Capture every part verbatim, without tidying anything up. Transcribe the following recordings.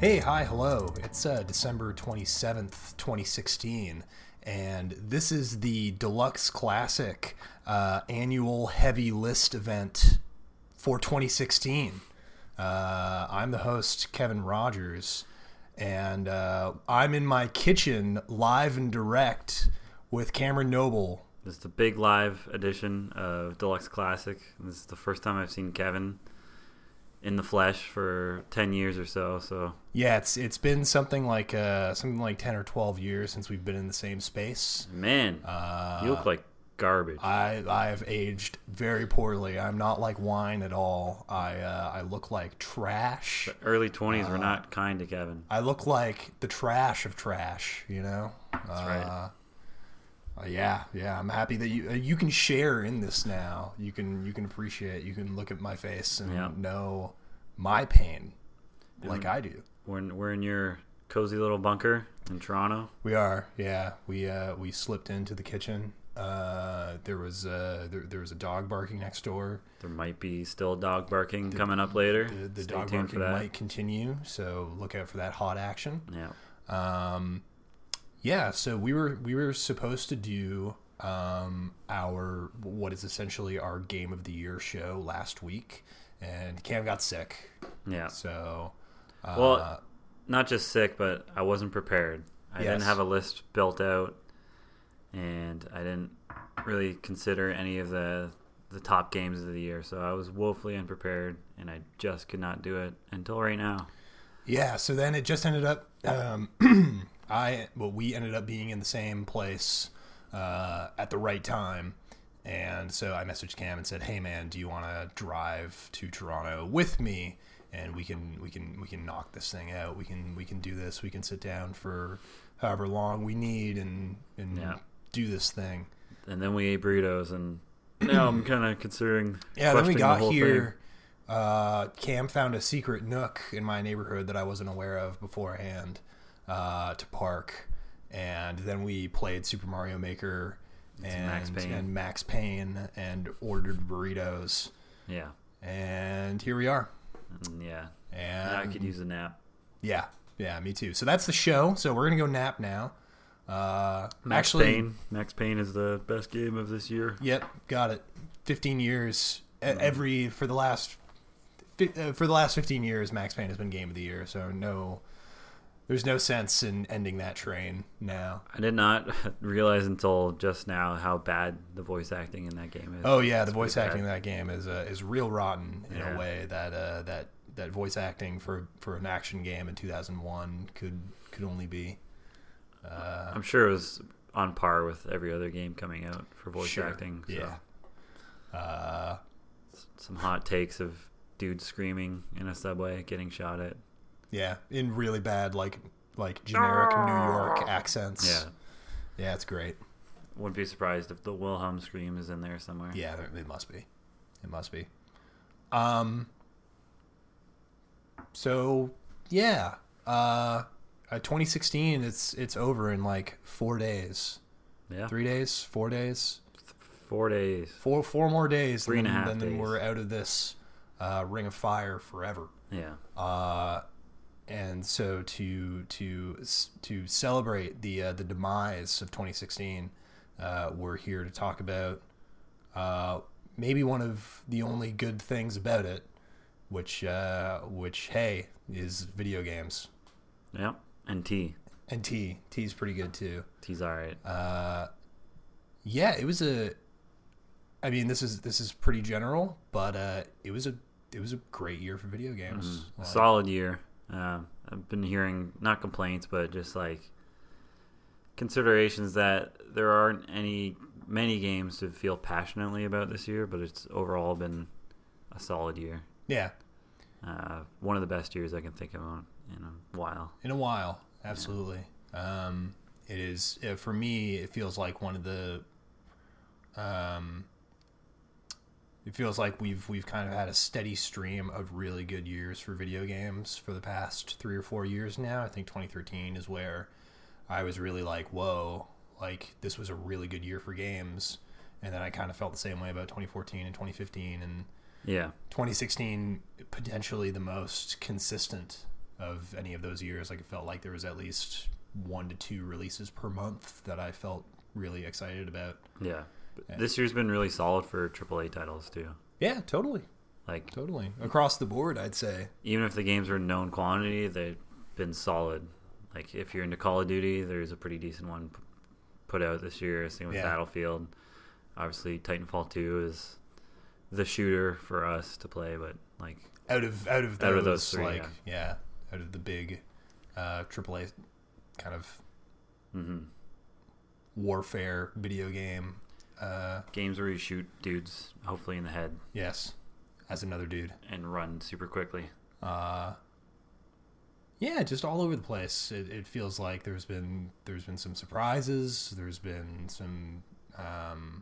Hey, hi, hello. It's uh, December twenty-seventh, twenty sixteen, and this is the Deluxe Classic uh, annual heavy list event for twenty sixteen. Uh, I'm the host, Kevin Rogers, and uh, I'm in my kitchen live and direct with Cameron Noble. This is the big live edition of Deluxe Classic. This is the first time I've seen Kevin in the flesh for ten years or so. So Yeah, it's it's been something like uh, something like ten or twelve years since we've been in the same space. man, Uh, you look like garbage. I I have aged very poorly. I'm not like wine at all. I uh, I look like trash. The early twenties were not kind to Kevin. I look like the trash of trash. You know. That's uh, right. Uh, yeah, yeah. I'm happy that you uh, you can share in this now. You can you can appreciate. You can look at my face and Yeah. know my pain, like And- I do. We're in, we're in your cozy little bunker in Toronto. We are. Yeah. We uh we slipped into the kitchen. Uh, there was uh there, there was a dog barking next door. There might be still dog barking coming up later. The, the Stay dog tuned for barking that. might continue, so look out for that hot action. Yeah. Um, yeah, so we were we were supposed to do um, our what is essentially our game of the year show last week, and Cam got sick, Yeah. so uh, Well, not just sick, but I wasn't prepared. I Yes. didn't have a list built out, and I didn't really consider any of the the top games of the year. So I was woefully unprepared, and I just could not do it until right now. yeah, so then it just ended up um, I well we ended up being in the same place uh, at the right time. And so I messaged Cam and said, "Hey man, do you want to drive to Toronto with me, and we can we can we can knock this thing out. We can we can do this. We can sit down for however long we need and and Yeah. do this thing." And then we ate burritos, and now I'm kind of considering. Yeah, then we questioning got the whole here. Uh, Cam found a secret nook in my neighborhood that I wasn't aware of beforehand uh, to park, and then we played Super Mario Maker and Max Payne. and Max Payne and ordered burritos, thing. Yeah. and here we are. And yeah. And Now I could use a nap. yeah, yeah, me too. So that's the show. So we're gonna go nap now. Uh, Max actually, Payne. Max Payne is the best game of this year. Yep, got it. Fifteen years e- every for the last fi- uh, for the last fifteen years, Max Payne has been game of the year. So no, there's no sense in ending that train now. I did not realize until just now how bad the voice acting in that game is. Oh yeah, the It's voice pretty acting in bad. that game is uh, is real rotten in Yeah. a way that uh, that that voice acting for for an action game in two thousand one could could only be. Uh, I'm sure it was on par with every other game coming out for voice Sure, acting. So yeah. Uh, some hot takes of dudes screaming in a subway, getting shot at. yeah, in really bad like like generic New York accents. Yeah. Yeah, it's great. Wouldn't be surprised if the Wilhelm scream is in there somewhere. Yeah, there- it must be. It must be. Um. So yeah, uh, uh, twenty sixteen. It's it's over in like four days, Yeah. three days, four days, Four days. four four more days. Three and a then, half then, then days. we're out of this uh, ring of fire forever. Yeah. Uh, and so to to to celebrate the uh, the demise of twenty sixteen, uh, we're here to talk about uh, maybe one of the only good things about it, which uh, which hey is video games Yeah. And T. and tea. Tea's pretty good too. T's alright. Uh, yeah, it was a. I mean, this is this is pretty general, but uh, it was a it was a great year for video games. A Like, solid year. Uh, I've been hearing not complaints, but just like considerations that there aren't any many games to feel passionately about this year, but it's overall been a solid year. yeah, Uh, one of the best years I can think of in a while. in a while, absolutely. Um, it is uh, for me. It feels like one of the. Um, it feels like we've we've kind of had a steady stream of really good years for video games for the past three or four years now. I think twenty thirteen is where I was really like, whoa, like this was a really good year for games, and then I kind of felt the same way about twenty fourteen and twenty fifteen and Yeah. twenty sixteen potentially the most consistent of any of those years. Like, it felt like there was at least one to two releases per month that I felt really excited about. Yeah. yeah. This year's been really solid for triple A titles too. Yeah, totally. Like totally. Across the board, I'd say. Even if the games are known quantity, they've been solid. Like, if you're into Call of Duty, there's a pretty decent one p- put out this year. Same with yeah. Battlefield. Obviously, Titanfall two is the shooter for us to play, but like out of out of those, out of those three, like yeah. yeah, out of the big uh, triple A kind of mm-hmm. warfare video game uh, games where you shoot dudes, hopefully in the head. Yes, as another dude, and run super quickly. Uh, yeah, just all over the place. It, it feels like there's been there's been some surprises. There's been some, um,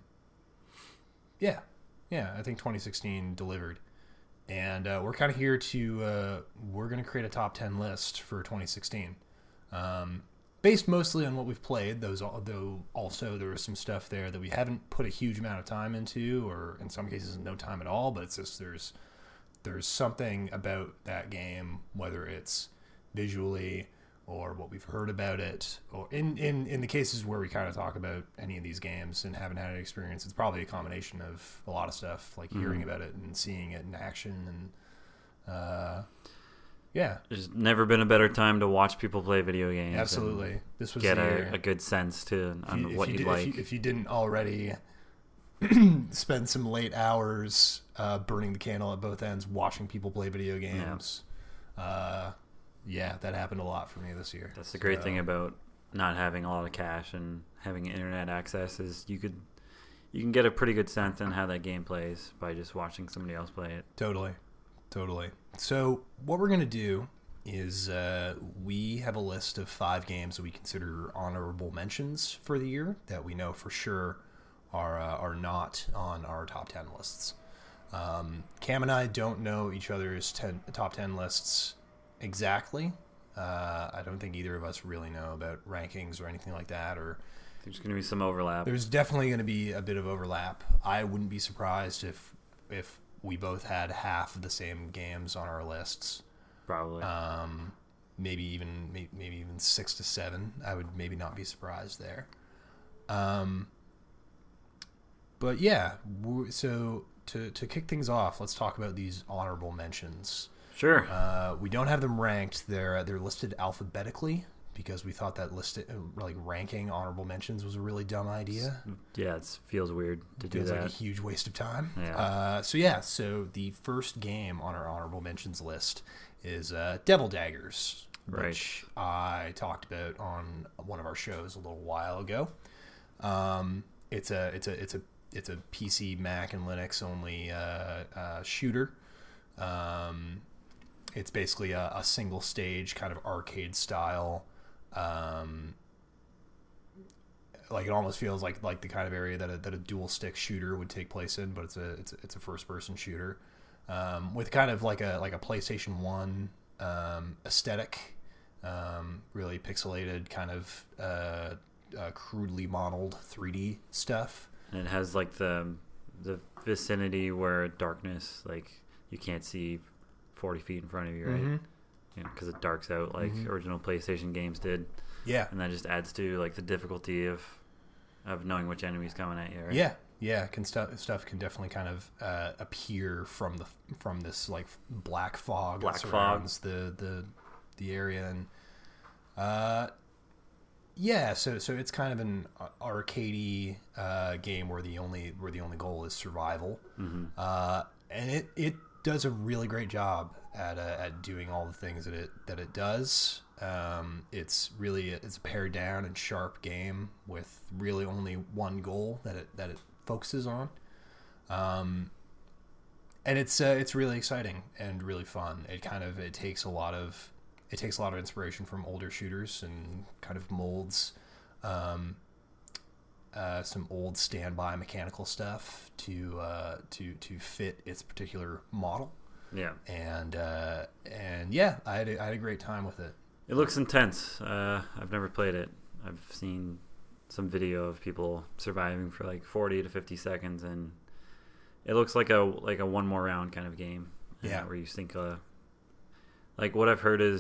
yeah, yeah. I think twenty sixteen delivered, and uh, we're kind of here to uh, we're going to create a top ten list for twenty sixteen, um, based mostly on what we've played. Those though also there was some stuff there that we haven't put a huge amount of time into, or in some cases no time at all. But it's just there's there's something about that game, whether it's visually or what we've heard about it, or in, in, in the cases where we kind of talk about any of these games and haven't had an experience, it's probably a combination of a lot of stuff, like mm-hmm. hearing about it and seeing it in action. And uh, yeah. There's never been a better time to watch people play video games. Absolutely. This was get a, a good sense to on you, what you you'd did, like. If you, if you didn't already spend some late hours uh, burning the candle at both ends, watching people play video games. Yeah. Uh, Yeah, that happened a lot for me this year. That's the great so. thing about not having a lot of cash and having internet access is you could you can get a pretty good sense on how that game plays by just watching somebody else play it. Totally, totally. So what we're gonna do is uh, we have a list of five games that we consider honorable mentions for the year that we know for sure are uh, are not on our top ten lists. Um, Cam and I don't know each other's ten, top ten lists exactly. Uh, I don't think either of us really know about rankings or anything like that. Or there's going to be some overlap. There's definitely going to be a bit of overlap. I wouldn't be surprised if if we both had half of the same games on our lists. Probably. Um, maybe even maybe, maybe even six to seven. I would maybe not be surprised there. Um, but yeah, so to to kick things off, let's talk about these honorable mentions. Sure. Uh, we don't have them ranked. They're they're listed alphabetically because we thought that listed like ranking honorable mentions was a really dumb idea. Yeah, it feels weird to do feels that. Like a huge waste of time. Yeah. Uh, so yeah, so the first game on our honorable mentions list is uh, Devil Daggers, right. which I talked about on one of our shows a little while ago. Um, it's a it's a it's a it's a P C, Mac, and Linux only uh, uh, shooter. Um, It's basically a, a single stage kind of arcade style. Um, like it almost feels like like the kind of area that a, that a dual stick shooter would take place in, but it's a it's a, it's a first person shooter um, with kind of like a like a PlayStation One um, aesthetic, um, really pixelated, kind of uh, uh, crudely modeled three D stuff. And it has like the the vicinity where darkness, like you can't see forty feet in front of you, right? Mm-hmm. You know, because it darks out like mm-hmm. original PlayStation games did. Yeah. And that just adds to like the difficulty of of knowing which enemy's coming at you, right? Yeah, yeah. Can stuff stuff can definitely kind of uh, appear from the from this like black fog black that surrounds fog. the the the area, and uh, yeah. So so it's kind of an arcadey uh, game where the only where the only goal is survival, mm-hmm. uh, and it it. does a really great job at uh, at doing all the things that it that it does. Um, it's really it's a pared down and sharp game with really only one goal that it that it focuses on, um, and it's uh, it's really exciting and really fun. It kind of it takes a lot of it takes a lot of inspiration from older shooters and kind of molds. Um, Uh, some old standby mechanical stuff to uh, to to fit its particular model. Yeah, and uh, and yeah, I had a, I had a great time with it. It looks intense. Uh, I've never played it. I've seen some video of people surviving for like forty to fifty seconds, and it looks like a like a one more round kind of game. Yeah, uh, where you think uh, like what I've heard is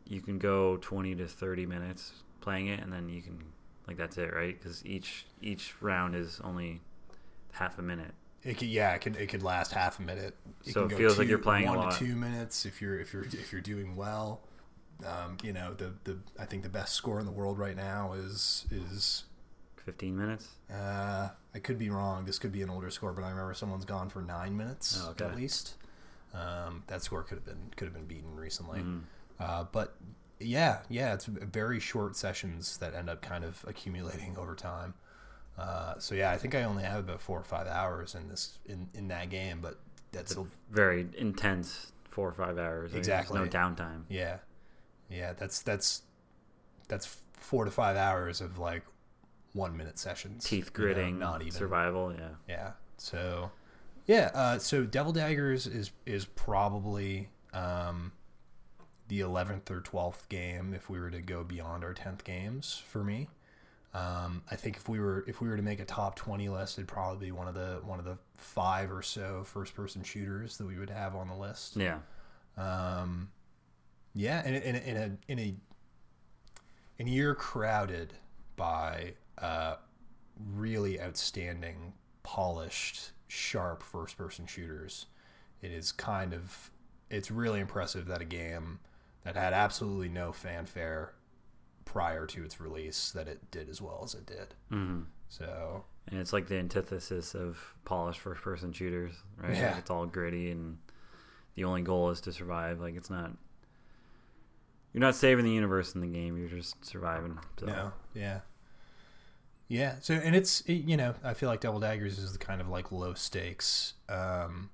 you can go twenty to thirty minutes playing it, and then you can like that's it, right? Because each each round is only half a minute. It could, yeah, it could it could last half a minute. It so can it go feels two, like you're playing one a lot. to two minutes if you're if you're if you're doing well. Um, you know, the the I think the best score in the world right now is is fifteen minutes. Uh, I could be wrong. This could be an older score, but I remember someone's gone for nine minutes oh, okay. at least. Um, that score could have been could have been beaten recently. Mm-hmm. Uh, but yeah, yeah, it's very short sessions that end up kind of accumulating over time. Uh, so yeah, I think I only have about four or five hours in this in, in that game, but that's It's a, very intense four or five hours. Exactly. There's no downtime. yeah, yeah. That's that's that's four to five hours of like one minute sessions, Teeth you know, gritting, not even survival. Yeah, yeah. So yeah, uh, so Devil Daggers is is probably um, the eleventh or twelfth game if we were to go beyond our tenth games for me. Um, I think if we were if we were to make a top twenty list, it'd probably be one of the one of the five or so first person shooters that we would have on the list. yeah, Um, yeah, in, in, in a in a in a year crowded by uh, really outstanding, polished, sharp first person shooters, it is kind of it's really impressive that a game that had absolutely no fanfare prior to its release that it did as well as it did. mm-hmm. So and it's like the antithesis of polished first person shooters, right? Yeah. Like it's all gritty, and the only goal is to survive. Like it's not. You're not saving the universe in the game. You're just surviving. So. no, yeah, yeah. So and it's it, you know I feel like Devil Daggers is the kind of like low stakes, um,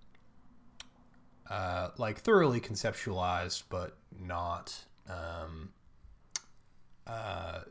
uh, like thoroughly conceptualized but not, um, uh,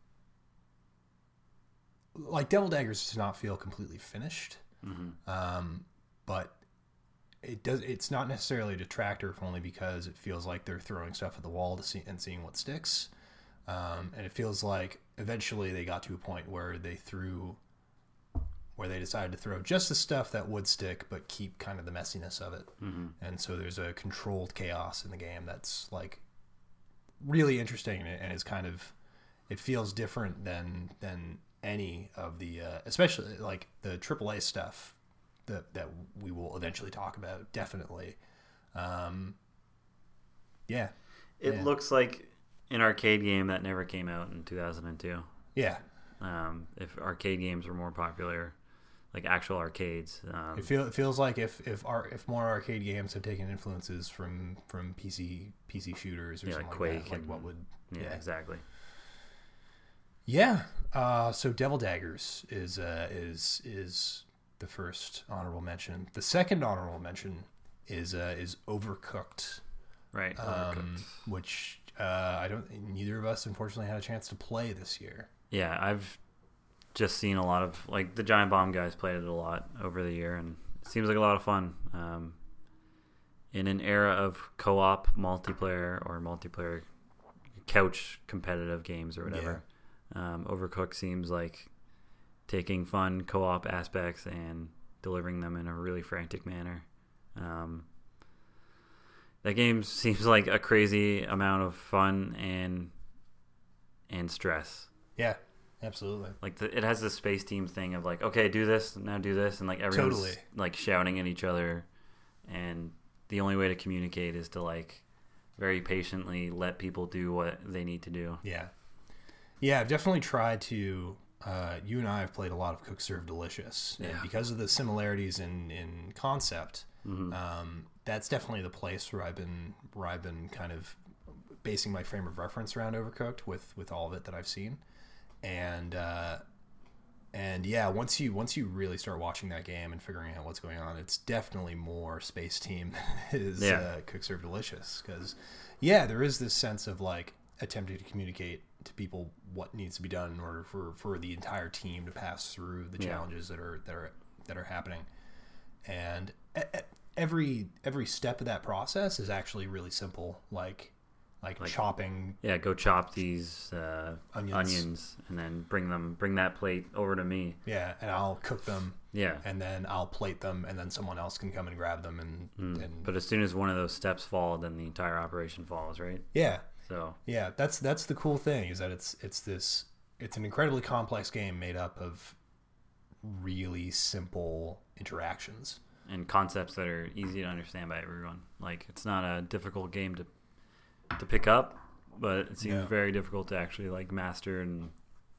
like Devil Daggers does not feel completely finished, Mm-hmm. um, but it does. It's not necessarily a detractor, if only because it feels like they're throwing stuff at the wall to see and seeing what sticks. Um, and it feels like eventually they got to a point where they threw, where they decided to throw just the stuff that would stick, but keep kind of the messiness of it. Mm-hmm. And so there's a controlled chaos in the game that's like really interesting, and is kind of, it feels different than than any of the, uh, especially like the triple A stuff that that we will eventually talk about. Definitely, um, yeah. It yeah. looks like an arcade game that never came out in two thousand two. Yeah, Um, if arcade games were more popular, like actual arcades. Um, it, feel, it feels like if if our, if more arcade games have taken influences from from P C P C shooters or Yeah, something like like Quake that, like and- what would yeah, yeah. exactly. yeah. Uh, so Devil Daggers is uh, is is the first honorable mention. The second honorable mention is uh, is Overcooked, Right. um, Overcooked. which uh, I don't. Neither of us unfortunately had a chance to play this year. Yeah, I've just seen a lot of like the Giant Bomb guys played it a lot over the year, and it seems like a lot of fun. Um, in an era of co-op multiplayer or multiplayer couch competitive games or whatever, um, Overcooked seems like taking fun co-op aspects and delivering them in a really frantic manner. Um, that game seems like a crazy amount of fun and and stress. Yeah, absolutely. Like the, it has the space team thing of like, okay, do this now, do this, and like everyone's Totally. like shouting at each other, and the only way to communicate is to like very patiently let people do what they need to do. Yeah, yeah. I've definitely tried to. Uh, you and I have played a lot of Cook Serve Delicious, and Yeah. because of the similarities in in concept, Mm-hmm. um, that's definitely the place where I've been where I've been kind of basing my frame of reference around Overcooked with with all of it that I've seen, and uh, and yeah, once you once you really start watching that game and figuring out what's going on, it's definitely more Space Team than it is Yeah. uh, Cook Serve Delicious, because yeah, there is this sense of like attempting to communicate to people what needs to be done in order for, for the entire team to pass through the Yeah. challenges that are that are that are happening, and e- e- every every step of that process is actually really simple, like like, Like- chopping. Yeah, go chop these uh, Onions. onions. and then bring them, bring that plate over to me. Yeah, and I'll cook them, Yeah. and then I'll plate them, and then someone else can come and grab them, and, Mm. and But as soon as one of those steps fall, then the entire operation falls, right? yeah, So yeah, that's that's the cool thing is that it's it's this it's an incredibly complex game made up of really simple interactions and concepts that are easy to understand by everyone. Like it's not a difficult game to to pick up, but it seems Yeah. very difficult to actually like master and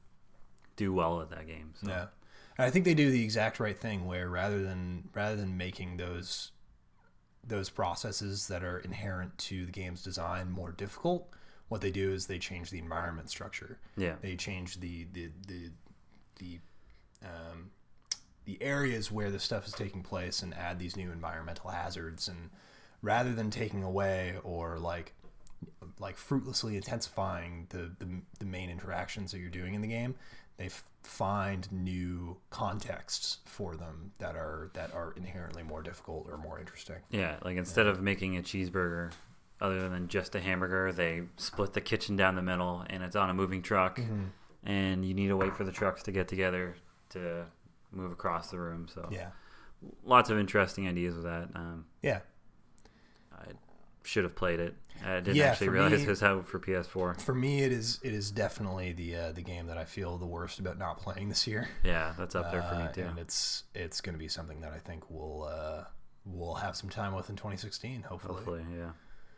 do well at that game. So. Yeah, and I think they do the exact right thing where rather than rather than making those those processes that are inherent to the game's design more difficult, what they do is they change the environment structure. Yeah. They change the the the the um, the areas where the stuff is taking place and add these new environmental hazards. And rather than taking away or like like fruitlessly intensifying the the, the main interactions that you're doing in the game, they f- find new contexts for them that are that are inherently more difficult or more interesting. Yeah, like instead yeah. of making a cheeseburger other than just a hamburger, they split the kitchen down the middle and it's on a moving truck, mm-hmm. and you need to wait for the trucks to get together to move across the room. So yeah, lots of interesting ideas with that. Um, yeah, I should have played it. I didn't yeah, actually realize me, it was out for P S four. For me, it is it is definitely the uh, the game that I feel the worst about not playing this year. Yeah, that's up there for me too. Uh, and it's it's going to be something that I think we'll uh, we'll have some time with in twenty sixteen. Hopefully, hopefully, yeah.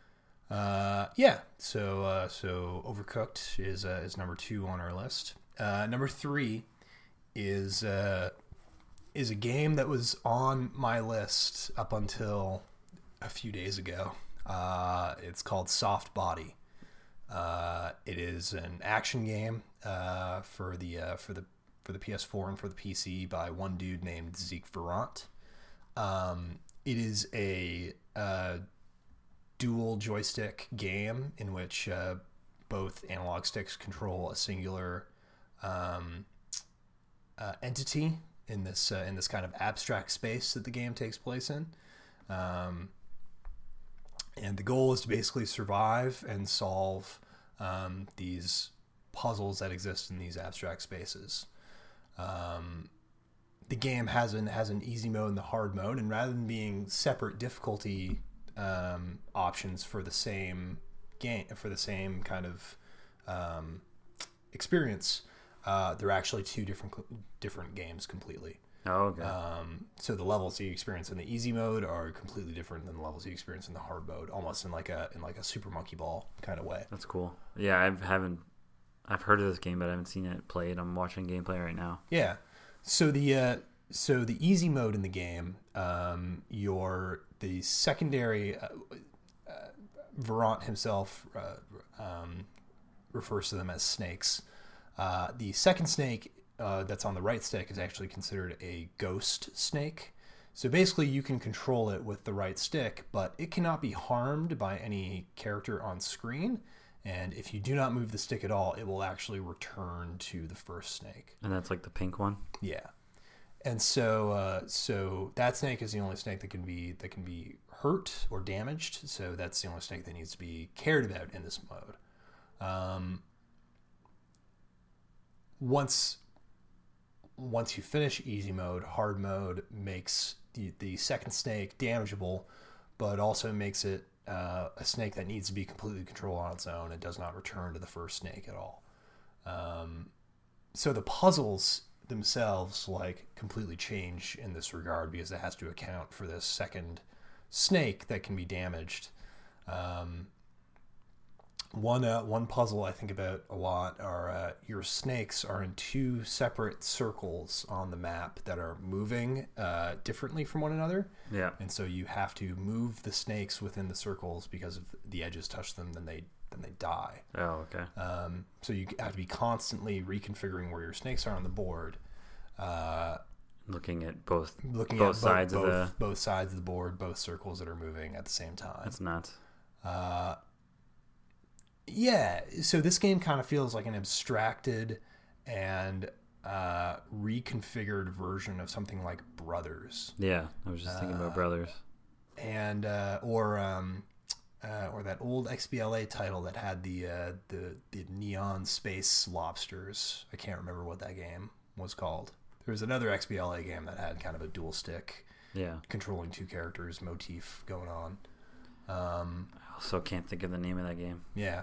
Uh, yeah. So uh, so Overcooked is uh, is number two on our list. Uh, number three is uh, is a game that was on my list up until a few days ago. Uh, it's called Soft Body. Uh, it is an action game uh, for the uh, for the for the P S four and for the P C by one dude named Zeke Verrant. Um, it is a uh, dual joystick game in which uh, both analog sticks control a singular um, uh, entity in this uh, in this kind of abstract space that the game takes place in. Um, and the goal is to basically survive and solve um, these puzzles that exist in these abstract spaces. Um, the game has an has an easy mode and the hard mode, and rather than being separate difficulty um, options for the same game for the same kind of um, experience, uh, they're actually two different different games completely. Oh, okay. Um, so the levels you experience in the easy mode are completely different than the levels you experience in the hard mode, almost in like a in like a Super Monkey Ball kind of way. That's cool. Yeah, I haven't. I've heard of this game, but I haven't seen it played. I'm watching gameplay right now. Yeah. So the uh, so the easy mode in the game, um, your the secondary uh, uh, Verrant himself uh, um, refers to them as snakes. Uh, the second snake uh, that's on the right stick is actually considered a ghost snake. So basically, you can control it with the right stick, but it cannot be harmed by any character on screen. And if you do not move the stick at all, it will actually return to the first snake. And that's like the pink one? Yeah. And so uh, so that snake is the only snake that can be that can be hurt or damaged. So that's the only snake that needs to be cared about in this mode. Um, once once you finish easy mode, hard mode makes the, the second snake damageable, but also makes it Uh, a snake that needs to be completely controlled on its own. It does not return to the first snake at all. Um, so the puzzles themselves like completely change in this regard because it has to account for this second snake that can be damaged. Um, one uh, one puzzle I think about a lot are uh, your snakes are in two separate circles on the map that are moving uh, differently from one another. Yeah. And so you have to move the snakes within the circles because if the edges touch them, then they then they die. Oh, okay. Um, so you have to be constantly reconfiguring where your snakes are on the board. Uh, looking at both looking both at sides both, of the both sides of the board, both circles that are moving at the same time. That's nuts. Uh, yeah. So this game kind of feels like an abstracted and uh, reconfigured version of something like Brothers. Yeah, I was just thinking uh, about Brothers. And uh, or um, uh, or that old X B L A title that had the uh, the the neon space lobsters. I can't remember what that game was called. There was another X B L A game that had kind of a dual stick, yeah, controlling two characters motif going on. Um, I also can't think of the name of that game. Yeah.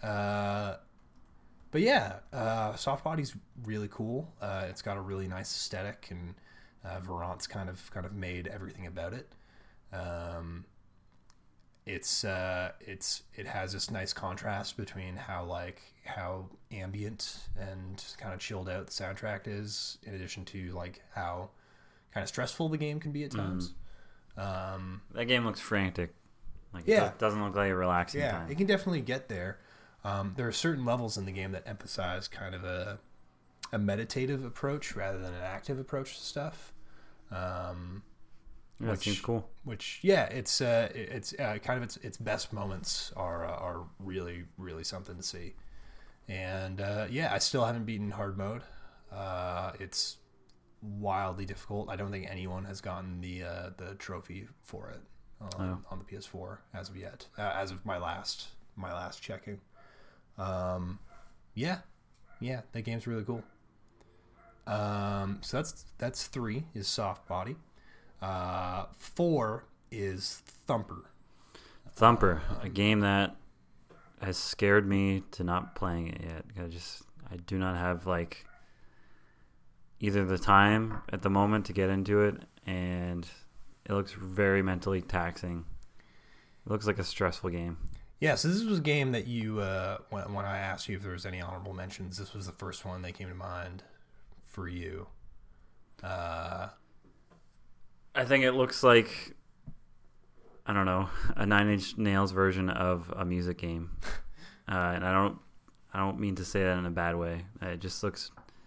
Uh, but yeah, uh, Soft Body's really cool. Uh, it's got a really nice aesthetic, and uh, Verant's kind of kind of made everything about it. Um, it's uh, it's it has this nice contrast between how like how ambient and kind of chilled out the soundtrack is, in addition to like how kind of stressful the game can be at times. Mm. Um, that game looks frantic. Like yeah, it doesn't look like a relaxing yeah, time. It can definitely get there. Um, there are certain levels in the game that emphasize kind of a a meditative approach rather than an active approach to stuff. Um, yeah, that seems cool. Which, yeah, it's uh, it's uh, kind of its its best moments are uh, are really really something to see. And uh, yeah, I still haven't beaten hard mode. Uh, it's wildly difficult. I don't think anyone has gotten the uh, the trophy for it on, oh. on the P S four as of yet. Uh, as of my last my last checking. Um, yeah, yeah, that game's really cool. Um, so that's that's three is Soft Body. Uh, four is Thumper. Thumper, uh, a game that has scared me to not playing it yet. I just I do not have like either the time at the moment to get into it, and it looks very mentally taxing. It looks like a stressful game. Yeah, so this was a game that you, uh, when, when I asked you if there was any honorable mentions, this was the first one that came to mind for you. Uh, I think it looks like, I don't know, a Nine Inch Nails version of a music game. Uh, and I don't I don't mean to say that in a bad way. It just looks,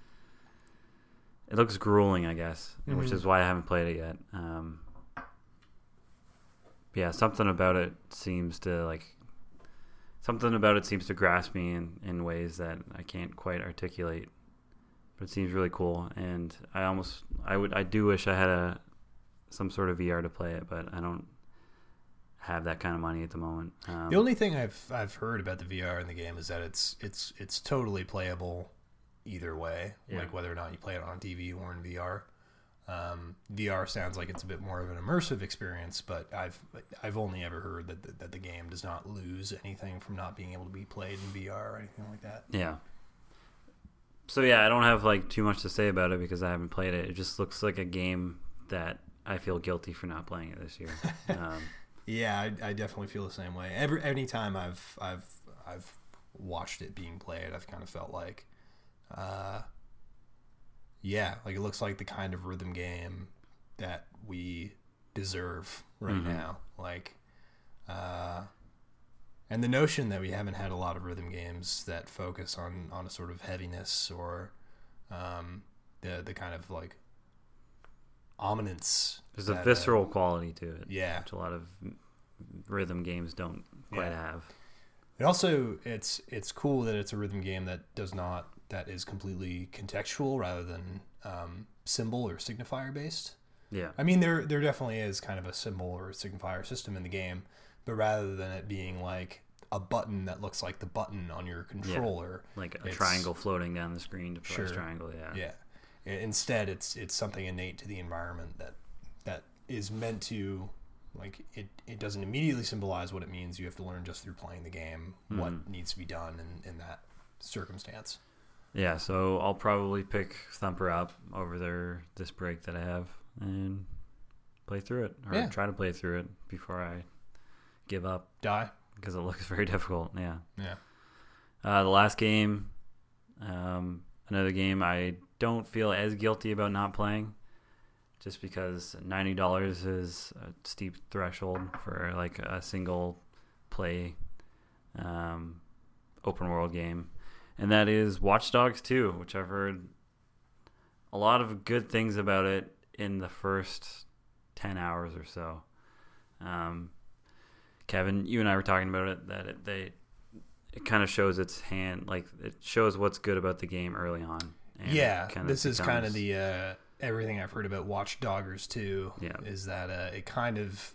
it looks grueling, I guess, mm-hmm. which is why I haven't played it yet. Um, yeah, something about it seems to like, Something about it seems to grasp me in, in ways that I can't quite articulate, but it seems really cool. And I almost, I would, I do wish I had a some sort of V R to play it, but I don't have that kind of money at the moment. Um, the only thing I've I've heard about the V R in the game is that it's it's it's totally playable either way, yeah. like whether or not you play it on T V or in V R. Um, V R sounds like it's a bit more of an immersive experience, but I've I've only ever heard that the, that the game does not lose anything from not being able to be played in V R or anything like that. Yeah. So yeah, I don't have like too much to say about it because I haven't played it. It just looks like a game that I feel guilty for not playing it this year. Um, yeah, I, I definitely feel the same way. Every any time I've I've I've watched it being played, I've kind of felt like. Uh, Yeah, like it looks like the kind of rhythm game that we deserve right mm-hmm. now. Like, uh, and the notion that we haven't had a lot of rhythm games that focus on, on a sort of heaviness or um, the the kind of like ominence. There's that, a visceral uh, quality to it. Yeah, which a lot of rhythm games don't quite yeah. have. It also it's it's cool that it's a rhythm game that does not. That is completely contextual rather than um, symbol or signifier based. Yeah. I mean, there there definitely is kind of a symbol or a signifier system in the game, but rather than it being like a button that looks like the button on your controller, yeah. like a triangle floating down the screen to press sure. triangle. Yeah. Yeah. Instead, it's it's something innate to the environment that that is meant to like it. It doesn't immediately symbolize what it means. You have to learn just through playing the game mm-hmm. what needs to be done in, in that circumstance. Yeah, so I'll probably pick Thumper up over there this break that I have and play through it, or yeah. try to play through it before I give up. Die. Because it looks very difficult, yeah. Yeah. Uh, the last game, um, another game I don't feel as guilty about not playing, just because ninety dollars is a steep threshold for like a single play um, open world game. And that is Watch Dogs two, which I've heard a lot of good things about it in the first ten hours or so. Um, Kevin, you and I were talking about it, that it, they, it kind of shows its hand, like it shows what's good about the game early on. And yeah, this becomes, is kind of the, uh, everything I've heard about Watch Doggers two yeah. is that uh, it kind of,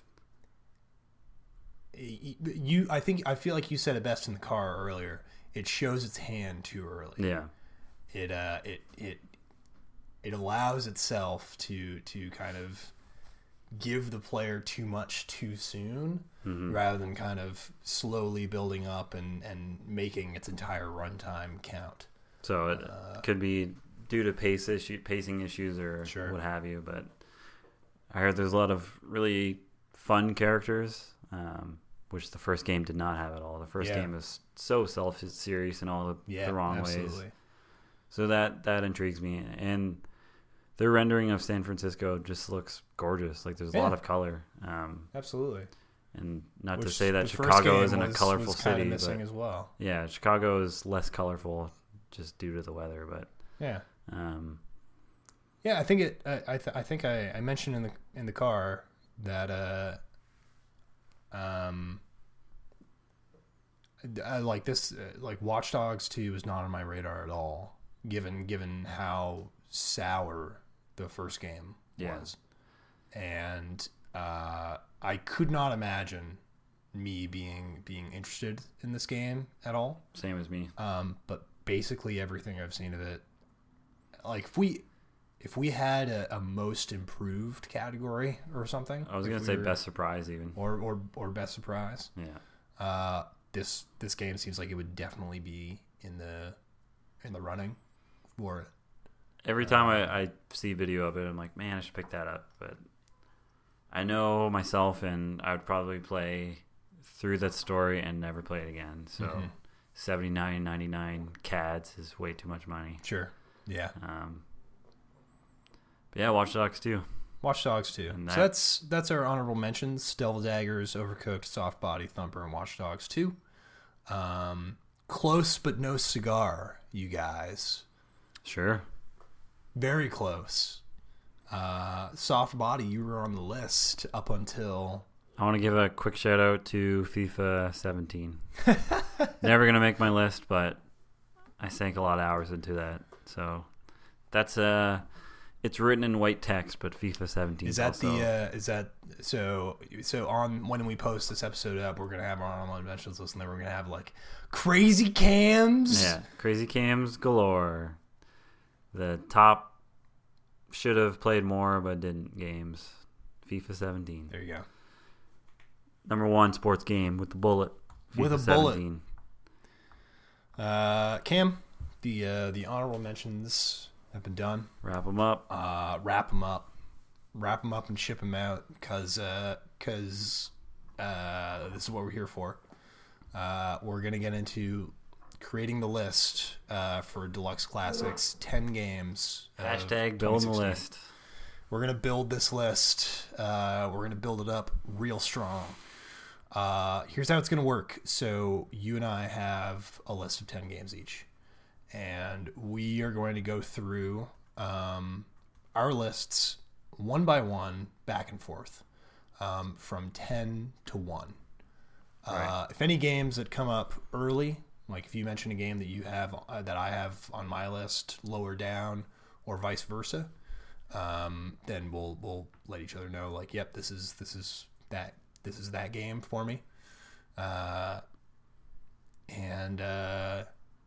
you, I think, I feel like you said it best in the car earlier. It shows its hand too early. Yeah. It uh it it it allows itself to to kind of give the player too much too soon, Mm-hmm. rather than kind of slowly building up and, and making its entire runtime count. So it Uh, could be due to pace issue, pacing issues or Sure. what have you. But I heard there's a lot of really fun characters, um, which the first game did not have at all. The first Yeah. game was so self-serious in all the, Yeah, the wrong absolutely. ways. So that that intrigues me. And their rendering of San Francisco just looks gorgeous. Like there's a Yeah. lot of color. Um, Absolutely. and not to Which say that the first Chicago game isn't was, a colorful was kind city, of missing but as well. yeah, Chicago is less colorful just due to the weather. But Yeah. um, Yeah, I think it. I I, th- I think I, I mentioned in the in the car that uh, um, I like this. Uh, like Watch Dogs two is not on my radar at all, given given how sour the first game Yeah. was, and uh, I could not imagine me being being interested in this game at all. same as me. Um, but basically everything I've seen of it, like if we if we had a, a most improved category or something, I was if gonna we say were- best surprise even. or or or best surprise. Yeah. Uh, this this game seems like it would definitely be in the in the running for it. Every time I, I see video of it, I'm like, man, I should pick that up. But I know myself, and I would probably play through that story and never play it again. So Mhm. seventy-nine ninety-nine C A Ds is way too much money. Sure, yeah. Um, but yeah, Watch Dogs two. Watch Dogs two. And So that- that's that's our honorable mentions: Devil Daggers, Overcooked, Soft Body Thumper, and Watch Dogs two. Um, close but no cigar, you guys. Sure. Very close. Uh, Soft Body, you were on the list up until I want to give a quick shout out to FIFA seventeen. Never gonna make my list, but I sank a lot of hours into that. So that's uh it's written in white text, but FIFA seventeen is that also, the uh, is that so so on when we post this episode up, we're gonna have our online mentions list, and then we're gonna have like crazy cams. yeah, crazy cams galore. The top should have played more but didn't games. FIFA seventeen. There you go. Number one sports game with the bullet. With FIFA a bullet. seventeen. Uh, Cam, the uh, the honorable mentions have been done. Wrap them up. Uh, wrap them up, wrap them up, and ship them out because because uh, this is what we're here for. Uh, we're gonna get into creating the list uh, for Deluxe Classics, ten games. of Hashtag build the twenty sixteen. list. We're gonna build this list. Uh, we're gonna build it up real strong. Uh, here's how it's gonna work. So you and I have a list of ten games each, and we are going to go through um, our lists one by one, back and forth, um, from ten to one. Uh, Right. If any games that come up early, like if you mention a game that you have uh, that I have on my list lower down, or vice versa, um, then we'll we'll let each other know. Like, yep, this is this is that this is that game for me, uh, and uh,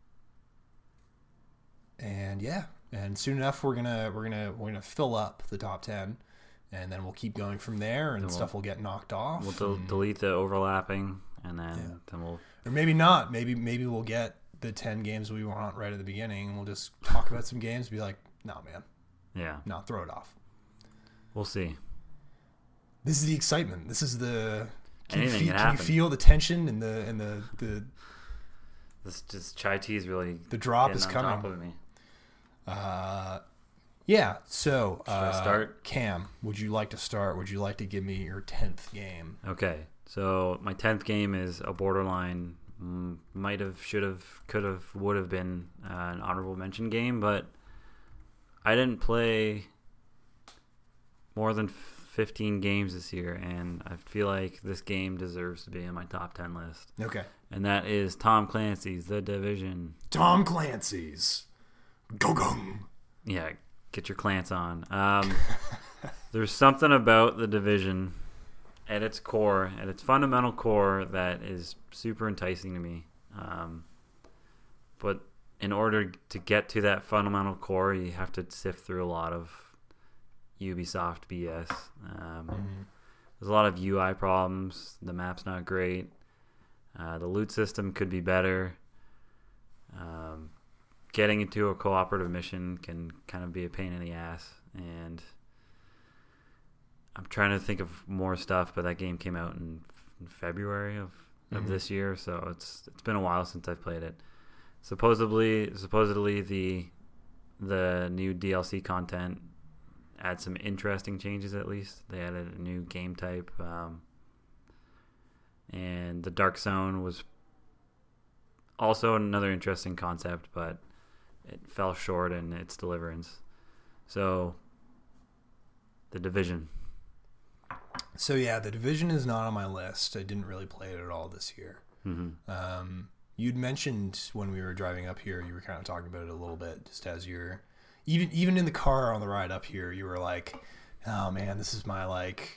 and yeah, and soon enough we're gonna we're gonna we're gonna fill up the top ten. And then we'll keep going from there, and Then we'll- stuff will get knocked off. We'll del- and- delete the overlapping, and then Yeah. then we'll Or maybe not. Maybe maybe we'll get the ten games we want right at the beginning, and we'll just talk about some games. And be like, no, man, yeah no, throw it off. we'll see. This is the excitement. This is the. Can, you Anything feel, can can you happen. feel the tension and the and the the, This just chai tea is really the drop getting is on coming? top of me. Uh, yeah. So Should I uh, start? Cam, would you like to start? Would you like to give me your tenth game? Okay, so my tenth game is a borderline, mm, might have, should have, could have, would have been uh, an honorable mention game, but I didn't play more than fifteen games this year, and I feel like this game deserves to be in my top ten list. Okay. And that is Tom Clancy's The Division. Tom Clancy's. Go go. Yeah, get your Clance on. Um, there's something about The Division at its core, at its fundamental core, that is super enticing to me. Um, but in order to get to that fundamental core, you have to sift through a lot of Ubisoft B S. Um, Mm-hmm. There's a lot of U I problems. The map's not great. Uh, the loot system could be better. Um, getting into a cooperative mission can kind of be a pain in the ass. And I'm trying to think of more stuff, but that game came out in, in February of, of mm-hmm. this year, so it's it's been a while since I've played it. Supposedly, supposedly the the new D L C content add some interesting changes. At least they added a new game type, um, and the Dark Zone was also another interesting concept, but it fell short in its deliverance. So, The Division. So yeah, The Division is not on my list. I didn't really play it at all this year. Mm-hmm. Um, you'd mentioned when we were driving up here, you were kind of talking about it a little bit, just as you're even even in the car on the ride up here, you were like, "Oh man, this is my like."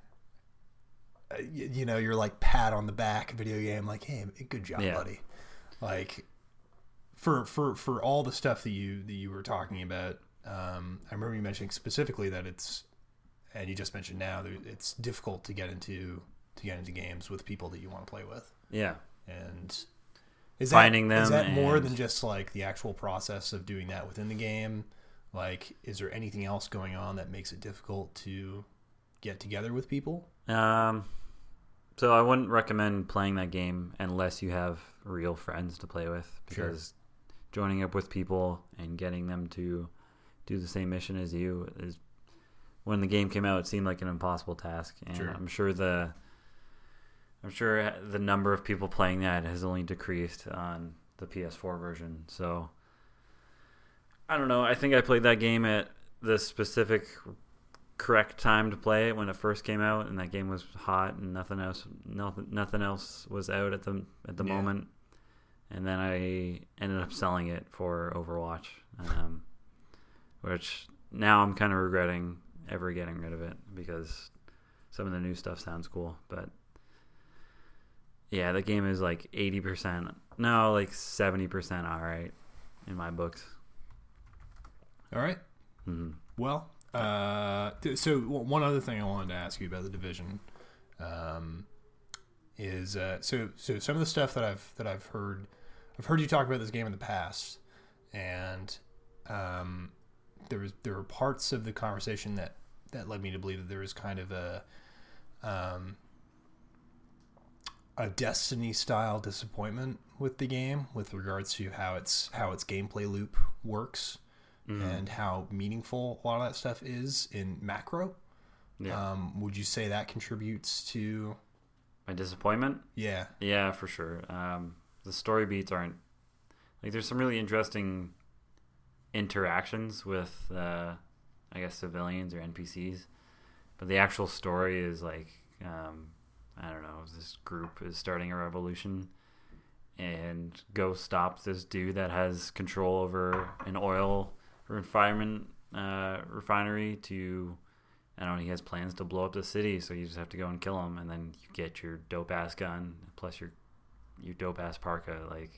You, you know, you're like pat on the back video game, like, "Hey, good job, yeah. buddy." Like, for for for all the stuff that you that you were talking about, um, I remember you mentioning specifically that it's, and you just mentioned now that it's difficult to get into to get into games with people that you want to play with. Yeah, and is finding that, them is that and... more than just like the actual process of doing that within the game? Like, is there anything else going on that makes it difficult to get together with people? Um, so I wouldn't recommend playing that game unless you have real friends to play with, because sure. joining up with people and getting them to do the same mission as you is, when the game came out, it seemed like an impossible task, and sure. I'm sure the I'm sure the number of people playing that has only decreased on the P S four version. So I don't know. I think I played that game at the specific correct time to play it when it first came out, and that game was hot and nothing else nothing, nothing else was out at the at the yeah. moment. And then I ended up selling it for Overwatch, um, which now I'm kind of regretting ever getting rid of it, because some of the new stuff sounds cool, but yeah, the game is like eighty percent, no, like seventy percent all right in my books. All right. Mm-hmm. Well, uh, th- so one other thing I wanted to ask you about The Division um, is uh, so so some of the stuff that I've that I've heard I've heard you talk about this game in the past, and um, there was there were parts of the conversation that, that led me to believe that there was kind of a um, a Destiny style disappointment with the game with regards to how its how its gameplay loop works. Mm-hmm. And how meaningful a lot of that stuff is in macro. Yeah. Um, would you say that contributes to my disappointment? Yeah. Yeah, for sure. Um, the story beats aren't like, there's some really interesting interactions with, uh, I guess, civilians or N P Cs, but the actual story is like, um, I don't know, this group is starting a revolution, and Ghost stops this dude that has control over an oil refinement uh, refinery to, I don't know, he has plans to blow up the city, so you just have to go and kill him, and then you get your dope ass gun plus your your dope ass parka. Like,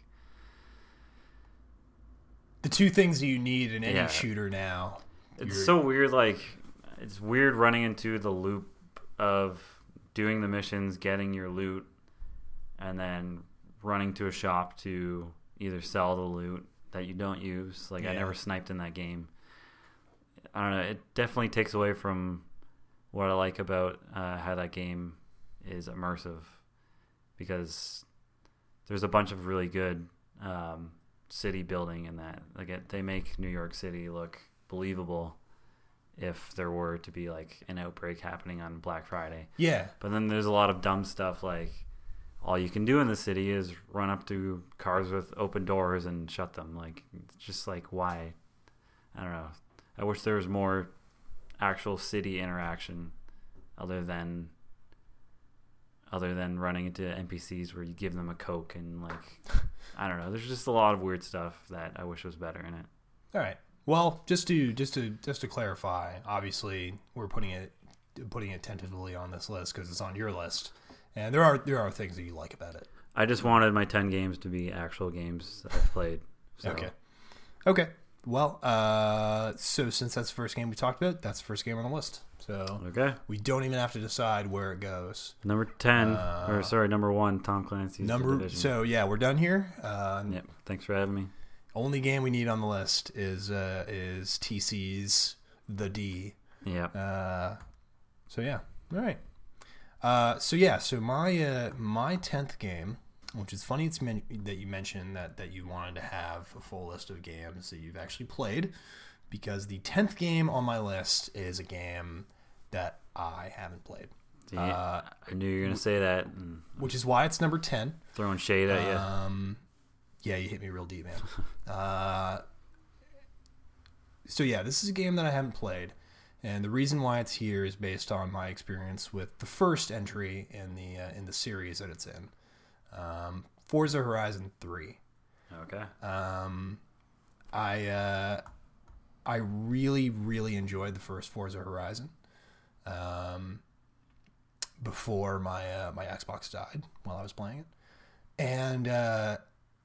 the two things you need in any yeah. shooter now. It's You're... so weird. Like, it's weird running into the loop of doing the missions, getting your loot, and then running to a shop to either sell the loot that you don't use. Like, yeah. I never sniped in that game. I don't know. It definitely takes away from what I like about uh, how that game is immersive, because there's a bunch of really good um, city building in that. Like, it, they make New York City look believable if there were to be like an outbreak happening on Black Friday. Yeah. But then there's a lot of dumb stuff, like all you can do in the city is run up to cars with open doors and shut them. Like, it's just like, why? I don't know. I wish there was more actual city interaction other than other than running into N P Cs where you give them a Coke and, like, I don't know. There's just a lot of weird stuff that I wish was better in it. All right. Well, just to just to just to clarify, obviously we're putting it putting it tentatively on this list because it's on your list. And there are there are things that you like about it. I just wanted my ten games to be actual games that I've played. So. Okay. Okay. well, uh, so since that's the first game we talked about, that's the first game on the list. So Okay. we don't even have to decide where it goes. Number ten, Uh, or sorry, number one, Tom Clancy's Number The Division. so yeah, we're done here. Uh, Yep. Thanks for having me. Only game we need on the list is uh, is T C's The D. Yeah. Uh, so yeah, all right. Uh, so yeah, so my uh, my tenth game, which is funny, it's men- that you mentioned that that you wanted to have a full list of games that you've actually played, because the tenth game on my list is a game that I haven't played. See, Uh, I knew you were gonna say that. And which is why it's number ten. throwing shade at you. Um, yeah, you hit me real deep, man. uh, so yeah, this is a game that I haven't played, and the reason why it's here is based on my experience with the first entry in the uh, in the series that it's in, um, Forza Horizon three. Okay. Um, I uh, I really really enjoyed the first Forza Horizon. Um, before my uh, my Xbox died while I was playing it, and uh,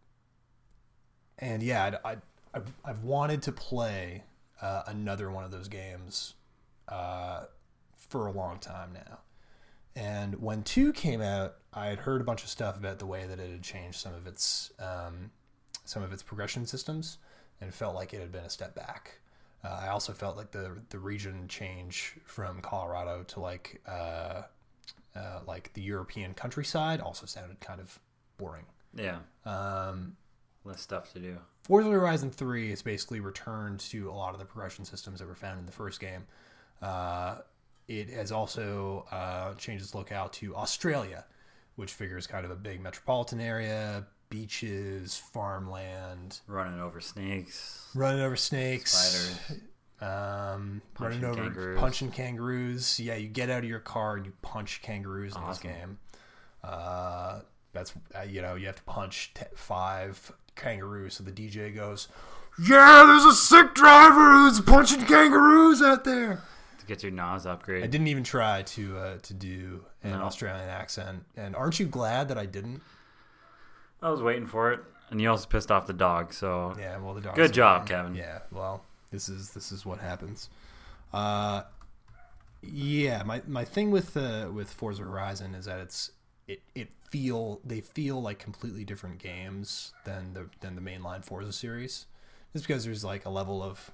and yeah, I I I've wanted to play uh, another one of those games uh, for a long time now. And when two came out, I had heard a bunch of stuff about the way that it had changed some of its um, some of its progression systems, and felt like it had been a step back. Uh, I also felt like the the region change from Colorado to like uh, uh, like the European countryside also sounded kind of boring. Yeah. Um, Less stuff to do. Forza Horizon three is basically returned to a lot of the progression systems that were found in the first game. Uh, it has also uh, changed its locale to Australia, which figures kind of a big metropolitan area, beaches, farmland, Running over snakes. running over snakes, Spiders. um, Punching running over kangaroos. punching kangaroos. Yeah, you get out of your car and you punch kangaroos in Awesome. this game. Uh, that's uh, you know you have to punch t- five kangaroos, so the D J goes, "Yeah, there's a sick driver who's punching kangaroos out there." To get your N A S upgrade. I didn't even try to uh, to do an No. Australian accent, and aren't you glad that I didn't? I was waiting for it. And you also pissed off the dog, so Yeah, well, the dog. good job, Kevin. Yeah, well, this is this is what happens. Uh, yeah, my, my thing with uh, with Forza Horizon is that it's it it feel they feel like completely different games than the than the mainline Forza series. Just because there's like a level of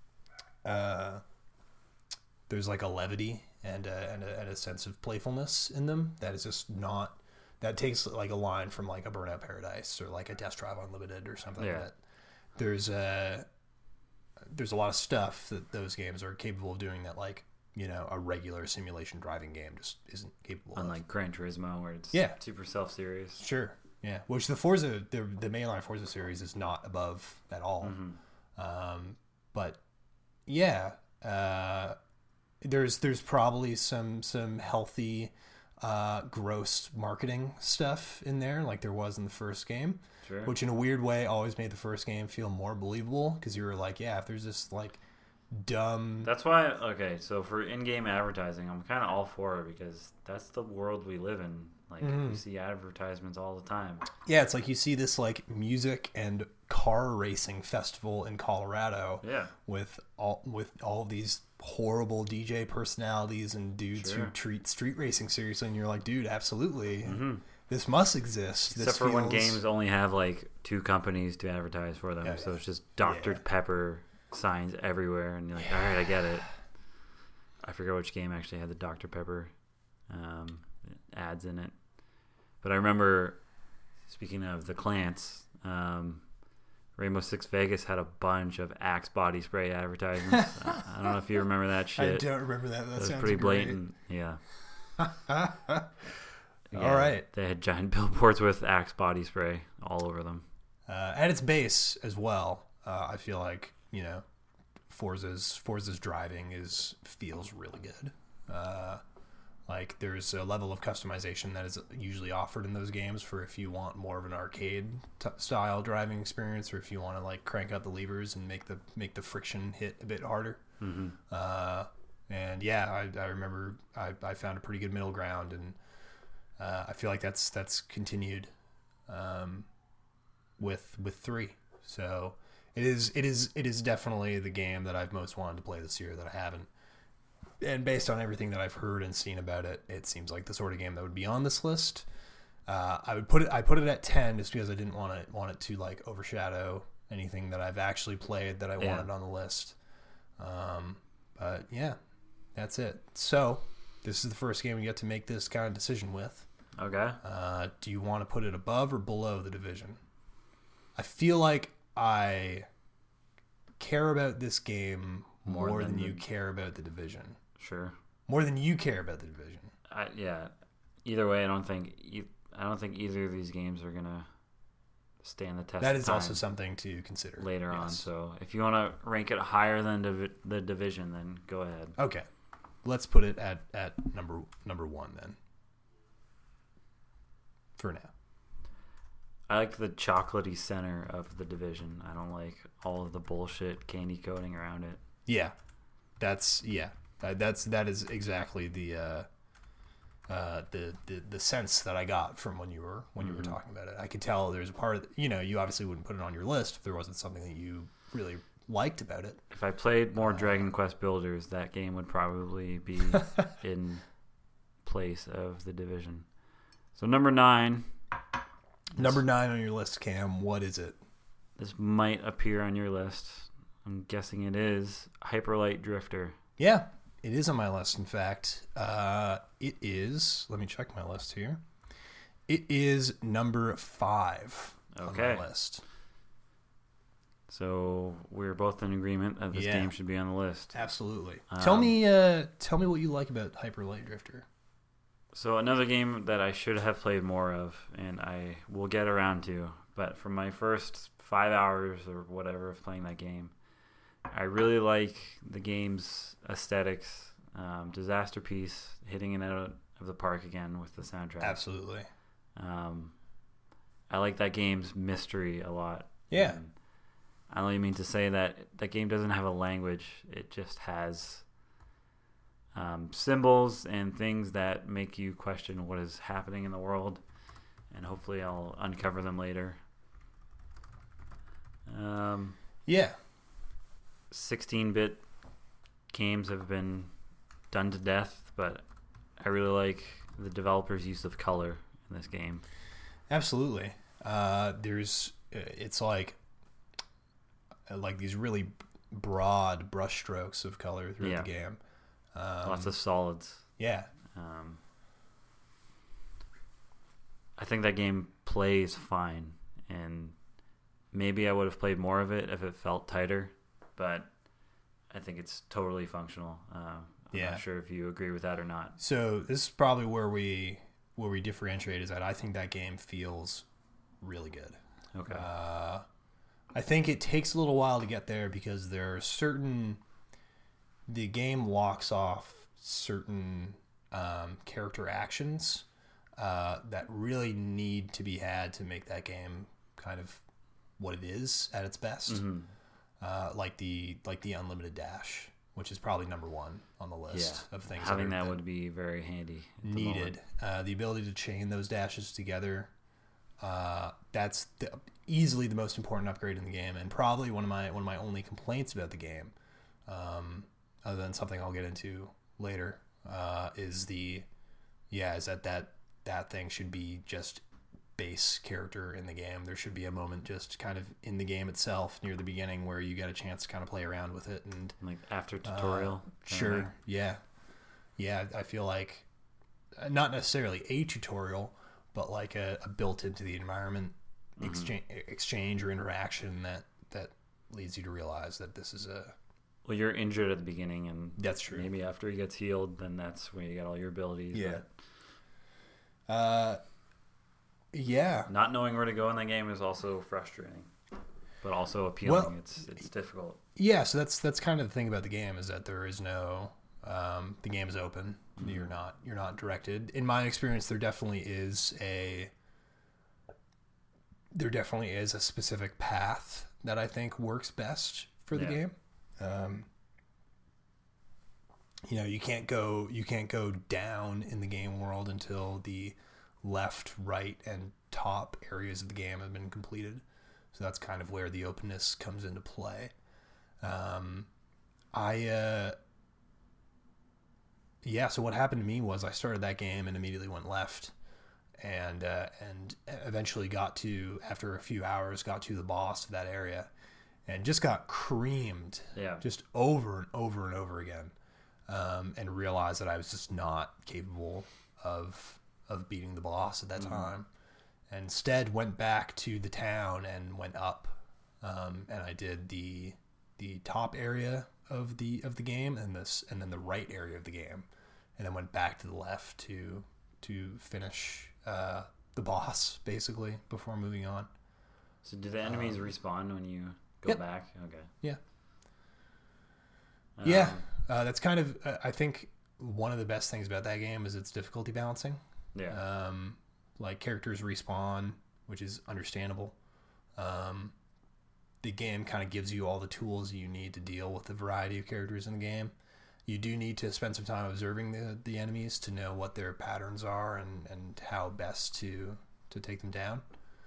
uh, there's like a levity and a, and a, and a sense of playfulness in them that is just not. That takes like a line from like a Burnout Paradise or like a Test Drive Unlimited or something Yeah. like that. There's a there's a lot of stuff that those games are capable of doing that like you know a regular simulation driving game just isn't capable of. Unlike Gran Turismo, where it's Yeah. super self-serious. Sure, yeah. Which the Forza the the mainline Forza series is not above at all. Mm-hmm. Um, but yeah, uh, there's there's probably some some healthy. Uh, gross marketing stuff in there, like there was in the first game, Sure. which in a weird way always made the first game feel more believable because you were like, yeah, if there's this like dumb, That's why, okay, so for in-game advertising, I'm kind of all for it because that's the world we live in. Like, Mhm. we see advertisements all the time. yeah, it's like you see this like music and car racing festival in Colorado Yeah. with all with all these horrible D J personalities and dudes Sure. who treat street racing seriously, and you're like, dude, absolutely, Mm-hmm. this must exist. Except this for when feels- games only have, like, two companies to advertise for them. Yeah, so yeah. it's just Doctor Yeah. Pepper signs everywhere, and you're like, all right, I get it. I forget which game actually had the Doctor Pepper um, ads in it. But I remember, speaking of the Clans, um, Rainbow Six Vegas had a bunch of Axe body spray advertisements. I I don't know if you remember that I shit. don't remember that. That It was sounds pretty great. blatant. Yeah. All right. They had giant billboards with Axe body spray all over them. Uh, at its base as well, uh, I feel like you know, Forza's Forza's driving is feels really good. Uh, like there's a level of customization that is usually offered in those games for if you want more of an arcade t- style driving experience, or if you want to like crank up the levers and make the make the friction hit a bit harder. Mm-hmm. Uh, and yeah, I, I remember I, I found a pretty good middle ground, and uh, I feel like that's that's continued um, with with three. So It is it is it is definitely the game that I've most wanted to play this year that I haven't. And based on everything that I've heard and seen about it, it seems like the sort of game that would be on this list. Uh, I would put it I put it at ten just because I didn't want it want it to like overshadow anything that I've actually played that I Yeah. wanted on the list. Um, but yeah, that's it. So this is the first game we get to make this kind of decision with. Okay. Uh, do you want to put it above or below the Division? I feel like I care about this game more, More than, than you the- care about the Division. Sure. More than you care about the Division. I, yeah. Either way, I don't think e- I don't think either of these games are gonna stand the test. That of is time also something to consider later on. Yes. So if you want to rank it higher than divi- the Division, then go ahead. Okay, let's put it at, at number number one then. For now. I like the chocolatey center of the Division. I don't like all of the bullshit candy coating around it. Yeah, that's yeah. Uh, that's that is exactly the uh, uh, the, the the sense that I got from when you were when you were Mhm. talking about it. I could tell there's a part of you know you obviously wouldn't put it on your list if there wasn't something that you really liked about it. If I played more Uh, Dragon Quest Builders, that game would probably be in place of the Division. So number nine. Number nine on your list, Cam. What is it? This might appear on your list. I'm guessing it is Hyperlight Drifter. Yeah, it is on my list. In fact, uh, it is. Let me check my list here. It is number five Okay. on my list. So we're both in agreement that this Yeah. game should be on the list. Absolutely. Um, tell me, uh, tell me what you like about Hyper Light Drifter. So another game that I should have played more of, and I will get around to, but for my first five hours or whatever of playing that game, I really like the game's aesthetics. Um, Disaster Piece hitting it out of the park again with the soundtrack. Absolutely. Um, I like that game's mystery a lot. Yeah. And I only mean to say that that game doesn't have a language. It just has um, symbols and things that make you question what is happening in the world. And hopefully I'll uncover them later. Um, Yeah. sixteen-bit games have been done to death, but I really like the developer's use of color in this game. Absolutely. Uh, there's, it's like, like these really broad brushstrokes of color through Yeah. the game. Um, Lots of solids. yeah. Um, I think that game plays fine, and maybe I would have played more of it if it felt tighter, but I think it's totally functional. Uh, I'm Yeah. not sure if you agree with that or not. So this is probably where we where we differentiate is that I think that game feels really good. Okay. Uh, I think it takes a little while to get there because there are certain the game locks off certain um, character actions uh, that really need to be had to make that game kind of what it is at its best. hmm Uh, like the like the unlimited dash, which is probably number one on the list Yeah. of things Having that, are, that that would be very handy. at the needed. moment. Uh, the ability to chain those dashes together. Uh, that's the, easily the most important upgrade in the game, and probably one of my one of my only complaints about the game, um, other than something I'll get into later, uh, is the yeah is that that that thing should be just base character in the game. There should be a moment just kind of in the game itself near the beginning where you get a chance to kind of play around with it and Like after tutorial. uh, kinda sure. thing. Yeah. Yeah. I feel like uh, not necessarily a tutorial, but like a, a built into the environment Mhm. exchange, exchange or interaction that, that leads you to realize that this is a, Well, you're injured at the beginning, and that's true. maybe after he gets healed, then that's when you get all your abilities. Yeah. but Uh, yeah. Not knowing where to go in that game is also frustrating, but also appealing. Well, it's it's difficult. Yeah. So that's, that's kind of the thing about the game is that there is no, um, the game is open. You're not, you're not directed. In my experience, there definitely is a, there definitely is a specific path that I think works best for the Yeah. game. Um, you know, you can't go you can't go down in the game world until the left, right, and top areas of the game have been completed. So that's kind of where the openness comes into play. Um, I, uh, yeah, so what happened to me was I started that game and immediately went left, and uh, and eventually got to, after a few hours, got to the boss of that area, and just got creamed, Yeah. just over and over and over again, um, and realized that I was just not capable of of beating the boss at that mm-hmm. time. And instead went back to the town and went up, um, and I did the the top area of the of the game and this and then the right area of the game, and then went back to the left to to finish uh, the boss basically before moving on. So do the enemies um, respawn when you go yep. back? Okay. Yeah. Um, yeah, uh, that's kind of uh, I think one of the best things about that game is its difficulty balancing. Yeah. Um, like characters respawn, which is understandable. Um, the game kind of gives you all the tools you need to deal with the variety of characters in the game. You do need to spend some time observing the, the enemies to know what their patterns are and, and how best to to take them down.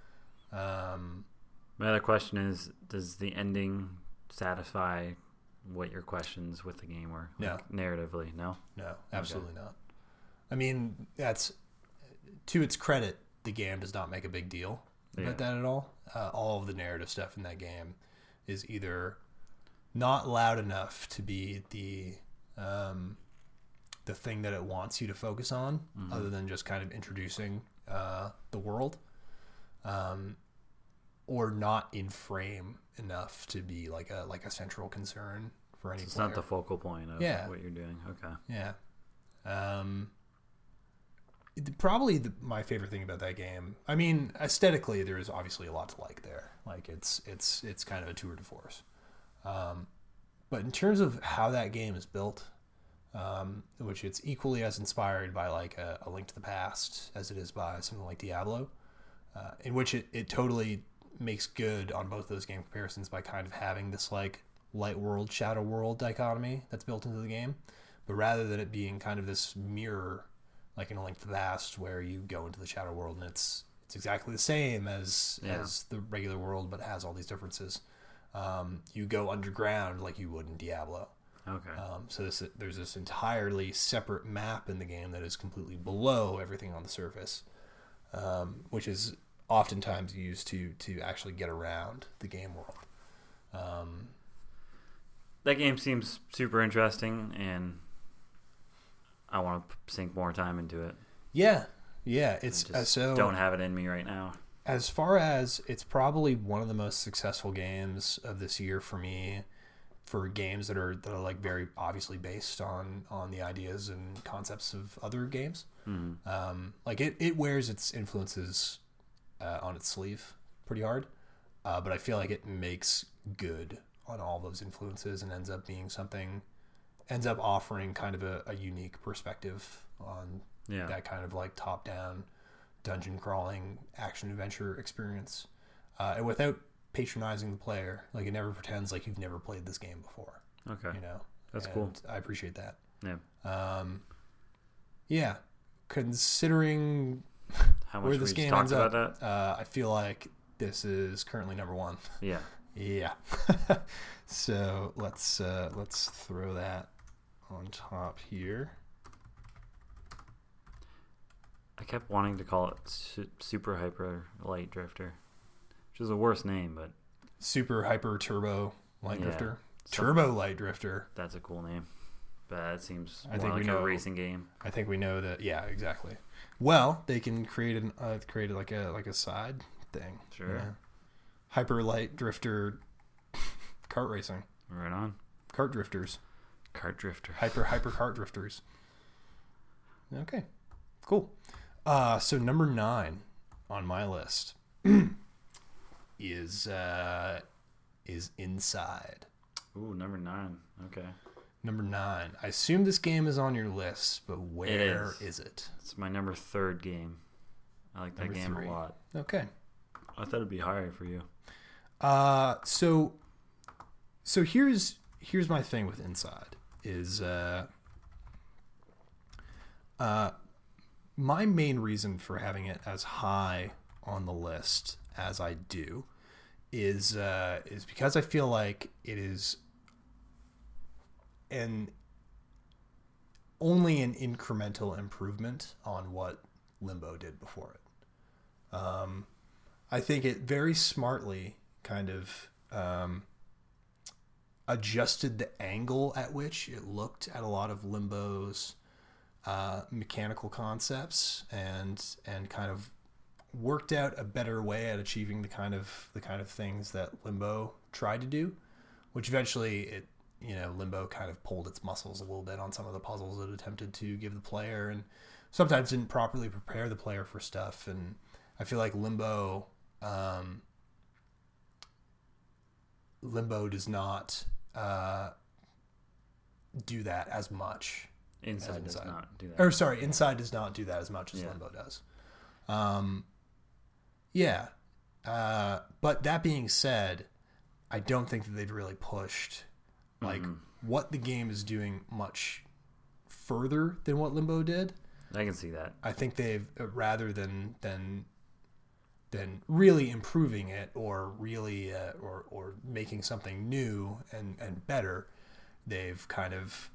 Um, My other question is, does the ending satisfy what your questions with the game were? No. Like, narratively, no? No, absolutely okay. not. I mean, that's, to its credit, the game does not make a big deal about yeah. that at all. Uh, all of the narrative stuff in that game is either not loud enough to be the um, the thing that it wants you to focus on, mm-hmm. other than just kind of introducing uh, the world, um, or not in frame enough to be like a like a central concern for any. So it's player. Not the focal point of yeah. what you're doing. Okay. Yeah. Um, Probably the, my favorite thing about that game. I mean, aesthetically, there is obviously a lot to like there. Like it's it's it's kind of a tour de force. Um, but in terms of how that game is built, um, which it's equally as inspired by like a, a Link to the Past as it is by something like Diablo, uh, in which it, it totally makes good on both those game comparisons by kind of having this like light world, shadow world dichotomy that's built into the game. But rather than it being kind of this mirror, like in A Link to the Past, where you go into the shadow world and it's it's exactly the same as yeah. as the regular world, but it has all these differences. Um, you go underground like you would in Diablo. Okay. Um, so this, there's this entirely separate map in the game that is completely below everything on the surface, um, which is oftentimes used to to actually get around the game world. Um, that game seems super interesting, and I want to sink more time into it. Yeah, yeah. It's uh, so don't have it in me right now. As far as it's probably one of the most successful games of this year for me, for games that are that are like very obviously based on on the ideas and concepts of other games. Mm-hmm. Um, like it it wears its influences uh, on its sleeve pretty hard, uh, but I feel like it makes good on all those influences and ends up being something. Ends up offering kind of a, a unique perspective on yeah. that kind of like top-down dungeon crawling action adventure experience, uh, and without patronizing the player. Like it never pretends like you've never played this game before. Okay, you know, that's and cool. I appreciate that. Yeah. Um, yeah. Considering how much where this we game talked ends about up, that, uh, I feel like this is currently number one. Yeah. Yeah. So let's uh, let's throw that on top here. I kept wanting to call it su- Super Hyper Light Drifter, which is the worst name, but Super Hyper Turbo Light yeah, Drifter, Turbo Light Drifter. That's a cool name, but that seems more I think like we know, a racing game. I think we know that. Yeah, exactly. Well, they can create an uh, create like a like a side thing. Sure. You know? Hyper Light Drifter kart racing. Right on. Kart drifters. Kart drifter. Hyper hyper kart drifters. Okay, cool. Uh, so number nine on my list is uh, is Inside. Ooh, number nine. Okay. Number nine. I assume this game is on your list, but where is. is it? It's my number third game. I like that number game three. a lot. Okay. I thought it'd be higher for you. Uh, so so here's here's my thing with Inside is uh, uh, my main reason for having it as high on the list as I do is uh, is because I feel like it is an only an incremental improvement on what Limbo did before it. Um, I think it very smartly kind of um, adjusted the angle at which it looked at a lot of Limbo's uh, mechanical concepts and and kind of worked out a better way at achieving the kind of the kind of things that Limbo tried to do, which eventually it you know Limbo kind of pulled its muscles a little bit on some of the puzzles it attempted to give the player, and sometimes didn't properly prepare the player for stuff. And I feel like Limbo um, Limbo does not uh, do that as much. Inside, Inside does not do that. Or sorry, Inside does not do that as much as yeah. Limbo does. Um, yeah. Uh, but that being said, I don't think that they've really pushed like mm-hmm. what the game is doing much further than what Limbo did. I can see that. I think they've uh, rather than than than really improving it or really uh, or or making something new and and better, they've kind of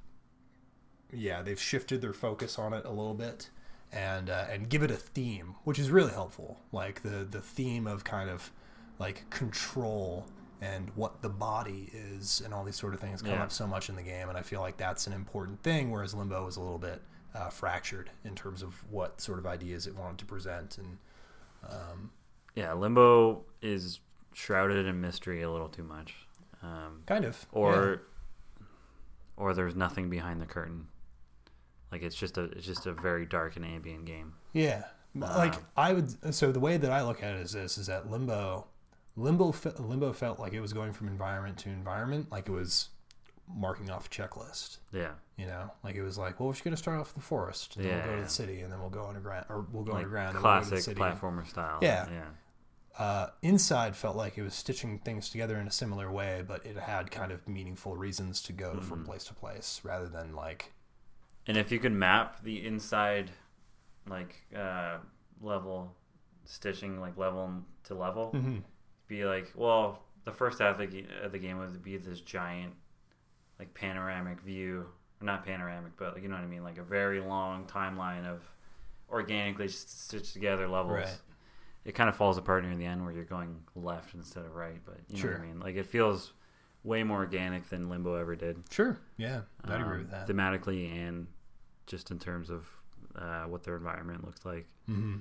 yeah they've shifted their focus on it a little bit and uh, and give it a theme, which is really helpful. Like the the theme of kind of like control and what the body is and all these sort of things come yeah. up so much in the game, and I feel like that's an important thing. Whereas Limbo was a little bit uh, fractured in terms of what sort of ideas it wanted to present, and um, yeah, Limbo is shrouded in mystery a little too much. Um, kind of, or yeah. or there's nothing behind the curtain. Like it's just a it's just a very dark and ambient game. Yeah, uh, like I would. So the way that I look at it is this: is that Limbo, Limbo, Limbo felt like it was going from environment to environment, like it was marking off a checklist. Yeah, you know, like it was like, well, we're just gonna start off in the forest, and yeah, then we'll go yeah. to the city, and then we'll go underground, or we'll go like underground. Classic and we'll go to the city. platformer style. Yeah, yeah. Uh, Inside felt like it was stitching things together in a similar way, but it had kind of meaningful reasons to go mm-hmm. from place to place rather than like. And if you could map the Inside, like uh, level stitching, like level to level, mm-hmm. be like, well, the first half of the, of the game would be this giant, like panoramic view, or not panoramic, but like, you know what I mean, like a very long timeline of organically stitched together levels. Right. It kind of falls apart near the end where you're going left instead of right, but you know sure. what I mean. Like it feels way more organic than Limbo ever did. Sure, yeah, I'd um, agree with that. Thematically and just in terms of uh, what their environment looked like. Mm-hmm.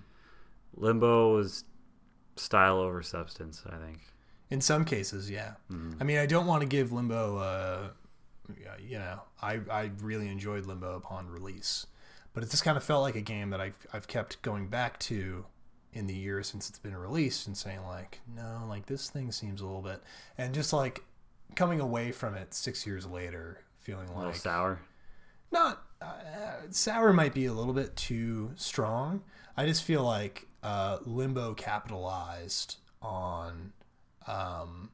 Limbo was style over substance, I think. In some cases, yeah. Mm-hmm. I mean, I don't want to give Limbo, uh, you know, I, I really enjoyed Limbo upon release, but it just kind of felt like a game that I've, I've kept going back to in the years since it's been released and saying like, no, like this thing seems a little bit, and just like coming away from it six years later feeling like a little sour. Not uh, sour might be a little bit too strong. I just feel like uh, Limbo capitalized on um,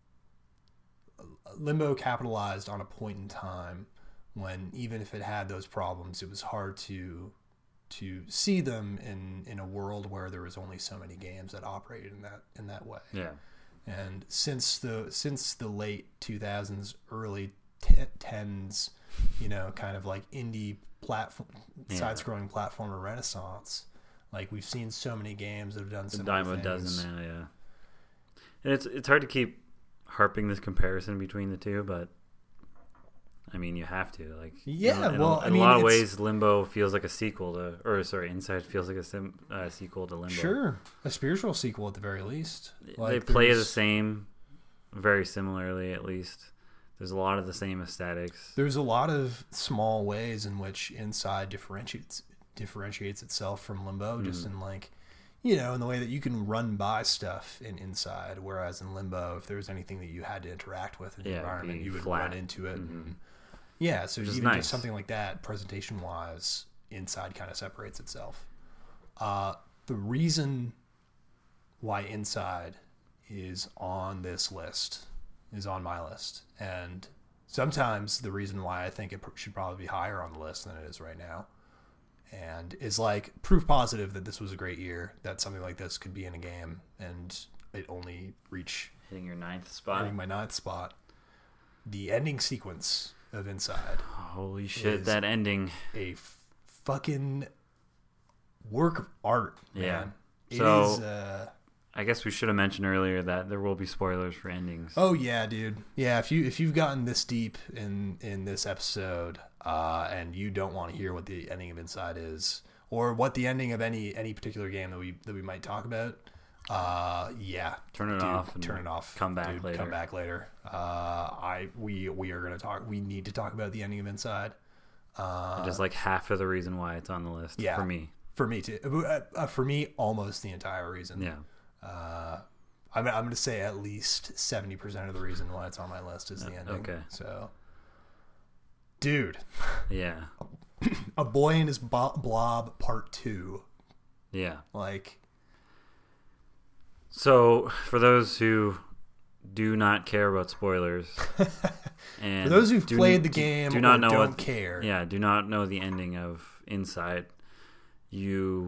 Limbo capitalized on a point in time when even if it had those problems, it was hard to to see them in, in a world where there was only so many games that operated in that in that way. Yeah. And since the since the late two thousands, early tens, you know, kind of like indie platform, yeah. side-scrolling platformer renaissance, like we've seen so many games that have done similar things. A dime a dozen now, yeah. And it's it's hard to keep harping this comparison between the two, but I mean, you have to. Like, yeah, you know, in well, a, in I a mean, lot of it's, ways, Limbo feels like a sequel to, or sorry, Inside feels like a sim, uh, sequel to Limbo. Sure, a spiritual sequel at the very least. Like, they play the same, very similarly at least. There's a lot of the same aesthetics. There's a lot of small ways in which Inside differentiates differentiates itself from Limbo, mm-hmm. just in like, you know, in the way that you can run by stuff in Inside, whereas in Limbo, if there was anything that you had to interact with in the yeah, environment, you would flat. run into it. Mm-hmm. And, yeah, so even nice. just something like that, presentation-wise, Inside kind of separates itself. Uh, the reason why Inside is on this list, is on my list, and sometimes the reason why I think it should probably be higher on the list than it is right now, and is like proof positive that this was a great year, that something like this could be in a game, and it only reach Hitting your ninth spot. Hitting my ninth spot. The ending sequence of Inside. Holy shit, that ending. A f- fucking work of art, man. Yeah. It so, is, uh, I guess we should have mentioned earlier that there will be spoilers for endings. Oh yeah, dude. Yeah, if you if you've gotten this deep in in this episode, uh, and you don't want to hear what the ending of Inside is, or what the ending of any any particular game that we that we might talk about, uh, yeah, turn it dude, off. And turn it off. Come back dude, later. Come back later. Uh, I we we are gonna talk. We need to talk about the ending of Inside. Uh, Just like half of the reason why it's on the list. Yeah, for me. For me too. Uh, uh, for me, almost the entire reason. Yeah. Uh, I'm, I'm going to say at least seventy percent of the reason why it's on my list is the ending. Okay. So, dude. Yeah. A Boy and His Bo- Blob Part two. Yeah. Like. So, for those who do not care about spoilers. and for those who've do, played the do, game do not or know don't what, care. Yeah, do not know the ending of Inside. You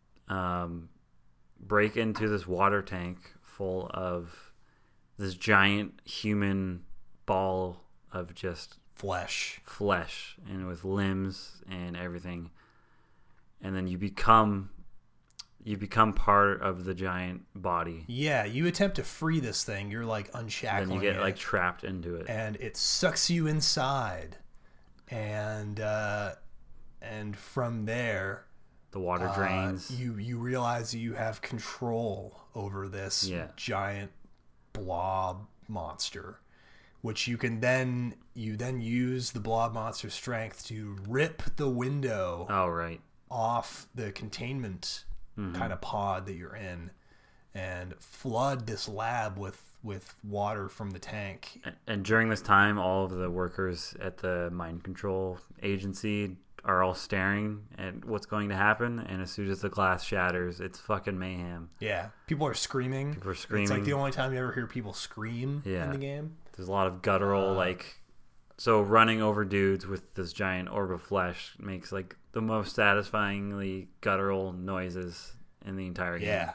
um, break into this water tank full of this giant human ball of just flesh, flesh, and with limbs and everything. And then you become you become part of the giant body. Yeah, you attempt to free this thing. You're like unshackling. Then you get it, like trapped into it, and it sucks you inside. And uh, and from there, the water drains. Uh, you you realize you have control over this yeah. giant blob monster, which you can then you then use the blob monster's strength to rip the window oh, right. off the containment mm-hmm. kind of pod that you're in, and flood this lab with with water from the tank. And, and during this time, all of the workers at the mind control agency are all staring at what's going to happen, and as soon as the glass shatters, it's fucking mayhem. Yeah, people are screaming. People are screaming. It's like the only time you ever hear people scream yeah. in the game. There's a lot of guttural, uh, like, so running over dudes with this giant orb of flesh makes like the most satisfyingly guttural noises in the entire game. Yeah.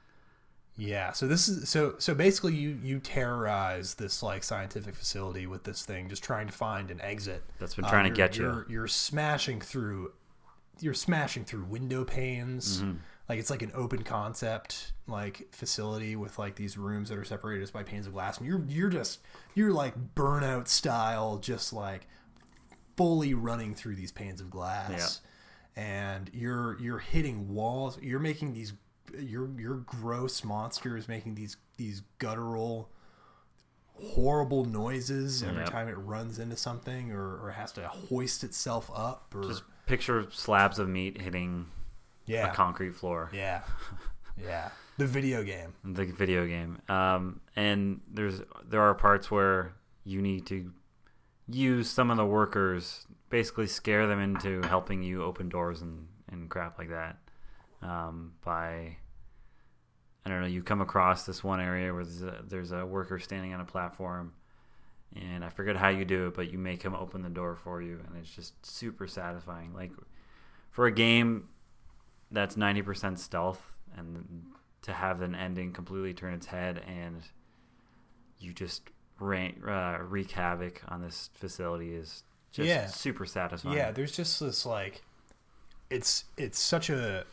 Yeah, so this is so so basically you you terrorize this like scientific facility with this thing, just trying to find an exit. That's been trying uh, to get you. You're, you're smashing through, you're smashing through window panes. Mm-hmm. Like it's like an open concept like facility with like these rooms that are separated just by panes of glass, and you're you're just you're like Burnout style, just like fully running through these panes of glass, yeah. and you're you're hitting walls. You're making these. Your your gross monster is making these these guttural, horrible noises every yep. time it runs into something or, or has to hoist itself up. Or just picture slabs of meat hitting yeah. a concrete floor. Yeah, yeah. The video game. The video game. Um, and there's there are parts where you need to use some of the workers, basically scare them into helping you open doors and, and crap like that. Um, by, I don't know, you come across this one area where there's a, there's a worker standing on a platform, and I forget how you do it, but you make him open the door for you, and it's just super satisfying. Like, for a game that's ninety percent stealth, and to have an ending completely turn its head, and you just rain, uh, wreak havoc on this facility is just yeah. super satisfying. Yeah, there's just this, like, it's it's such a...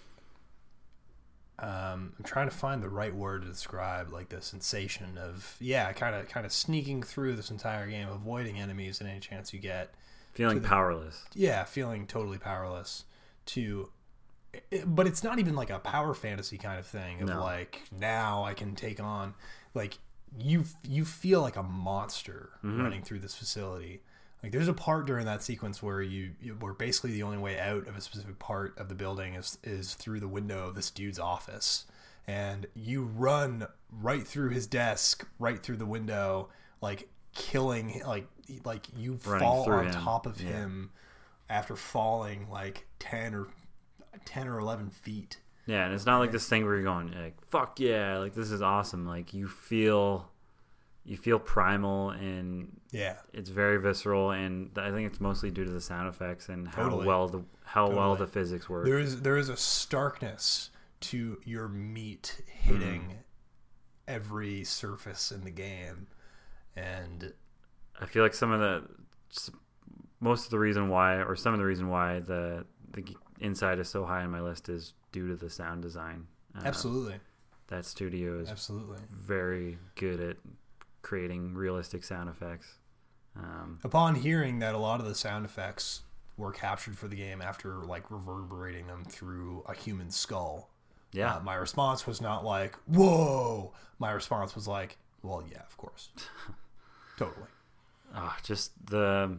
Um, I'm trying to find the right word to describe like the sensation of yeah, kind of kind of sneaking through this entire game, avoiding enemies and any chance you get, feeling the, powerless. Yeah, feeling totally powerless. To, it, but it's not even like a power fantasy kind of thing of no. like now I can take on like you you feel like a monster mm-hmm. running through this facility. Like there's a part during that sequence where you, you where basically the only way out of a specific part of the building is is through the window of this dude's office, and you run right through his desk, right through the window, like killing like like you Running fall on him. top of yeah. him after falling like ten or ten or eleven feet. Yeah, and it's not like this thing where you're going like fuck yeah, like this is awesome. Like you feel. You feel primal, and yeah, it's very visceral, and I think it's mostly due to the sound effects and how totally. well the how totally. well the physics work. There is there is a starkness to your meat hitting every surface in the game. And I feel like some of the most of the reason why, or some of the reason why the the Inside is so high on my list is due to the sound design. Um, absolutely, that studio is absolutely very good at creating realistic sound effects. Um, Upon hearing that a lot of the sound effects were captured for the game after like reverberating them through a human skull, yeah, uh, my response was not like "whoa." My response was like, "Well, yeah, of course, totally." oh, just the,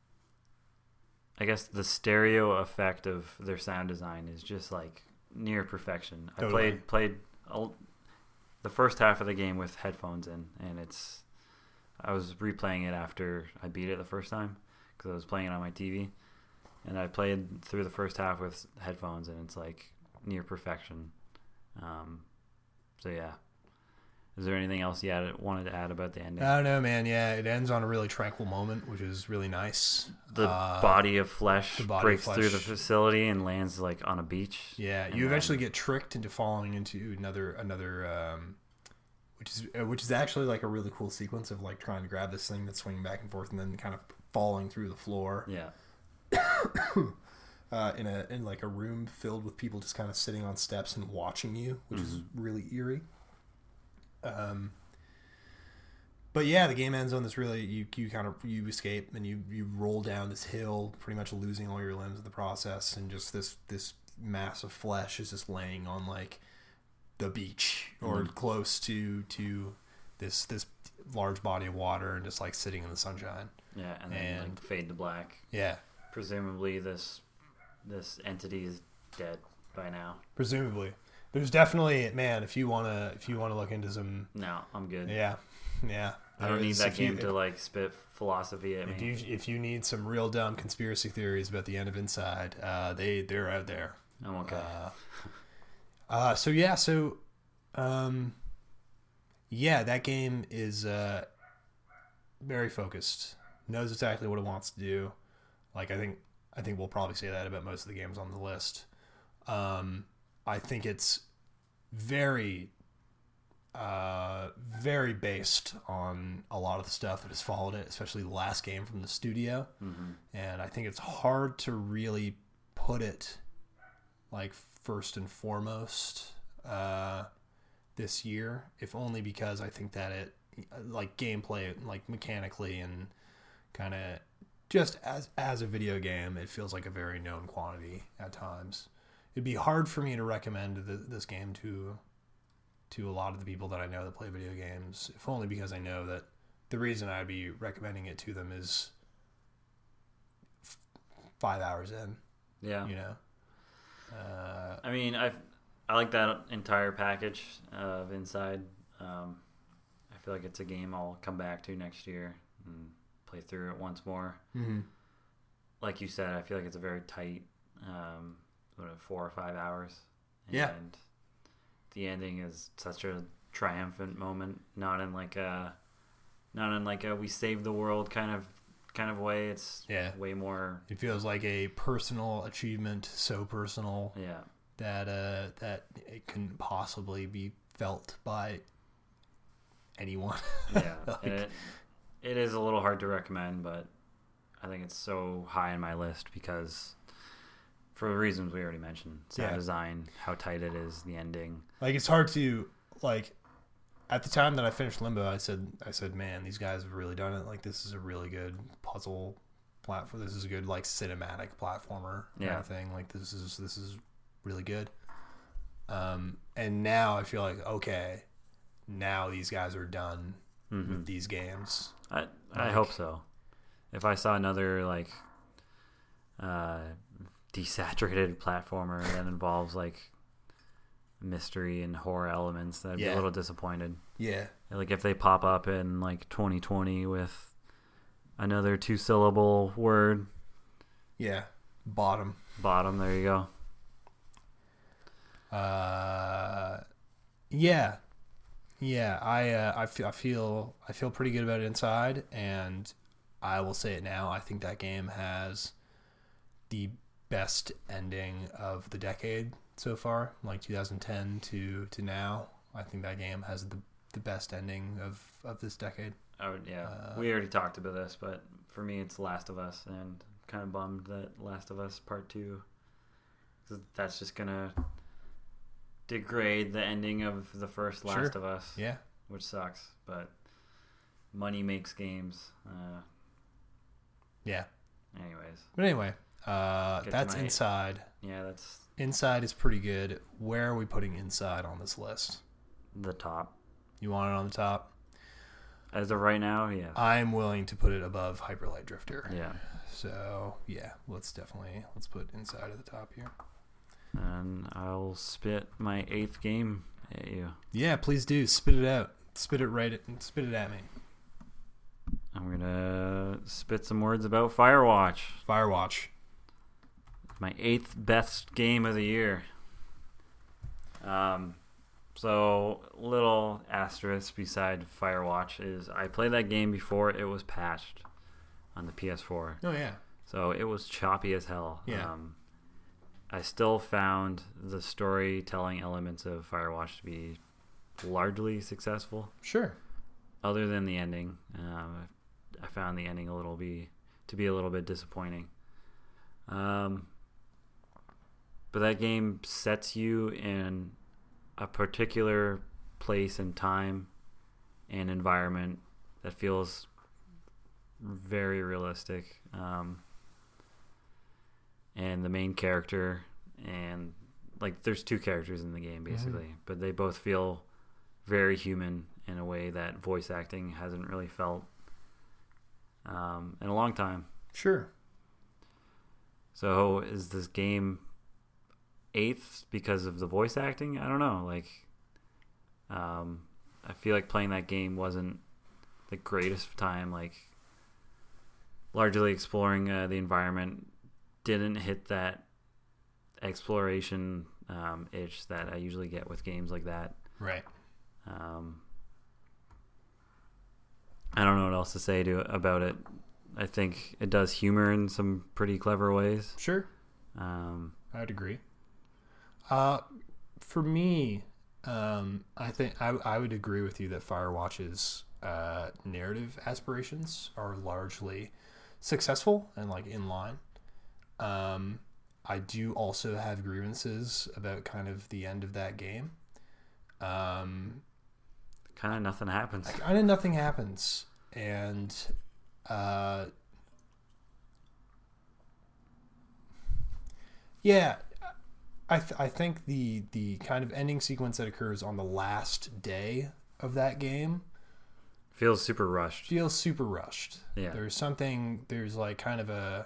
I guess the stereo effect of their sound design is just like near perfection. Totally. I played played a, the first half of the game with headphones in, and it's. I was replaying it after I beat it the first time because I was playing it on my T V, and I played through the first half with headphones, and it's like near perfection. Um, so yeah, is there anything else you added, wanted to add about the ending? I don't know, man. Yeah, it ends on a really tranquil moment, which is really nice. The uh, body of flesh the body breaks of through the flesh. facility and lands like on a beach. Yeah, and you then- eventually get tricked into falling into another another, um, which is uh, which is actually like a really cool sequence of like trying to grab this thing that's swinging back and forth and then kind of falling through the floor. Yeah, Uh, in a in like a room filled with people just kind of sitting on steps and watching you, which mm-hmm. is really eerie. Um, but yeah, the game ends on this really you you kind of you escape and you you roll down this hill, pretty much losing all your limbs in the process, and just this this mass of flesh is just laying on like the beach or mm-hmm. close to to this this large body of water and just like sitting in the sunshine. Yeah, and then and, like fade to black. Yeah, presumably this this entity is dead by now. Presumably, there's definitely man. If you wanna if you wanna look into some, no, I'm good. Yeah, yeah. I don't need that game you, to if, like spit philosophy at if me. You, if you need some real dumb conspiracy theories about the end of Inside, uh, they they're out there. I'm okay. Uh, uh, so yeah, so um, yeah, that game is uh, very focused. Knows exactly what it wants to do. Like I think I think we'll probably say that about most of the games on the list. Um, I think it's very uh, very based on a lot of the stuff that has followed it, especially the last game from the studio. Mm-hmm. And I think it's hard to really put it like first and foremost uh, this year, if only because I think that it like gameplay, like mechanically and kind of just as as a video game, it feels like a very known quantity at times. It'd be hard for me to recommend the, this game to to a lot of the people that I know that play video games, if only because I know that the reason I'd be recommending it to them is f- five hours in. Yeah, you know. Uh, I mean, I I like that entire package of Inside. Um, I feel like it's a game I'll come back to next year and play through it once more. Mm-hmm. Like you said, I feel like it's a very tight, um, what, four or five hours. And yeah. The ending is such a triumphant moment, not in like a, not in like a we saved the world kind of kind of way. It's yeah. way more. It feels like a personal achievement, so personal. Yeah. That uh, that it couldn't possibly be felt by anyone. Yeah. like, and it, it is a little hard to recommend, but I think it's so high on my list because for the reasons we already mentioned. Sound yeah. design, how tight it is, the ending. Like it's hard to like at the time that I finished Limbo, I said I said, man, these guys have really done it. Like this is a really good puzzle platform. This is a good like cinematic platformer kind yeah. of thing. Like this is this is really good. Um and now I feel like okay, now these guys are done mm-hmm. with these games. I I like, hope so. If I saw another like uh desaturated platformer that involves like mystery and horror elements, I'd yeah. be a little disappointed. Yeah. Like if they pop up in like twenty twenty with another two syllable word. Yeah. Bottom. Bottom, there you go. Uh yeah. Yeah, I uh, I feel I feel I feel pretty good about it Inside, and I will say it now. I think that game has the best ending of the decade so far, like two thousand ten to to now. I think that game has the the best ending of, of this decade. I would, yeah, Uh, we already talked about this, but for me, it's Last of Us, and kind of bummed that Last of Us Part Two, 'cause that's just gonna degrade the ending of the first Last Sure. of Us, Yeah. which sucks. But money makes games. Uh, Yeah. anyways, But anyway, uh, Get to that's my- Inside. yeah, that's Inside is pretty good. Where are we putting Inside on this list? the top You want it on the top? as of right now. Yeah, I'm willing to put it above Hyper Light Drifter. yeah, So yeah, let's definitely let's put Inside at the top here. and I'll spit my eighth game at you. Yeah, please do spit it out. Spit it right at, spit it at me. I'm gonna spit some words about Firewatch. Firewatch. My eighth best game of the year. Um, so little asterisk beside Firewatch is I played that game before it was patched on the P S four, Oh yeah. so it was choppy as hell. Yeah. Um, I still found the storytelling elements of Firewatch to be largely successful, Sure. other than the ending. Um, I found the ending a little be to be a little bit disappointing. Um, but that game sets you in a particular place and time and environment that feels very realistic. Um, and the main character and like there's two characters in the game basically, Mm-hmm. but they both feel very human in a way that voice acting hasn't really felt um, in a long time. Sure. So is this game eighth because of the voice acting? I don't know. Like, um, I feel like playing that game wasn't the greatest time. Like, largely exploring uh, the environment didn't hit that exploration um, itch that I usually get with games like that. Right. Um, I don't know what else to say to about it. I think it does humor in some pretty clever ways. Sure. Um, I'd agree. Uh, for me, um, I think I, I would agree with you that Firewatch's uh, narrative aspirations are largely successful and like in line. Um, I do also have grievances about kind of the end of that game. Um, kind of nothing happens. kind of nothing happens, and uh, yeah. I th- I think the the kind of ending sequence that occurs on the last day of that game Feels super rushed. feels super rushed. Yeah. There's something there's like kind of a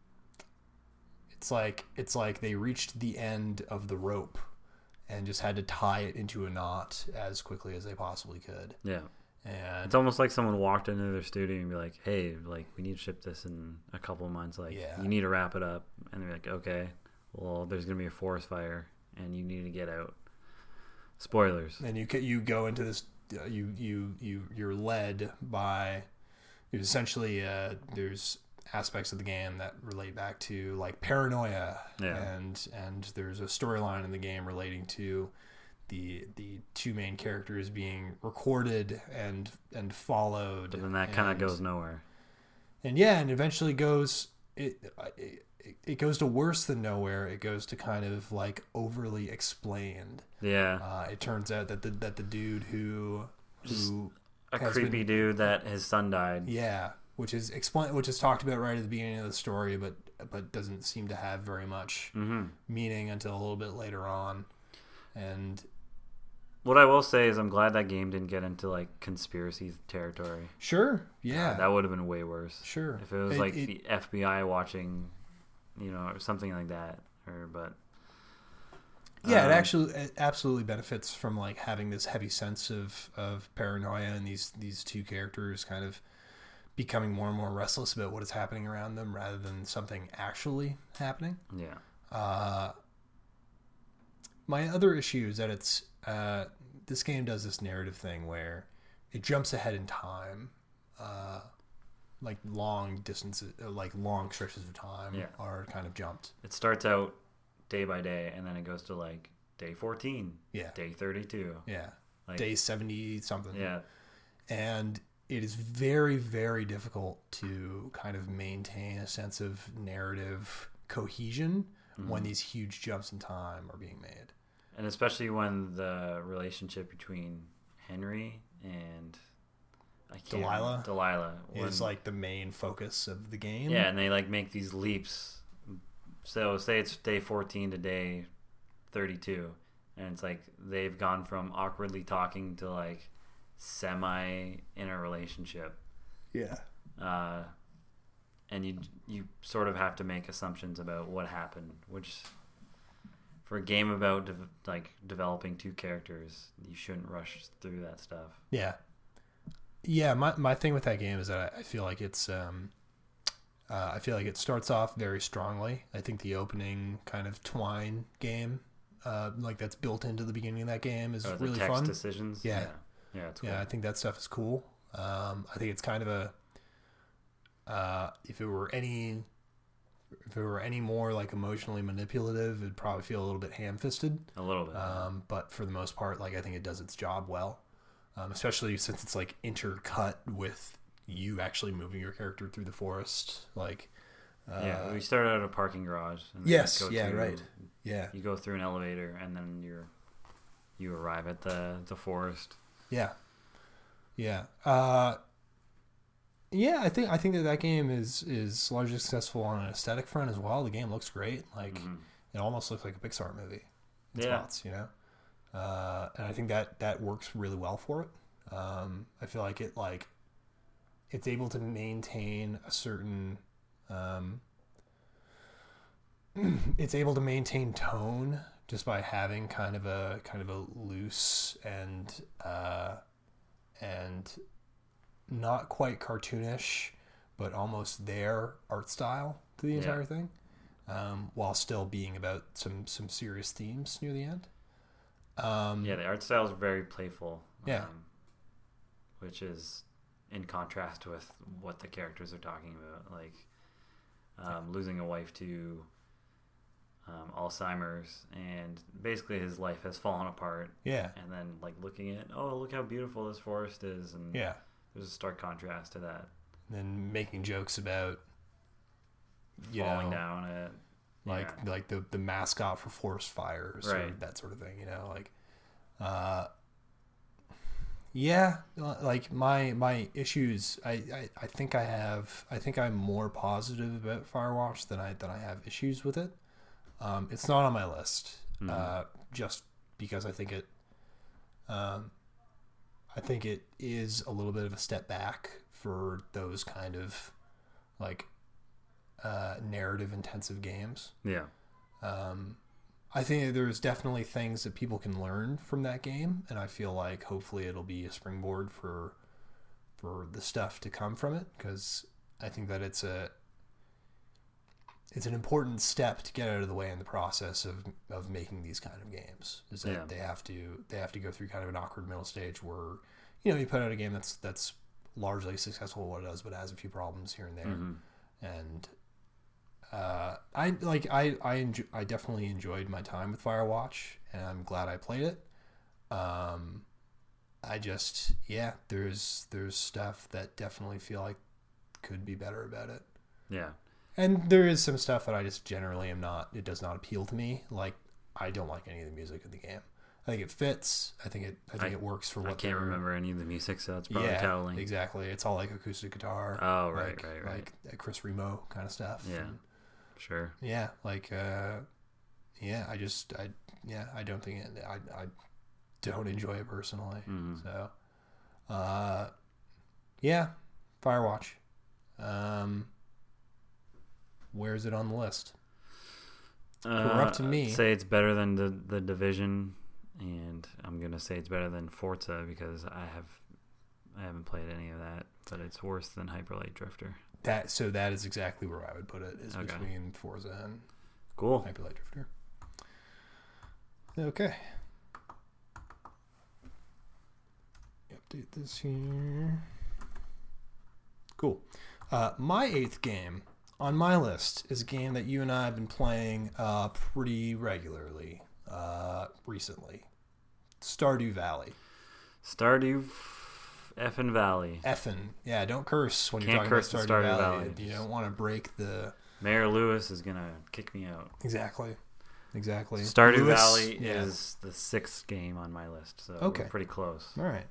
it's like it's like they reached the end of the rope and just had to tie it into a knot as quickly as they possibly could. Yeah. And It's almost like someone walked into their studio and be like, "Hey, like we need to ship this in a couple of months. Like Yeah. you need to wrap it up." And they're like, "Okay, well, there's gonna be a forest fire and you need to get out." Spoilers. and you ca- you go into this uh, you you you you're led by there's essentially uh, there's aspects of the game that relate back to like paranoia, Yeah. and and there's a storyline in the game relating to the the two main characters being recorded and and followed, But then that kind of and- goes nowhere. and yeah, and eventually goes it, it it goes to worse than nowhere. It goes to kind of like overly explained. Yeah. Uh, it turns out that the that the dude who who A has creepy been- dude that his son died. yeah, which is explain which is talked about right at the beginning of the story, but but doesn't seem to have very much Mm-hmm. meaning until a little bit later on. And What I will say is I'm glad that game didn't get into like conspiracy territory. sure, yeah, Uh, that would have been way worse. sure. If it was It- like it- the F B I watching, you know, or something like that. Or but Yeah, Um, it actually it absolutely benefits from like having this heavy sense of, of paranoia and these these two characters kind of becoming more and more restless about what is happening around them rather than something actually happening. yeah. Uh, my other issue is that it's uh, this game does this narrative thing where it jumps ahead in time, uh, like long distances, uh, like long stretches of time Yeah. are kind of jumped. It starts out day by day and then it goes to like day fourteen, Yeah, day thirty-two. yeah. Like, day seventy something. Yeah. And it is very, very difficult to kind of maintain a sense of narrative cohesion mm-hmm. when these huge jumps in time are being made. And especially when the relationship between Henry and I can't Delilah, remember, Delilah when, is like the main focus of the game. Yeah, and they like make these leaps. So say it's day fourteen to day thirty-two, and it's like they've gone from awkwardly talking to like semi in a relationship. Yeah. Uh, and you you sort of have to make assumptions about what happened, which for a game about de- like developing two characters, you shouldn't rush through that stuff. Yeah. Yeah, my my thing with that game is that I, I feel like it's um uh, I feel like it starts off very strongly. I think the opening kind of twine game, uh, like that's built into the beginning of that game, is oh, the really text fun. Decisions. Yeah, yeah, yeah, it's cool. Yeah. I think that stuff is cool. Um, I think it's kind of a uh, if it were any if it were any more like emotionally manipulative, it'd probably feel a little bit ham-fisted. A little bit. Um, but for the most part, like I think it does its job well. Um, especially since it's like intercut with you actually moving your character through the forest. Like, uh, yeah, we started out at a parking garage. And yes, go yeah, through, right, yeah. You go through an elevator, and then you're you arrive at the the forest. Yeah, yeah, uh, yeah. I think I think that that game is is largely successful on an aesthetic front as well. The game looks great. Like, mm-hmm. it almost looks like a Pixar movie. In yeah, spots, you know. Uh, and I think that that works really well for it. Um, I feel like it like it's able to maintain a certain um, it's able to maintain tone just by having kind of a kind of a loose and uh, and not quite cartoonish, but almost there art style to the entire yeah. thing, um, while still being about some some serious themes near the end. Um, yeah, the art style is very playful. Yeah. Um, which is in contrast with what the characters are talking about, like um, yeah. losing a wife to um, Alzheimer's, and basically his life has fallen apart. Yeah. And then like looking at, oh, look how beautiful this forest is, and yeah, there's a stark contrast to that. And then making jokes about you falling know, down it. Like yeah. like the, the mascot for forest fires, right. or that sort of thing, you know, like, uh, yeah, like my my issues. I, I, I think I have. I think I'm more positive about Firewatch than I than I have issues with it. Um, it's not on my list, mm-hmm. uh, just because I think it. Um, I think it is a little bit of a step back for those kind of, like. Uh, narrative intensive games. Yeah. Um, I think there's definitely things that people can learn from that game, and I feel like hopefully it'll be a springboard for for the stuff to come from it, because I think that it's a it's an important step to get out of the way in the process of of making these kind of games. Is that yeah. they have to they have to go through kind of an awkward middle stage where, you know, you put out a game that's that's largely successful at what it does, but has a few problems here and there, mm-hmm. and Uh, I like I I enjoy, I definitely enjoyed my time with Firewatch, and I'm glad I played it. Um, I just yeah, there's there's stuff that definitely feel like could be better about it. Yeah, and there is some stuff that I just generally am not. It does not appeal to me. Like, I don't like any of the music in the game. I think it fits. I think it. I think I, it works for what. I can't remember any of the music, so that's probably yeah, telling. Exactly. It's all like acoustic guitar. Oh right, like, right, right. Like Chris Remo kind of stuff. Yeah. And, sure. Yeah, like, uh, yeah, I just, I, yeah, I don't think it, I, I don't enjoy it personally. Mm-hmm. So, uh, yeah, Firewatch. Um, where's it on the list? Uh, We're up to me. I'd say it's better than the the Division, and I'm gonna say it's better than Forza because I have, I haven't played any of that, but it's worse than Hyper Light Drifter. That so that is exactly where I would put it, is okay. between Forza and cool Hyper Light Drifter. Okay. Update this here. Cool. Uh, my eighth game on my list is a game that you and I have been playing uh, pretty regularly uh, recently. Stardew Valley. Stardew effing Valley. Effin. Yeah, don't curse when Can't you're talking curse about in Stardew, Stardew Valley. Valley. You don't want to break the... Mayor Lewis is going to kick me out. Exactly. Exactly. Stardew Lewis, Valley yeah. is the sixth game on my list, so Okay. we're pretty close. All right.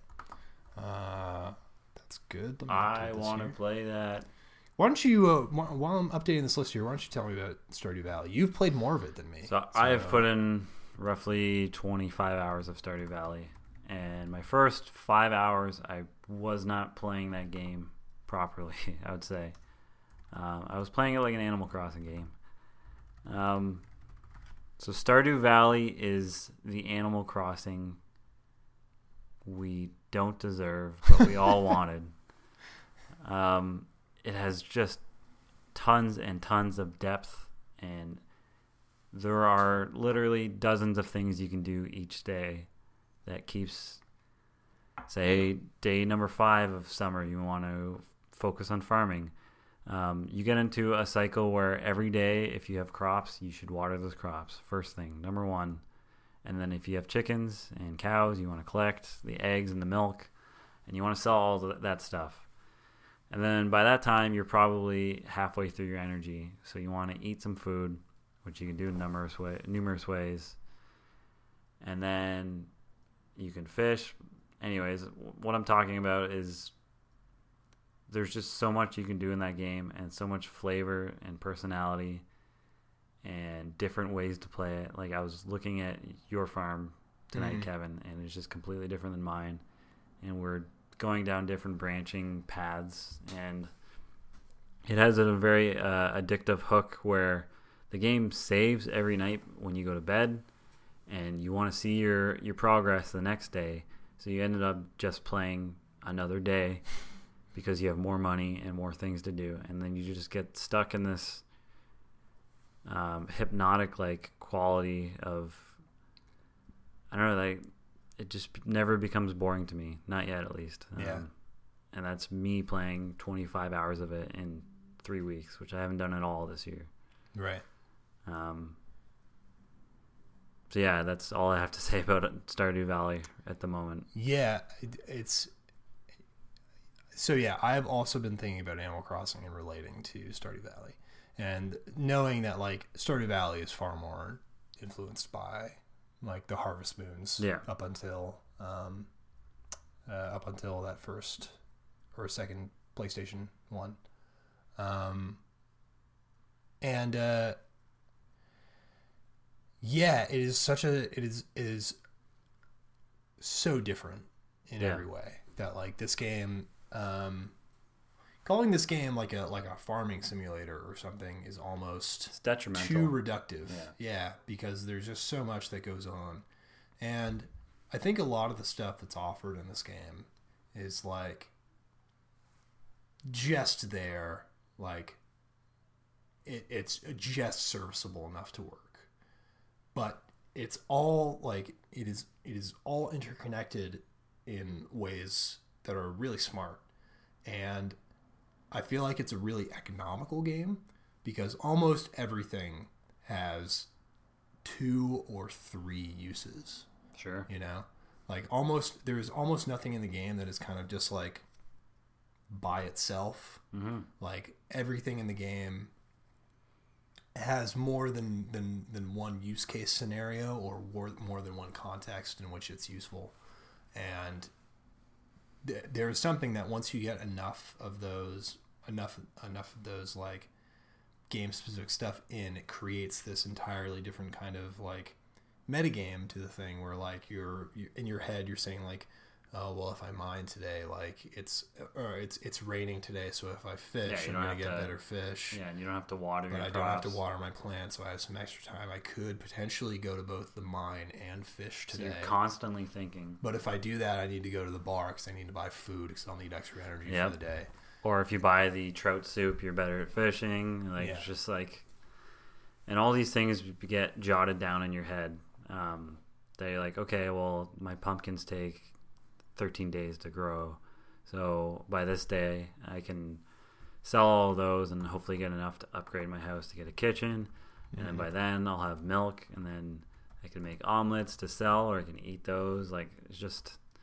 Uh, that's good. Let me I update this want to here. play that. Why don't you, uh, wh- while I'm updating this list here, why don't you tell me about Stardew Valley? You've played more of it than me. So, I have put in roughly twenty-five hours of Stardew Valley. And my first five hours, I was not playing that game properly, I would say. Um, I was playing it like an Animal Crossing game. Um, so Stardew Valley is the Animal Crossing we don't deserve, but we all wanted. Um, it has just tons and tons of depth, and there are literally dozens of things you can do each day that keeps, say, day number five of summer, you want to focus on farming. Um, you get into a cycle where every day, if you have crops, you should water those crops. First thing, number one. And then if you have chickens and cows, you want to collect the eggs and the milk, and you want to sell all that stuff. And then by that time, you're probably halfway through your energy. So you want to eat some food, which you can do in numerous, way, numerous ways. And then you can fish. Anyways, what I'm talking about is there's just so much you can do in that game, and so much flavor and personality and different ways to play it. Like, I was looking at your farm tonight, Mhm. Kevin, and it's just completely different than mine. And we're going down different branching paths, and it has a very uh, addictive hook where the game saves every night when you go to bed, and you want to see your, your progress the next day. So you ended up just playing another day because you have more money and more things to do. And then you just get stuck in this um, hypnotic like quality of, I don't know, like it just never becomes boring to me. Not yet, at least. Um, Yeah. And that's me playing twenty-five hours of it in three weeks, which I haven't done at all this year. Right. Um, so yeah, that's all I have to say about Stardew Valley at the moment. Yeah, it, it's... So yeah, I've also been thinking about Animal Crossing and relating to Stardew Valley. And knowing that, like, Stardew Valley is far more influenced by, like, the Harvest Moons. Yeah. Up until, um, uh, up until that first or second PlayStation one. Um, and, uh, yeah, it is such a, it is, it is so different in Yeah. every way that, like, this game, um, calling this game like a like a farming simulator or something is almost It's detrimental. too reductive. Yeah. Yeah, because there's just so much that goes on. And I think a lot of the stuff that's offered in this game is like just there, like it, it's just serviceable enough to work. But it's all like it is it is all interconnected in ways that are really smart. And I feel like it's a really economical game because almost everything has two or three uses, Sure. you know? Like almost there's almost nothing in the game that is kind of just like by itself. Mm-hmm. Like everything in the game has more than than than one use case scenario or more, more than one context in which it's useful. And th- there is something that once you get enough of those enough enough of those like game specific stuff in, it creates this entirely different kind of like metagame to the thing where like you're, you're in your head you're saying like, oh well, if I mine today, like it's or it's it's raining today, so if I fish, Yeah, you I'm don't gonna have get to- better fish. Yeah, and you don't have to water But your I don't have to crops. water my plants, so I have some extra time. I could potentially go to both the mine and fish So today. you're constantly thinking. But if I do that, I need to go to the bar because I need to buy food because I'll need extra energy Yep. for the day. Or if you buy the trout soup, you're better at fishing. Like, Yeah. it's just like... And all these things get jotted down in your head. Um, they're like, okay, well, my pumpkins take thirteen days to grow. So by this day, I can sell all of those and hopefully get enough to upgrade my house to get a kitchen. And then Mhm. by then, I'll have milk. And then I can make omelets to sell, or I can eat those. Like, it's just...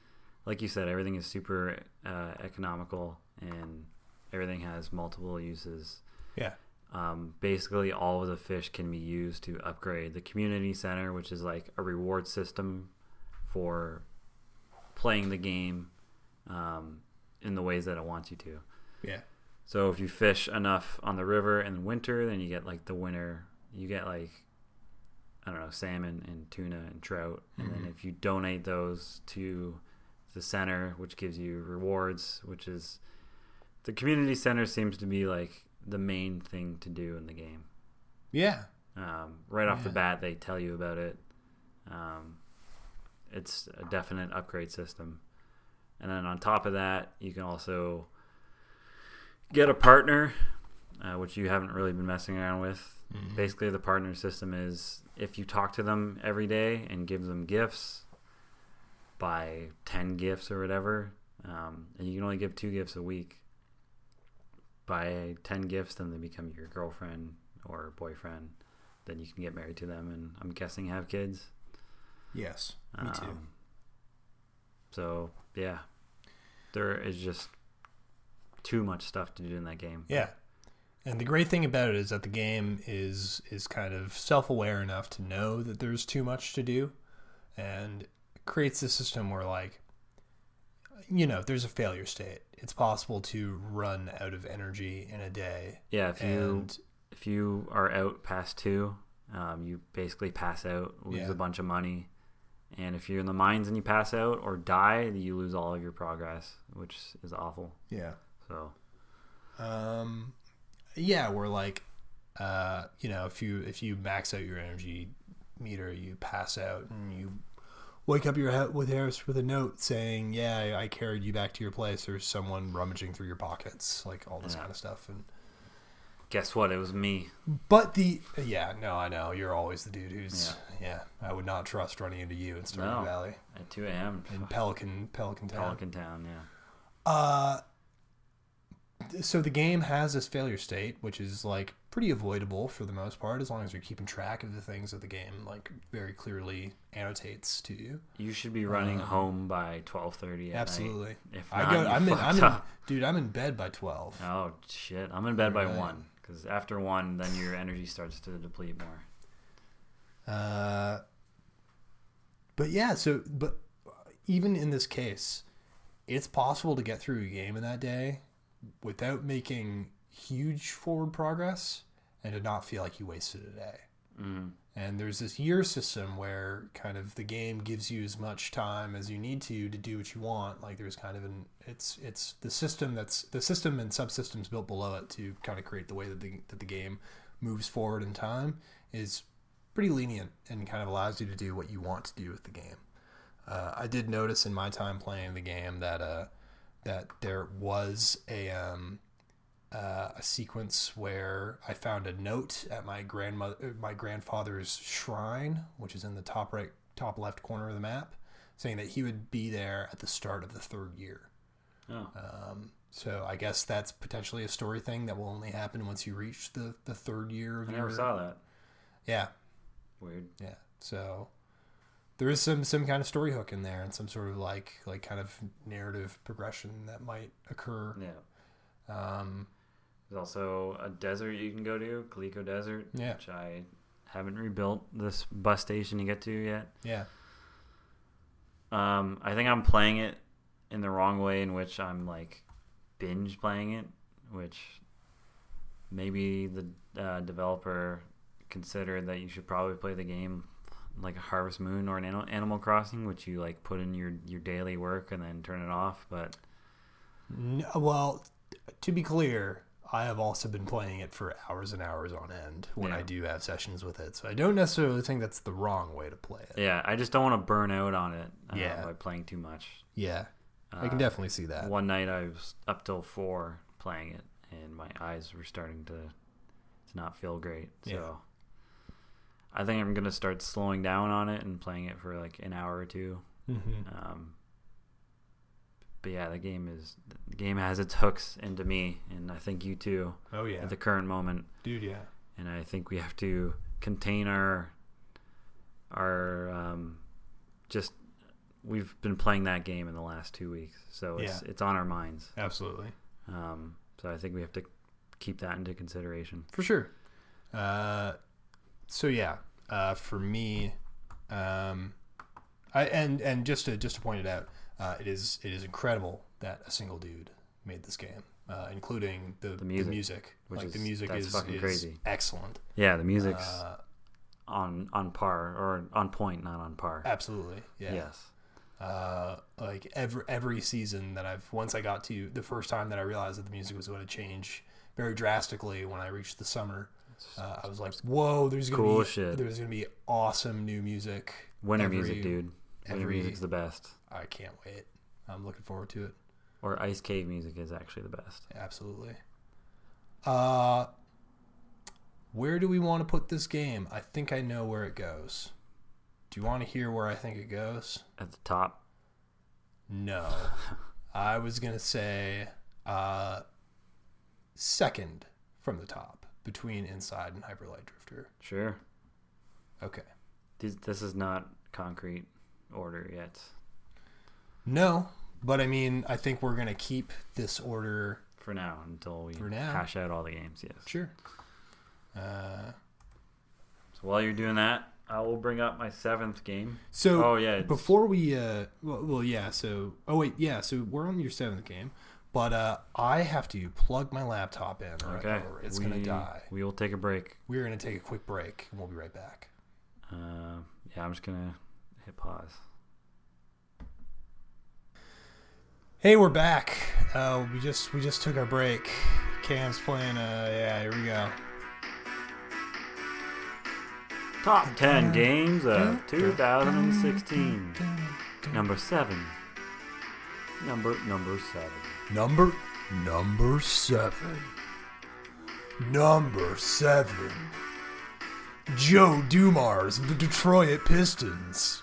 like you said, everything is super uh, economical and everything has multiple uses. Yeah. Um, basically, all of the fish can be used to upgrade the community center, which is like a reward system for playing the game um, in the ways that it wants you to. Yeah. So if you fish enough on the river in winter, then you get like the winter, you get like, I don't know, salmon and tuna and trout. And mm-hmm. then if you donate those to the center, which gives you rewards, which is the community center seems to be like the main thing to do in the game. Yeah. Um, right off yeah. the bat, they tell you about it. Um, it's a definite upgrade system. And then on top of that, you can also get a partner, uh, which you haven't really been messing around with. Mm-hmm. Basically, the partner system is if you talk to them every day and give them gifts, buy ten gifts or whatever, um, and you can only give two gifts a week. Buy ten gifts, then they become your girlfriend or boyfriend. Then you can get married to them, and I'm guessing have kids. Yes, me too. Um, so yeah, there is just too much stuff to do in that game. Yeah, and the great thing about it is that the game is is kind of self-aware enough to know that there's too much to do, and it creates a system where, like, you know, there's a failure state. It's possible to run out of energy in a day. Yeah, if you if you are out past two, um, you basically pass out, lose yeah. a bunch of money. And if you're in the mines and you pass out or die, you lose all of your progress, which is awful. Yeah. So, um, yeah, we're like, uh, you know, if you if you max out your energy meter, you pass out and you wake up your head with Harris with a note saying, "Yeah, I carried you back to your place." There's someone rummaging through your pockets, like all this yeah. kind of stuff. And guess what? It was me. But the yeah, no, I know you're always the dude who's yeah. yeah I would not trust running into you in Stardew no, Valley at two a.m. in Pelican Pelican Town. Pelican Town, yeah. Uh, so the game has this failure state, which is like pretty avoidable for the most part, as long as you're keeping track of the things that the game like very clearly annotates to you. You should be running um, home by twelve thirty. Absolutely. Night. If I not, go, I'm in, I'm in, up. dude. I'm in bed by twelve. Oh shit! I'm in bed by right. one because after one, then your energy starts to deplete more. Uh, but yeah, so but even in this case, it's possible to get through a game in that day without making huge forward progress and to not feel like you wasted a day. Mm-hmm. And there's this year system where kind of the game gives you as much time as you need to to do what you want. Like there's kind of an it's it's the system that's the system and subsystems built below it to kind of create the way that the that the game moves forward in time is pretty lenient and kind of allows you to do what you want to do with the game. Uh, I did notice in my time playing the game that uh, that there was a um, uh, a sequence where I found a note at my grandmother, my grandfather's shrine, which is in the top right, top left corner of the map, saying that he would be there at the start of the third year. Oh. Um, so I guess that's potentially a story thing that will only happen once you reach the, the third year of I your... never saw that. Yeah. Weird. Yeah. So there is some, some kind of story hook in there and some sort of like, like kind of narrative progression that might occur. Yeah. Um, There's also a desert you can go to, Calico Desert, yeah. which I haven't rebuilt this bus station to get to yet. Yeah. Um, I think I'm playing it in the wrong way, in which I'm like binge playing it, which maybe the uh, developer considered that you should probably play the game like a Harvest Moon or an Animal Crossing, which you like put in your, your daily work and then turn it off. But no, well, to be clear, I have also been playing it for hours and hours on end when yeah. I do have sessions with it. So I don't necessarily think that's the wrong way to play it. Yeah, I just don't want to burn out on it uh, yeah. by playing too much. Yeah, uh, I can definitely see that. One night I was up till four playing it, and my eyes were starting to, to not feel great. So yeah. I think I'm going to start slowing down on it and playing it for like an hour or two. Mm-hmm. Um, but yeah, the game is the game has its hooks into me, and I think you too. Oh yeah. At the current moment, dude. Yeah. And I think we have to contain our our um, just we've been playing that game in the last two weeks, so it's Yeah. it's on our minds. Absolutely. Um, so I think we have to keep that into consideration. For sure. Uh, so yeah, uh, for me, um, I and and just to just to point it out, uh, it is it is incredible that a single dude made this game, uh, including the the music. The music. Which like is, the music that's is, fucking is crazy. excellent. Yeah, the music's Uh, on on par or on point, not on par. absolutely. Yeah. Yes. Uh, like every every season that I've once I got to the first time that I realized that the music was going to change very drastically when I reached the summer. Uh, I was like, "Whoa, there's gonna Cool be shit. there's gonna be awesome new music." Winter every- music, dude. Winter every- music's the best. I can't wait. I'm looking forward to it. Or Ice Cave music is actually the best. Absolutely. Uh, where do we want to put this game? I think I know where it goes. Do you want to hear where I think it goes? At the top. No. I was going to say uh, second from the top between Inside and Hyper Light Drifter. Sure. Okay. This, this is not concrete order yet. No, but I mean, I think we're going to keep this order. For now, until we For now. hash out all the games, yes. Sure. Uh, So while you're doing that, I will bring up my seventh game. so Oh, yeah. it's- before we, uh, well, well, yeah, so, oh wait, yeah, so we're on your seventh game, but uh, I have to plug my laptop in or, Okay. or it's we, going to die. We will take a break. We're going to take a quick break and we'll be right back. Uh, yeah, I'm just going to hit pause. Hey, we're back. Uh, we just we just took our break. Cam's playing. Uh, yeah, here we go. Top ten games of two thousand sixteen. Number seven. Number number seven. Number number seven. Number seven. Joe Dumars of the Detroit Pistons.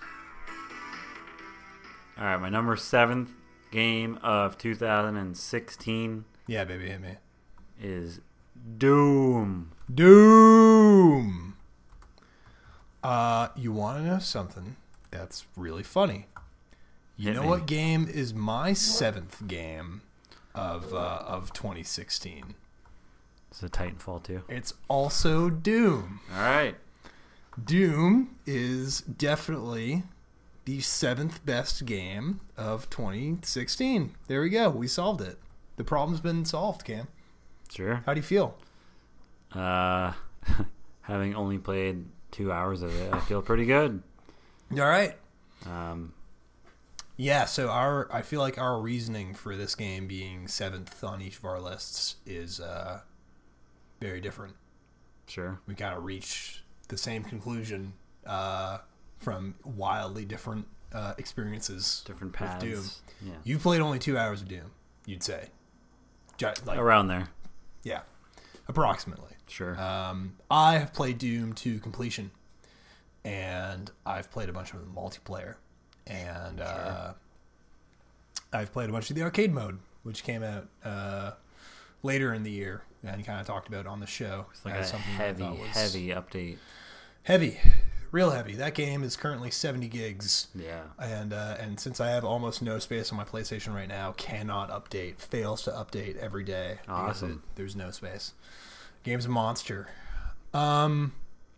All right, my number seventh game of two thousand sixteen Yeah, baby, hit me. is Doom. Doom. Uh, you want to know something that's really funny? You Hit know me. what game is my seventh game of uh, of twenty sixteen? It's a Titanfall two. It's also Doom. All right. Doom is definitely the seventh best game of twenty sixteen. There we go. We solved it. The problem's been solved, Cam. Sure. How do you feel? Uh, having only played two hours of it, I feel pretty good. All right. Um, Yeah, so our I feel like our reasoning for this game being seventh on each of our lists is uh, very different. sure. We kind of reach the same conclusion uh, from wildly different uh, experiences. Different with paths. Doom. Yeah. You played only two hours of Doom, you'd say. Ju- Like, Around there. yeah, approximately. Sure. Um, I have played Doom to completion, and I've played a bunch of the multiplayer, and uh, I've played a bunch of the arcade mode, which came out uh, later in the year, and kind of talked about on the show. it's like as a something that I heavy, thought was heavy update. heavy, real heavy. That game is currently seventy gigs. Yeah. And uh, and since I have almost no space on my PlayStation right now, cannot update, fails to update every day. because Awesome. it- there's no space. Game's a monster. Um,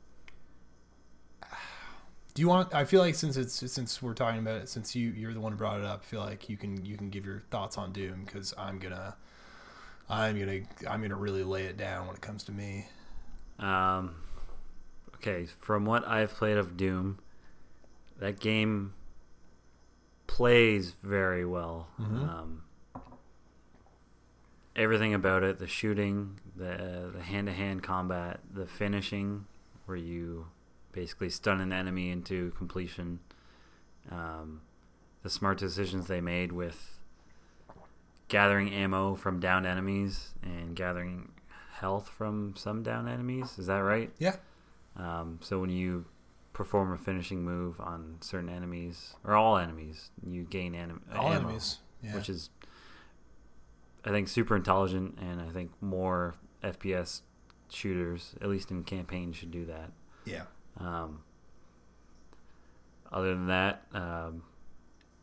do you want? I feel like since it's since we're talking about it, since you you're the one who brought it up, I feel like you can you can give your thoughts on Doom because I'm gonna I'm gonna I'm gonna really lay it down when it comes to me. Um, okay, from what I've played of Doom, that game plays very well. Mhm. Um, everything about it, the shooting, the the hand-to-hand combat, the finishing, where you basically stun an enemy into completion, um, the smart decisions they made with gathering ammo from downed enemies and gathering health from some down enemies. Is that right? Yeah. Um, so when you perform a finishing move on certain enemies, or all enemies, you gain anim- All ammo, enemies. Yeah. which is, I think, super intelligent, and I think more F P S shooters, at least in campaign, should do that. yeah. Um, other than that, um,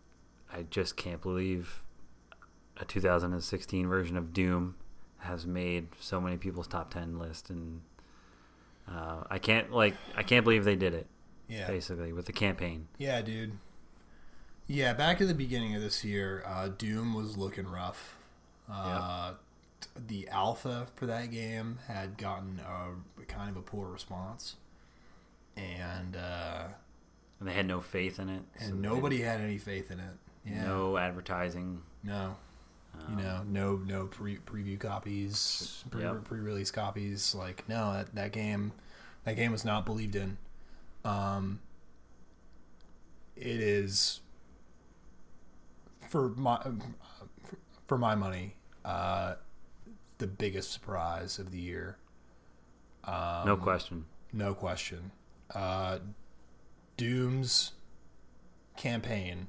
I just can't believe a two thousand sixteen version of Doom has made so many people's top ten list, and uh, I can't like I can't believe they did it. Yeah, basically with the campaign. Yeah, dude. Yeah, back at the beginning of this year, uh, Doom was looking rough. Uh, yep. The alpha for that game had gotten a kind of a poor response, and uh, and they had no faith in it, and so nobody had any faith in it. Yeah. No advertising. No. Um, you know, no no pre preview copies, pre yep. pre release copies. Like no, that that game, that game was not believed in. Um, it is for my for my money, uh, the biggest surprise of the year. Um, no question. No question. Uh, Doom's campaign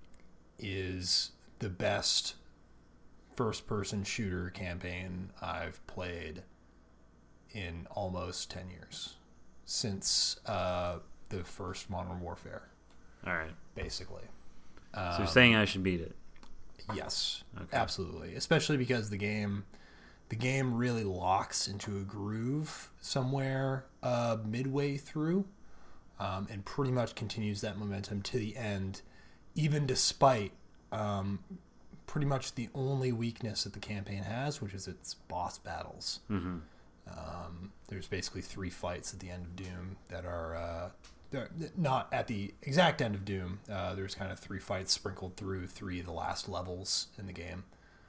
is the best first-person shooter campaign I've played in almost ten years, since uh, the first Modern Warfare. All right. Basically. So um, you're saying I should beat it? Yes, okay. Absolutely. Especially because the game, the game really locks into a groove somewhere uh, midway through, um, and pretty much continues that momentum to the end, even despite um, pretty much the only weakness that the campaign has, which is its boss battles. Mm-hmm. Um, there's basically three fights at the end of Doom that are uh, not at the exact end of Doom. Uh, there's kind of three fights sprinkled through three of the last levels in the game.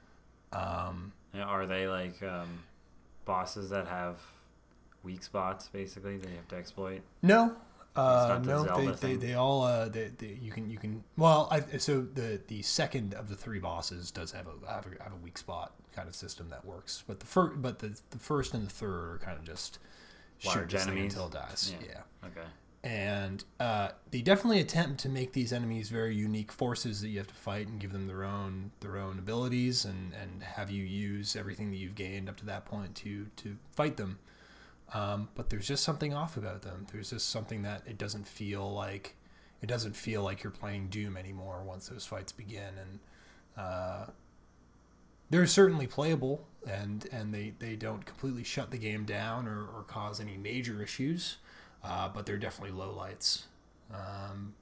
Um, Are they like um, bosses that have weak spots, basically, that you have to exploit? No. Uh, no, the they, they, they all uh, they, they, you can you can well I, so the the second of the three bosses does have a have a, have a weak spot kind of system that works, but the first but the the first and the third are kind of just shoot this thing until it dies. Yeah. yeah. Okay. And uh, they definitely attempt to make these enemies very unique forces that you have to fight and give them their own their own abilities and, and have you use everything that you've gained up to that point to to fight them. Um, but there's just something off about them. There's just something that it doesn't feel like it doesn't feel like you're playing Doom anymore once those fights begin. And uh, they're certainly playable, and and they, they don't completely shut the game down or, or cause any major issues. Uh, but they're definitely lowlights. Um,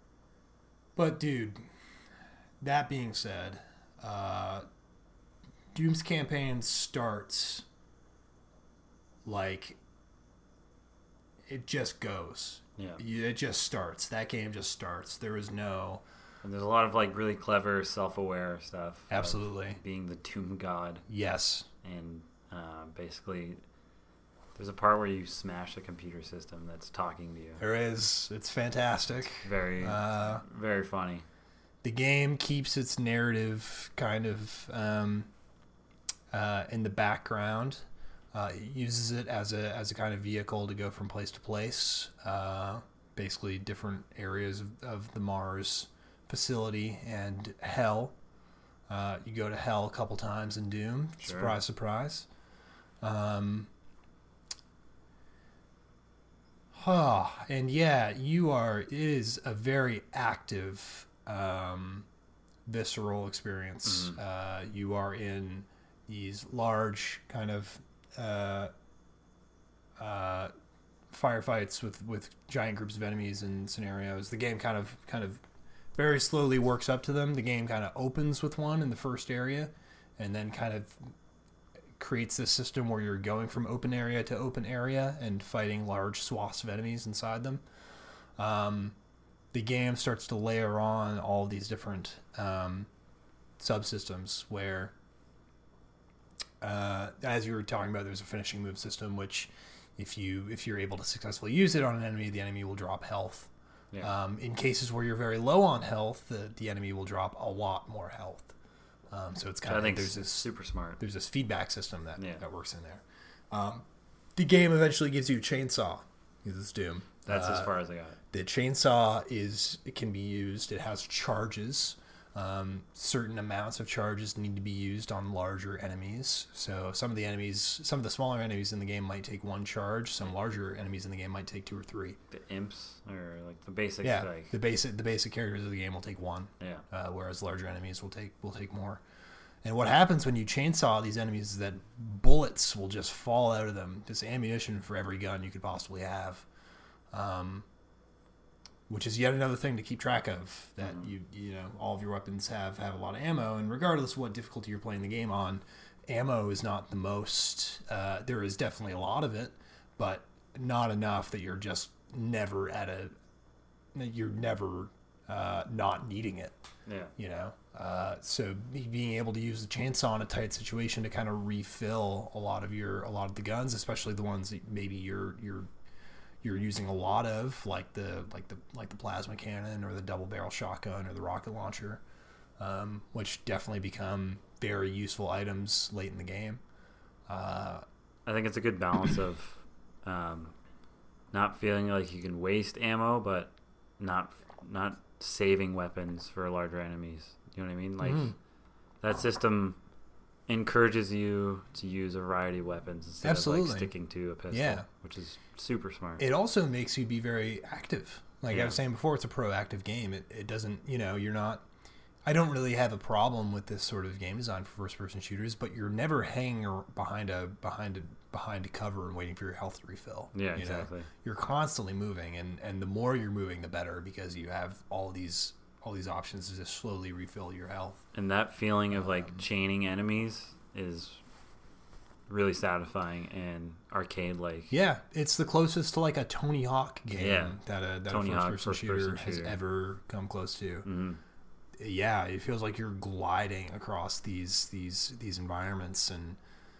but dude, that being said, uh, Doom's campaign starts like it just goes. Yeah. It just starts. That game just starts. There is no... And there's a lot of like really clever, self-aware stuff. Absolutely. Being the Doom God. Yes. And uh, basically, there's a part where you smash a computer system that's talking to you. There is. It's fantastic. It's very, uh, very funny. The game keeps its narrative kind of um, uh, in the background. Uh, it uses it as a as a kind of vehicle to go from place to place. Uh, basically, different areas of, of the Mars facility and Hell. Uh, you go to Hell a couple times in Doom. Sure. Surprise, surprise. Um, huh, and yeah, you are. It is a very active, um, visceral experience. Mm-hmm. Uh, you are in these large kind of uh, uh, firefights with, with giant groups of enemies and scenarios. The game kind of kind of very slowly works up to them. The game kind of opens with one in the first area, and then kind of creates this system where you're going from open area to open area and fighting large swaths of enemies inside them. Um, the game starts to layer on all these different um, subsystems where, uh, as you were talking about, there's a finishing move system, which if you if you're able to successfully use it on an enemy, the enemy will drop health. Yeah. Um, in cases where you're very low on health, the, the enemy will drop a lot more health. Um, so it's kind so of I think there's this super smart. There's this feedback system that yeah. that works in there. Um, the game eventually gives you a chainsaw. Because it's Doom. That's uh, as far as I got. The chainsaw is it can be used. It has charges. Um, certain amounts of charges need to be used on larger enemies. So some of the enemies, some of the smaller enemies in the game might take one charge. Some larger enemies in the game might take two or three. The imps, or like the basic. Yeah, like, the basic the basic characters of the game will take one. Yeah. Uh, whereas larger enemies will take will take more. And what happens when you chainsaw these enemies is that bullets will just fall out of them. Just ammunition for every gun you could possibly have. Um, which is yet another thing to keep track of, that mm-hmm. you you know all of your weapons have, have a lot of ammo, and regardless of what difficulty you're playing the game on, ammo is not the most. Uh, there is definitely a lot of it, but not enough that you're just never at a you're never uh, not needing it. Yeah, you know. Uh, so being able to use the chainsaw in a tight situation to kind of refill a lot of your a lot of the guns, especially the ones that maybe you're you're you're using a lot of, like the like the like the plasma cannon or the double barrel shotgun or the rocket launcher, um, which definitely become very useful items late in the game. Uh, I think it's a good balance of um, not feeling like you can waste ammo, but not not saving weapons for larger enemies. You know what I mean? Like mm-hmm. that system encourages you to use a variety of weapons instead Absolutely. of like sticking to a pistol, yeah. which is super smart. It also makes you be very active. Like yeah. I was saying before, it's a proactive game. It it doesn't, you know, you're not. I don't really have a problem with this sort of game design for first-person shooters, but you're never hanging behind a behind a behind a cover and waiting for your health to refill. Yeah, you exactly. know? You're constantly moving, and and the more you're moving, the better, because you have all these all these options to just slowly refill your health. And that feeling of like um, chaining enemies is really satisfying and arcade-like. Yeah, it's the closest to like a Tony Hawk game yeah. that a, that Tony a first-person Hawk, shooter, first-person has shooter. ever come close to. Mm-hmm. Yeah, it feels like you're gliding across these these these environments, and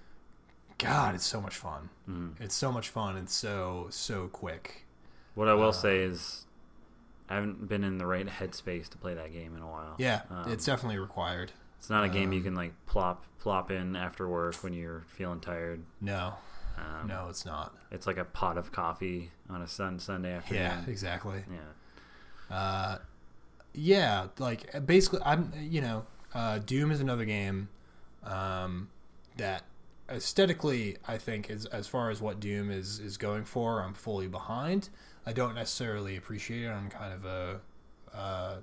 God, it's so much fun. Mm-hmm. It's so much fun and so so quick. What I will uh, say is, I haven't been in the right headspace to play that game in a while. Yeah, um, it's definitely required. It's not a game um, you can like plop plop in after work when you're feeling tired. No, Um, no, it's not. It's like a pot of coffee on a sun Sunday afternoon. Yeah, exactly. Yeah. Uh, yeah, like basically, I'm you know, uh, Doom is another game um, that aesthetically, I think, is as far as what Doom is is going for, I'm fully behind. I don't necessarily appreciate it on kind of a uh,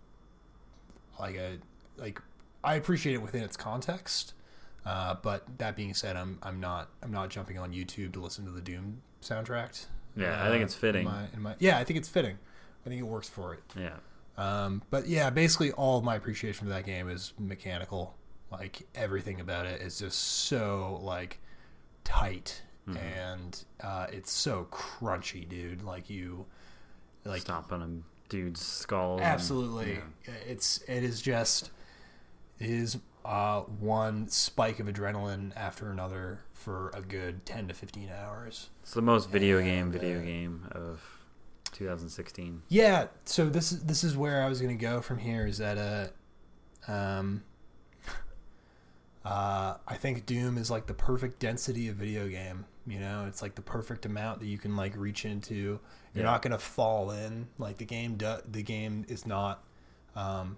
like a like I appreciate it within its context. Uh, but that being said, I'm I'm not I'm not jumping on YouTube to listen to the Doom soundtrack. Yeah, uh, I think it's fitting. In my, in my, yeah, I think it's fitting. I think it works for it. Yeah. Um, but yeah, basically all of my appreciation for that game is mechanical. Like everything about it is just so like tight, mm-hmm. and uh, it's so crunchy, dude. Like you, like stomping a dude's skull. Absolutely, and, yeah. it's it is just it is uh, one spike of adrenaline after another for a good ten to fifteen hours. It's the most video and, game video uh, game of two thousand sixteen. Yeah, so this is this is where I was going to go from here. Is that uh, um, uh, I think Doom is like the perfect density of video game. You know, it's like the perfect amount that you can like reach into. You're yeah. not going to fall in. Like the game, do, the game is not, um,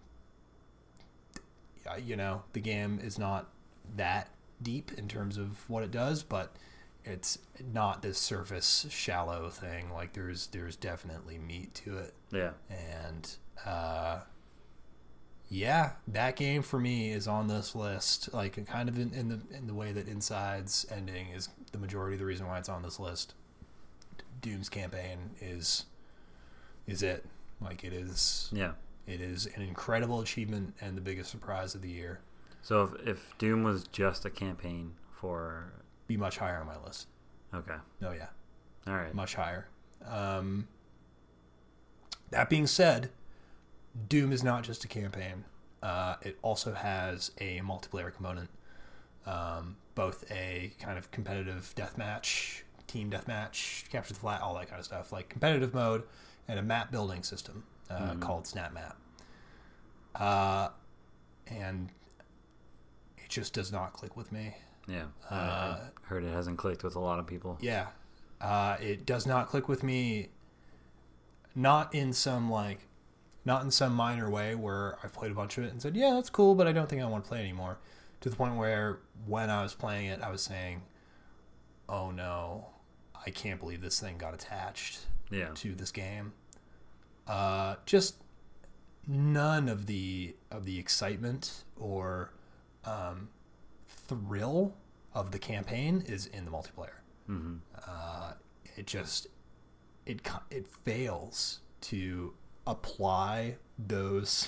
you know, the game is not that deep in terms of what it does, but it's not this surface shallow thing. Like there's there's definitely meat to it. Yeah. And uh yeah, that game for me is on this list. Like kind of in, in the in the way that Inside's ending is the majority of the reason why it's on this list. Doom's campaign is is it. Like it is Yeah. It is an incredible achievement and the biggest surprise of the year. So if if Doom was just a campaign for Be much higher on my list. Okay. Oh yeah. All right. Much higher. Um, that being said, Doom is not just a campaign. Uh, it also has a multiplayer component, um, both a kind of competitive deathmatch, team deathmatch, capture the flag, all that kind of stuff, like competitive mode, and a map building system uh, mm-hmm. called Snap Map. Uh, and it just does not click with me. Yeah, I, uh, I heard it hasn't clicked with a lot of people. Yeah, uh, it does not click with me. Not in some like not in some minor way where I've played a bunch of it and said, yeah, that's cool, but I don't think I want to play it anymore. To the point where when I was playing it, I was saying, oh no, I can't believe this thing got attached yeah. to this game. Uh, just none of the of the excitement or um, thrill of the campaign is in the multiplayer. Mm-hmm. Uh, it just it it fails to apply those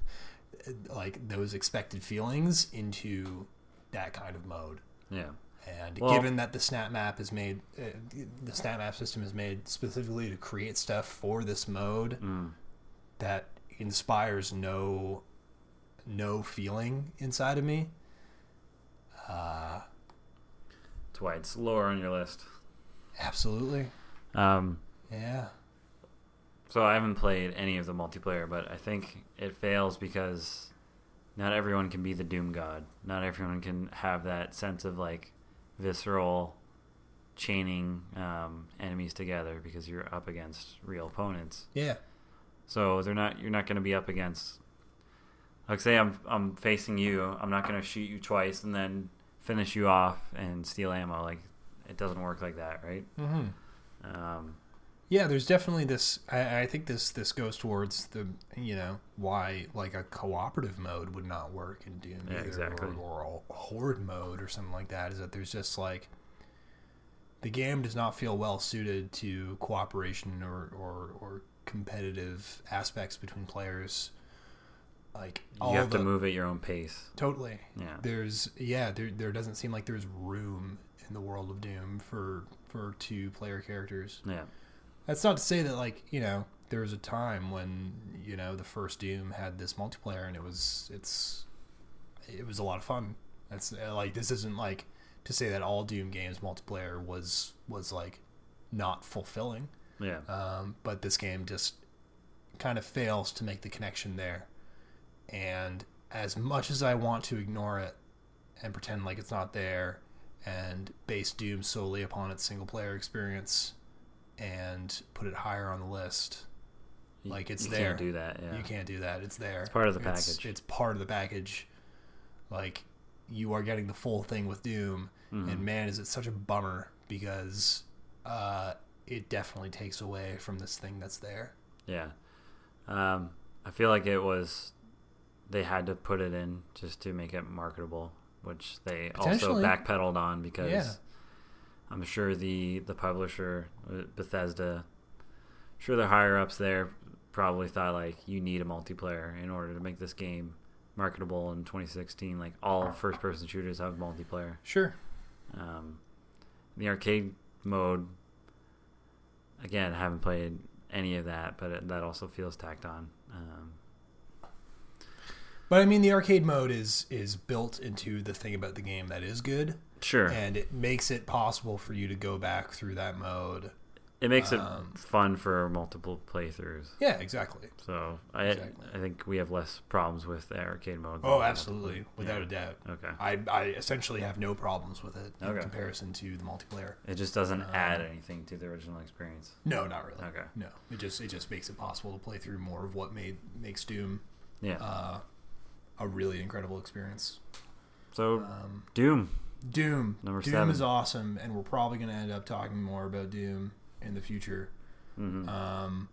like those expected feelings into that kind of mode. Yeah. And well, given that the snap map is made, uh, the snap map system is made specifically to create stuff for this mode mm. that inspires no no feeling inside of me. Uh, That's why it's lower on your list. Absolutely. Um, yeah. So I haven't played any of the multiplayer, but I think it fails because not everyone can be the Doom God. Not everyone can have that sense of like visceral chaining um, enemies together because you're up against real opponents. Yeah. So they're not. You're not going to be up against. Like say I'm I'm facing you. I'm not going to shoot you twice and then finish you off and steal ammo. Like it doesn't work like that, right? Mm-hmm. Um, yeah, there's definitely this. I, I think this this goes towards the you know why like a cooperative mode would not work in Doom yeah, either, exactly. or, or a horde mode or something like that. Is that there's just like the game does not feel well suited to cooperation or or, or competitive aspects between players. Like all you have the, to move at your own pace. Totally. Yeah. There's yeah there there doesn't seem like there's room in the world of Doom for for two player characters. Yeah. That's not to say that, like, you know, there was a time when, you know, the first Doom had this multiplayer and it was, it's, it was a lot of fun. That's like, this isn't like to say that all Doom games multiplayer was, was like not fulfilling. Yeah. Um, but this game just kind of fails to make the connection there. And as much as I want to ignore it and pretend like it's not there and base Doom solely upon its single player experience, and put it higher on the list, like it's you there. You can't do that. Yeah. You can't do that. It's there. It's part of the it's, package. It's part of the package. Like you are getting the full thing with Doom, mm-hmm. and man, is it such a bummer because uh, it definitely takes away from this thing that's there. Yeah, um, I feel like it was they had to put it in just to make it marketable, which they also backpedaled on because. Yeah. I'm sure the, the publisher, Bethesda, sure the higher ups there probably thought like you need a multiplayer in order to make this game marketable in twenty sixteen. Like all first person shooters have multiplayer. Sure. Um, the arcade mode, again, I haven't played any of that, but it, that also feels tacked on. Um, but I mean, the arcade mode is is built into the thing about the game that is good. Sure. And it makes it possible for you to go back through that mode. It makes um, it fun for multiple playthroughs. Yeah, exactly. So I exactly. I think we have less problems with the arcade mode. Oh, absolutely. Without yeah. a doubt. Okay. I, I essentially have no problems with it in okay. comparison to the multiplayer. It just doesn't um, add anything to the original experience. No, not really. Okay. No. It just it just makes it possible to play through more of what made makes Doom yeah. uh, a really incredible experience. So um, Doom. Doom. Number Doom seven. is awesome, and we're probably going to end up talking more about Doom in the future. Mm-hmm. Um,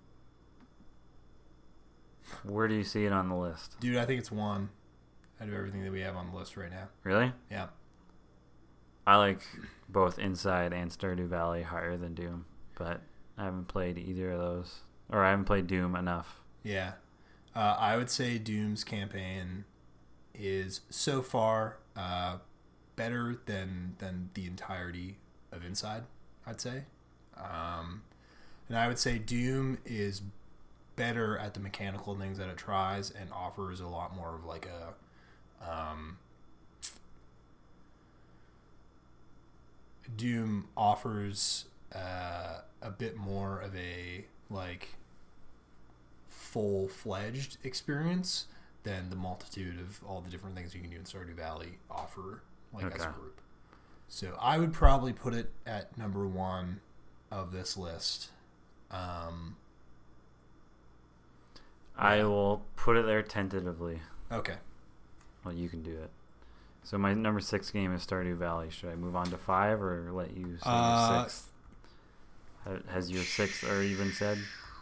Where do you see it on the list? Dude, I think it's one out of everything that we have on the list right now. Really? Yeah. I like both Inside and Stardew Valley higher than Doom, but I haven't played either of those. Or I haven't played Doom enough. Yeah. Uh, I would say Doom's campaign is so far uh, better than than the entirety of Inside, I'd say. Um, and I would say Doom is better at the mechanical things that it tries and offers a lot more of like a... Um, Doom offers uh, a bit more of a like full-fledged experience than the multitude of all the different things you can do in Stardew Valley offer like okay. as a group. So I would probably put it at number one of this list. Um, I Yeah. will put it there tentatively. Okay. Well, you can do it. So my number six game is Stardew Valley. Should I move on to five or let you say Uh, your sixth? Ha- Has your sixth already been said?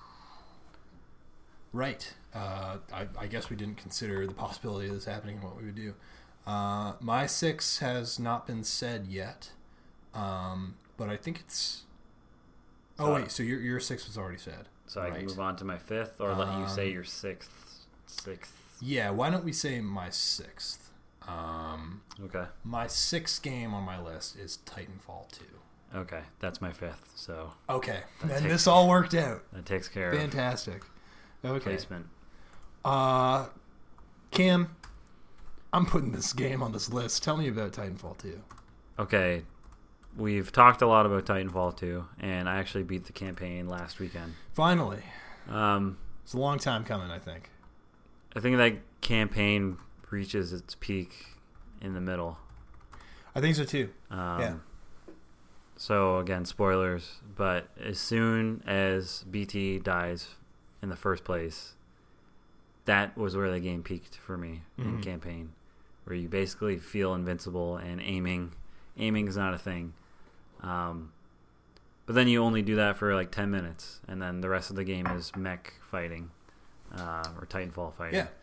Right. Uh, I, I guess we didn't consider the possibility of this happening and what we would do. Uh, my six has not been said yet, um, but I think it's. Oh So- wait, so your your six was already said. So I Right. can move on to my fifth, or let you say Um, your sixth. Sixth. Yeah, why don't we say my sixth? Um, Okay. my sixth game on my list is Titanfall two. Okay, that's my fifth. So Okay, That and takes- this all worked out. that takes care of Fantastic. Okay. placement. Uh, Cam, I'm putting this game on this list. Tell me about Titanfall two. Okay, we've talked a lot about Titanfall two, and I actually beat the campaign last weekend. Finally. Um, It's a long time coming, I think. I think that campaign reaches its peak in the middle. I think so too. Um, Yeah. So again, spoilers, but as soon as B T dies in the first place, that was where the game peaked for me in Mhm. campaign, where you basically feel invincible and aiming, aiming is not a thing. Um, but then you only do that for like ten minutes, and then the rest of the game is mech fighting, uh, or Titanfall fighting. Yeah.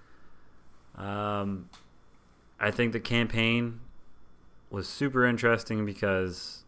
Um, I think the campaign was super interesting because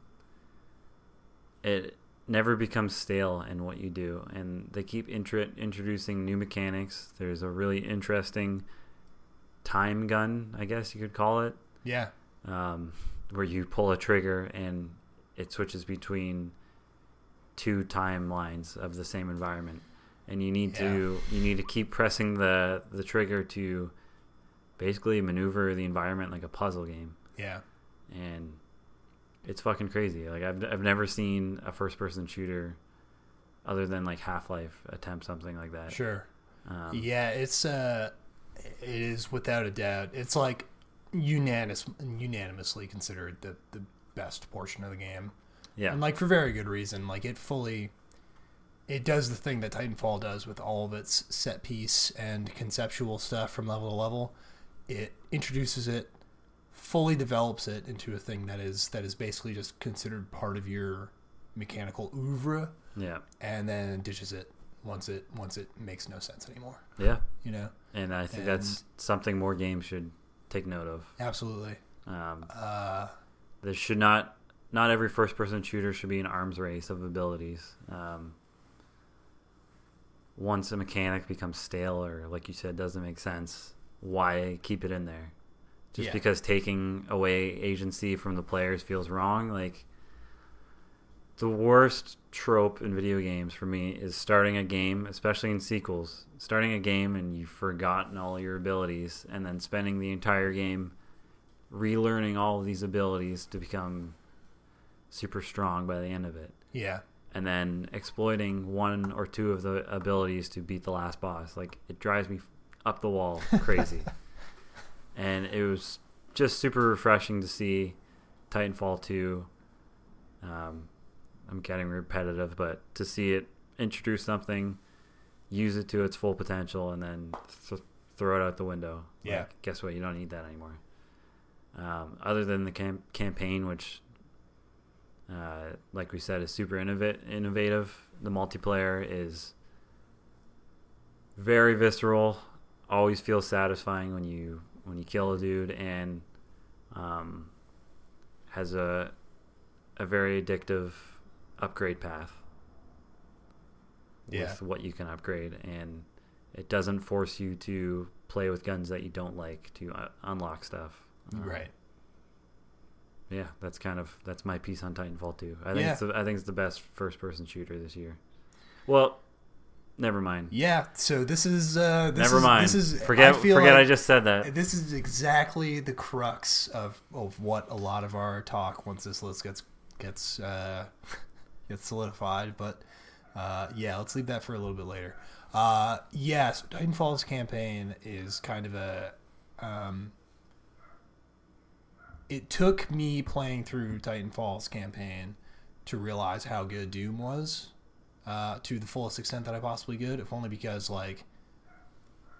it never becomes stale in what you do, and they keep intro- introducing new mechanics. There's a really interesting time gun, I guess you could call it, Yeah. um, where you pull a trigger and it switches between two timelines of the same environment, and you need to you need to keep pressing the the trigger to basically maneuver the environment like a puzzle game. Yeah. And it's fucking crazy. Like I've I've never seen a first person shooter other than like Half-Life attempt something like that. Sure. Um, Yeah, it's uh it is without a doubt. It's like unanimous unanimously considered the the best portion of the game. yeah. And like for very good reason. Like it fully it does the thing that Titanfall does with all of its set piece and conceptual stuff from level to level. It introduces it, fully develops it into a thing that is that is basically just considered part of your mechanical oeuvre, Yeah. and then ditches it once it once it makes no sense anymore. Yeah. You know? And I think And- that's something more games should take note of. Absolutely. Um, Uh there should not not every first person shooter should be an arms race of abilities. Um, once a mechanic becomes stale or, like you said, doesn't make sense, why keep it in there? Just Yeah. because taking away agency from the players feels wrong? Like, the worst trope in video games for me is starting a game, especially in sequels, starting a game and you've forgotten all your abilities, and then spending the entire game relearning all of these abilities to become super strong by the end of it, yeah. and then exploiting one or two of the abilities to beat the last boss. Like, it drives me up the wall crazy. And it was just super refreshing to see Titanfall two. um, I'm getting repetitive, but to see it introduce something, use it to its full potential, and then th- throw it out the window. Yeah. Like, guess what? You don't need that anymore. Um, other than the cam- campaign, which, uh, like we said, is super innov- innovative. The multiplayer is very visceral. Always feels satisfying when you when you kill a dude, and um, has a a very addictive upgrade path Yeah. with what you can upgrade, and it doesn't force you to play with guns that you don't like to uh, unlock stuff. Um, Right. Yeah, that's kind of that's my piece on Titanfall two. I think Yeah. it's the, I think it's the best first person shooter this year. Well, never mind. Yeah, so this is uh this never is, mind. This is forget I feel forget like I just said that. this is exactly the crux of, of what a lot of our talk once this list gets gets uh, gets solidified. But uh, yeah, let's leave that for a little bit later. Uh, yeah, so Titanfall's campaign is kind of a. Um, it took me playing through Titanfall's campaign to realize how good Doom was, uh, to the fullest extent that I possibly could. If only because like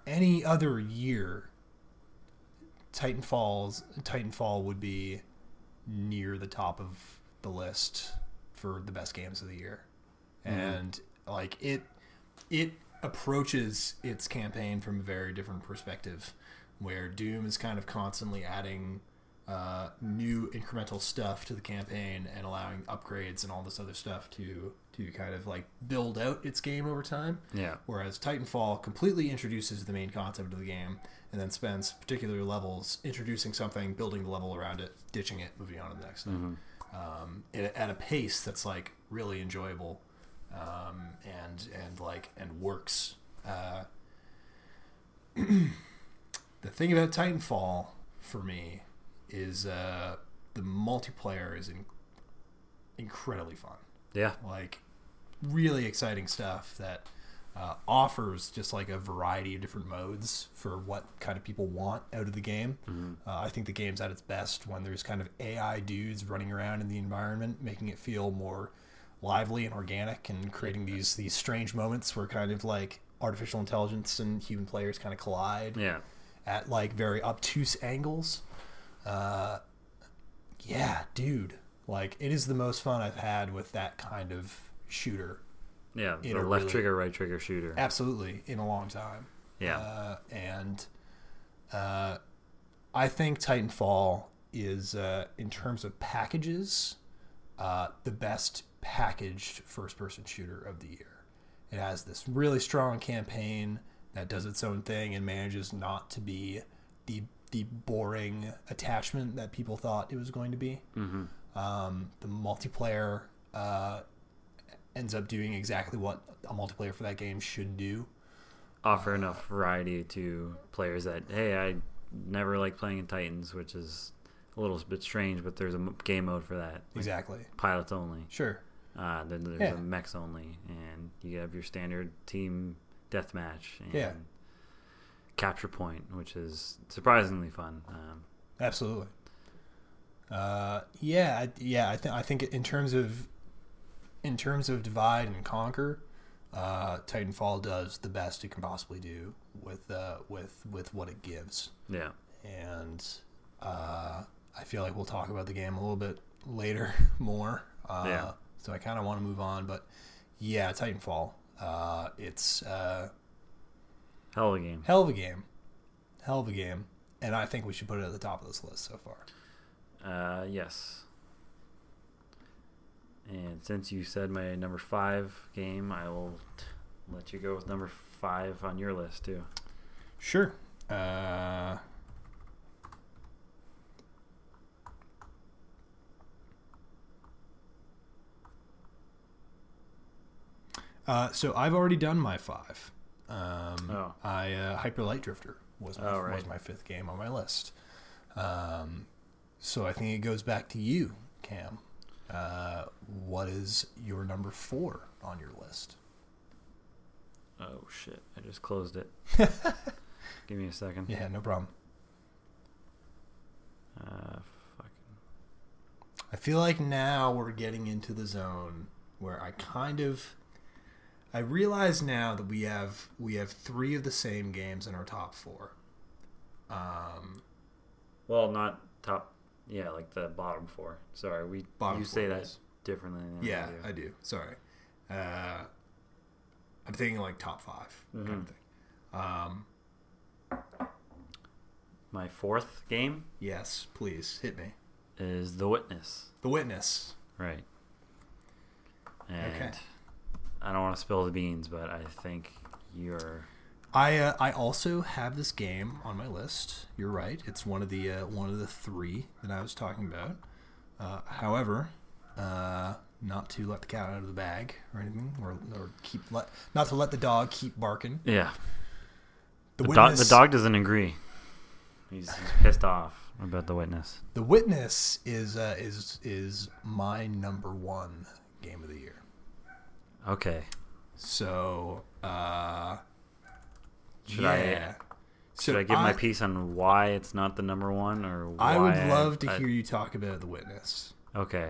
any other year, Titanfall's Titanfall would be near the top of the list for the best games of the year. Mm-hmm. And like it it approaches its campaign from a very different perspective, where Doom is kind of constantly adding uh, new incremental stuff to the campaign and allowing upgrades and all this other stuff to to kind of like build out its game over time. Yeah. Whereas Titanfall completely introduces the main concept of the game and then spends particular levels introducing something, building the level around it, ditching it, moving on to the next thing. Mm-hmm. Um, at, at a pace that's like really enjoyable, um, and and like and works. Uh, the thing about Titanfall for me is uh, the multiplayer is in- incredibly fun. Yeah. Like, really exciting stuff that uh, offers just like a variety of different modes for what kind of people want out of the game. Mm-hmm. Uh, I think the game's at its best when there's kind of A I dudes running around in the environment, making it feel more lively and organic and creating these, these strange moments where kind of like artificial intelligence and human players kind of collide. Yeah. At like very obtuse angles. Uh, yeah, dude. Like, it is the most fun I've had with that kind of shooter. Yeah, the left really, trigger, right trigger shooter. Absolutely, in a long time. Yeah. Uh, and uh, I think Titanfall is, uh, in terms of packages, uh, the best packaged first-person shooter of the year. It has this really strong campaign that does its own thing and manages not to be the the boring attachment that people thought it was going to be. Mm-hmm. Um, the multiplayer uh, ends up doing exactly what a multiplayer for that game should do. Offer uh, enough variety to players that, hey, I never like playing in Titans, which is a little bit strange, but there's a game mode for that. Like exactly. Pilots only. Sure. Uh, then there's yeah. a mechs only, and you have your standard team deathmatch and yeah. capture point, which is surprisingly fun. Um, Absolutely. Uh, yeah, yeah. I think I think in terms of in terms of divide and conquer, uh, Titanfall does the best it can possibly do with uh, with with what it gives. Yeah. And uh, I feel like we'll talk about the game a little bit later more. Uh, yeah. So I kind of want to move on, but yeah, Titanfall. Uh, it's uh, hell of a game. Hell of a game. Hell of a game. And I think we should put it at the top of this list so far. Uh, yes. And since you said my number five game, I will t- let you go with number five on your list too. Sure. Uh, uh, so I've already done my five. Um, oh. I uh, Hyper Light Drifter was my, oh, right. was my fifth game on my list. Um, so I think it goes back to you, Cam. Uh, what is your number four on your list? Oh shit! I just closed it. Give me a second. Yeah, no problem. Uh, fucking. I feel like now we're getting into the zone where I kind of, I realize now that we have we have three of the same games in our top four. Um, well, not top. Yeah, like the bottom four. Sorry, we bottom you say that is. differently than yeah, I do. I do. Sorry. Uh, I'm thinking like top five mm-hmm. kind of thing. Um, My fourth game? Yes, please hit me. Is The Witness. The Witness. Right. And okay. I don't want to spill the beans, but I think you're. I uh, I also have this game on my list. You're right. It's one of the uh, one of the three that I was talking about. Uh, however, uh, not to let the cat out of the bag or anything, or, or keep let not to let the dog keep barking. Yeah. The, the, witness, do- the dog doesn't agree. He's, he's pissed off about The Witness. The Witness is uh, is is my number one game of the year. Okay. So. Uh, Should yeah. I should so I give I, my piece on why it's not the number one, or why I would love to I, hear you talk about The Witness. Okay.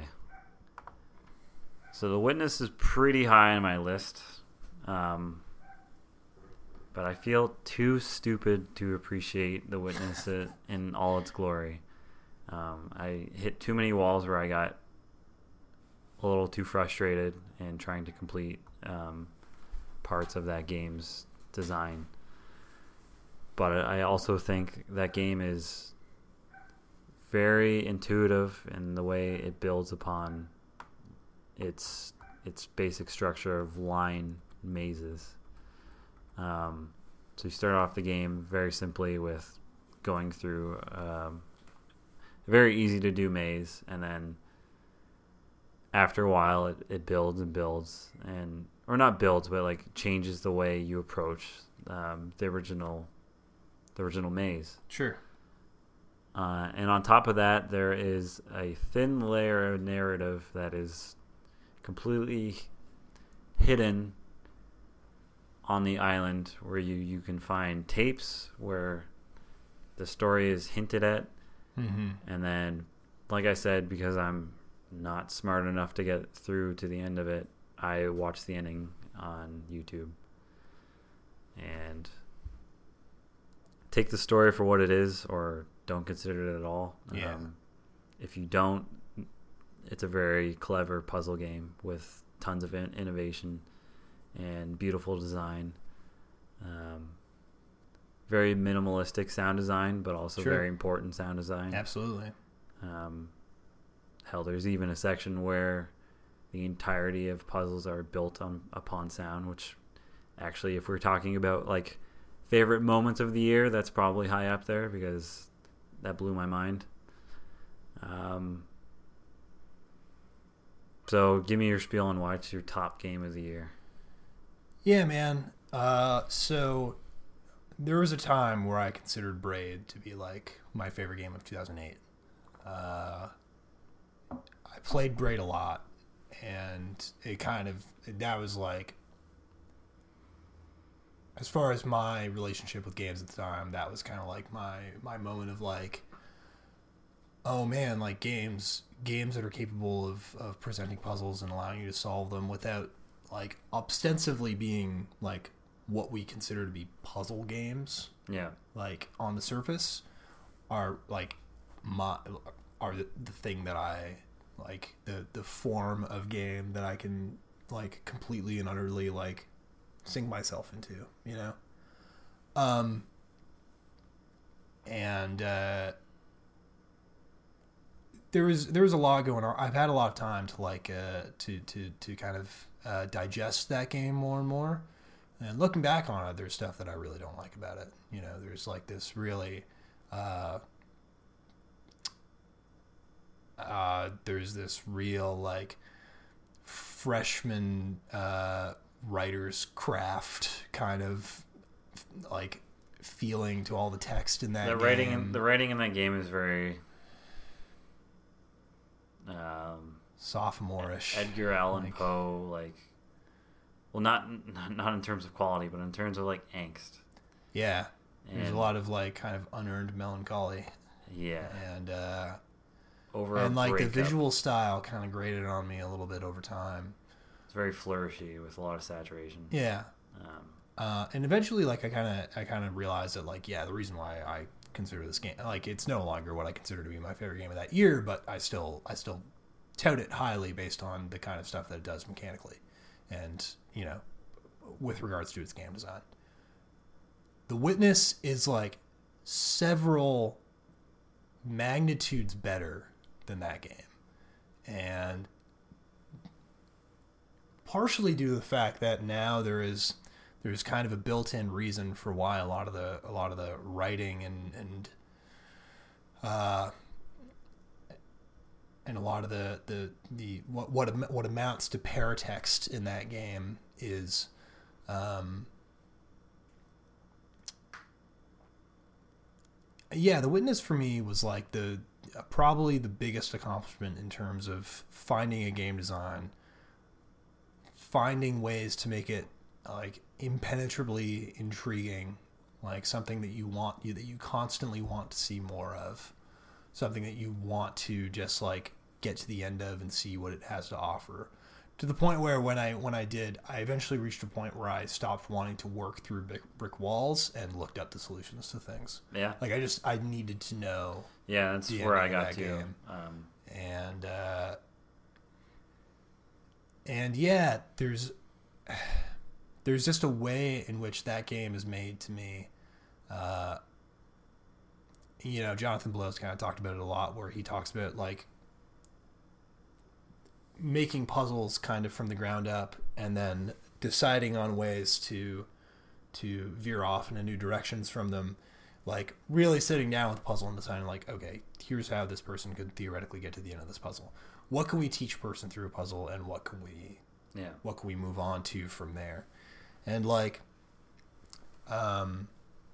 So The Witness is pretty high on my list. Um, but I feel too stupid to appreciate The Witness in all its glory. Um, I hit too many walls where I got a little too frustrated in trying to complete um, parts of that game's design. But I also think that game is very intuitive in the way it builds upon its its basic structure of line mazes. Um, so you start off the game very simply with going through um, a very easy to do maze, and then after a while it, it builds and builds, and or not builds, but like changes the way you approach um, the original the original maze. Sure. Uh, and on top of that, there is a thin layer of narrative that is completely hidden on the island, where you, you can find tapes where the story is hinted at. Mm-hmm. And then, like I said, because I'm not smart enough to get through to the end of it, I watched the ending on YouTube. And take the story for what it is, or don't consider it at all. Yeah. Um, if you don't, it's a very clever puzzle game with tons of in- innovation and beautiful design. Um, very minimalistic sound design, but also Sure. very important sound design. Absolutely. Um, hell, there's even a section where the entirety of puzzles are built on upon sound, which actually, if we're talking about like favorite moments of the year, that's probably high up there, because that blew my mind. Um, so give me your spiel on why it's your top game of the year. Yeah, man. Uh, so there was a time where I considered Braid to be like my favorite game of two thousand eight. Uh, I played Braid a lot, and it kind of, that was like, as far as my relationship with games at the time, that was kind of like my, my moment of like, oh man, like games, games that are capable of, of presenting puzzles and allowing you to solve them without like ostensibly being like what we consider to be puzzle games. Yeah. Like on the surface are like my, are the, the thing that I like, the, the form of game that I can like completely and utterly like sink myself into, you know? Um, and, uh, there was, there was a lot going on. I've had a lot of time to like, uh, to, to, to kind of, uh, digest that game more and more. And looking back on it, there's stuff that I really don't like about it. You know, there's like this really, uh, uh, there's this real like freshman, uh, writer's craft kind of like feeling to all the text in that The game. writing in, the writing in that game is very um, sophomore-ish. Edgar Allan Like- Poe, like, well, not not in terms of quality, but in terms of like angst. Yeah. There's And- a lot of like kind of unearned melancholy, Yeah, and uh, over and a like the breakup. visual style kind of grated on me a little bit over time. It's very flourishy with a lot of saturation. Yeah. Um, Uh, and eventually, like I kind of, I kind of realized that, like, yeah, the reason why I consider this game, like, it's no longer what I consider to be my favorite game of that year, but I still, I still tout it highly based on the kind of stuff that it does mechanically, and you know, with regards to its game design. The Witness is like several magnitudes better than that game, and partially due to the fact that now there is. There's kind of a built-in reason for why a lot of the a lot of the writing and and uh, and a lot of the the, the what what am- what amounts to paratext in that game is um, yeah, The Witness for me was like the probably the biggest accomplishment in terms of finding a game design, finding ways to make it like impenetrably intriguing, like something that you want you that you constantly want to see more of, something that you want to just like get to the end of and see what it has to offer, to the point where when I when I did, I eventually reached a point where I stopped wanting to work through brick, brick walls and looked up the solutions to things. Yeah. Like I just I needed to know. Yeah, that's the where I ending of got that to. game. Um, And uh, and yeah, there's there's just a way in which that game is made to me. Uh, you know, Jonathan Blow's kind of talked about it a lot, where he talks about like making puzzles kind of from the ground up, and then deciding on ways to to veer off into new directions from them. Like really sitting down with the puzzle and deciding like, okay, here's how this person could theoretically get to the end of this puzzle. What can we teach a person through a puzzle, and what can we, yeah, what can we move on to from there? And like, um,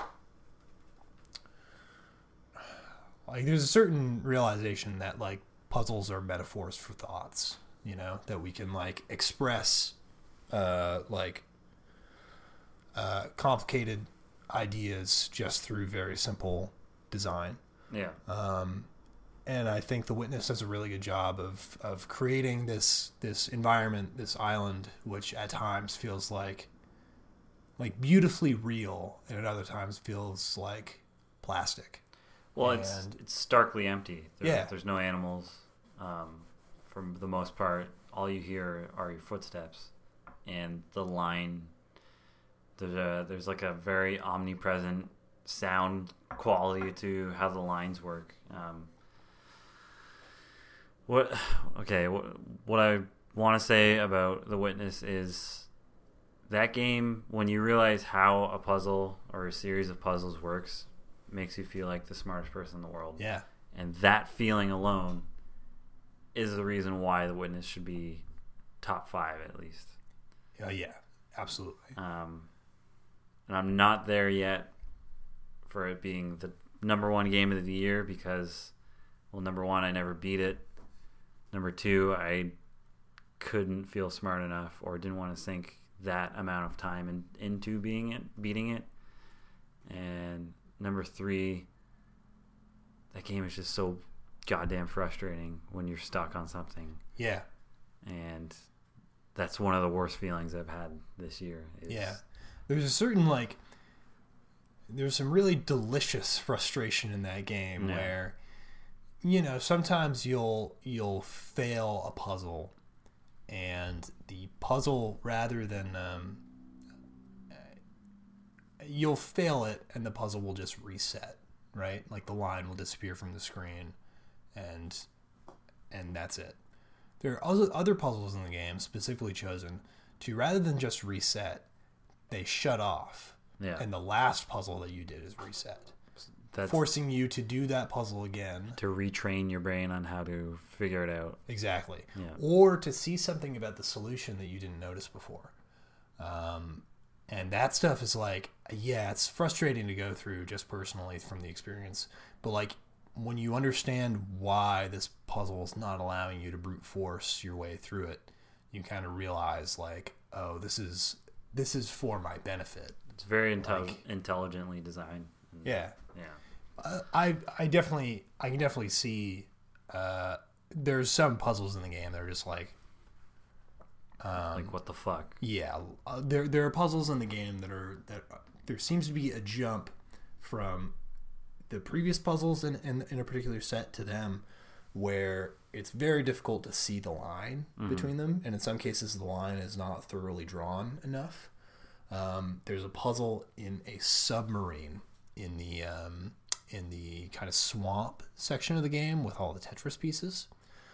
like there's a certain realization that like puzzles are metaphors for thoughts, you know, that we can like express, uh, like, uh, complicated ideas just through very simple design. yeah, Um, and I think The Witness does a really good job of, of creating this, this environment, this island, which at times feels like, like beautifully real, and at other times feels like plastic. Well, it's And- it's starkly empty. There's, Yeah. there's no animals. Um, for the most part, all you hear are your footsteps and the line. There's a there's like a very omnipresent sound quality to how the lines work. Um, what okay? What what I want to say about The Witness is that game, when you realize how a puzzle or a series of puzzles works, makes you feel like the smartest person in the world. Yeah. And that feeling alone is the reason why The Witness should be top five at least. Uh, yeah, absolutely. Um, and I'm not there yet for it being the number one game of the year because, well, number one, I never beat it. Number two, I couldn't feel smart enough or didn't want to sink that amount of time in, into being it, beating it. And number three, that game is just so goddamn frustrating when you're stuck on something. Yeah. And that's one of the worst feelings I've had this year. Is, Yeah. There's a certain, like, there's some really delicious frustration in that game Yeah. where, you know, sometimes you'll, you'll fail a puzzle, and the puzzle, rather than, um, you'll fail it and the puzzle will just reset, right? Like the line will disappear from the screen, and, and that's it. There are other, other puzzles in the game specifically chosen to, rather than just reset, they shut off. Yeah. And the last puzzle that you did is reset. That's Forcing you to do that puzzle again. to retrain your brain on how to figure it out. Exactly. Yeah. Or to see something about the solution that you didn't notice before. Um, and that stuff is like, yeah, it's frustrating to go through just personally from the experience. But like, when you understand why this puzzle is not allowing you to brute force your way through it, you kind of realize like, oh, this is this is for my benefit. It's very intel- Like- intelligently designed. Yeah. Yeah. Uh, I I definitely I can definitely see uh, there's some puzzles in the game that are just like um, Like, what the fuck? yeah uh, there there are puzzles in the game that are that uh, there seems to be a jump from the previous puzzles in, in, in a particular set to them, where it's very difficult to see the line Mm-hmm. between them, and in some cases the line is not thoroughly drawn enough. Um, there's a puzzle in a submarine in the um, in the kind of swamp section of the game with all the Tetris pieces.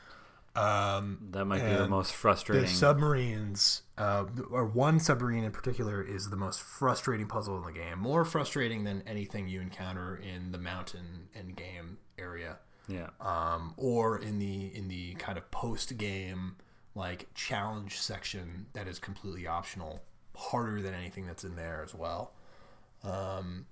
Um, That might be the and most frustrating. the submarines, uh, or one submarine in particular, is the most frustrating puzzle in the game. More frustrating than anything you encounter in the mountain end game area, yeah. um, or in the in the kind of post game like challenge section that is completely optional. Harder than anything that's in there as well. Um,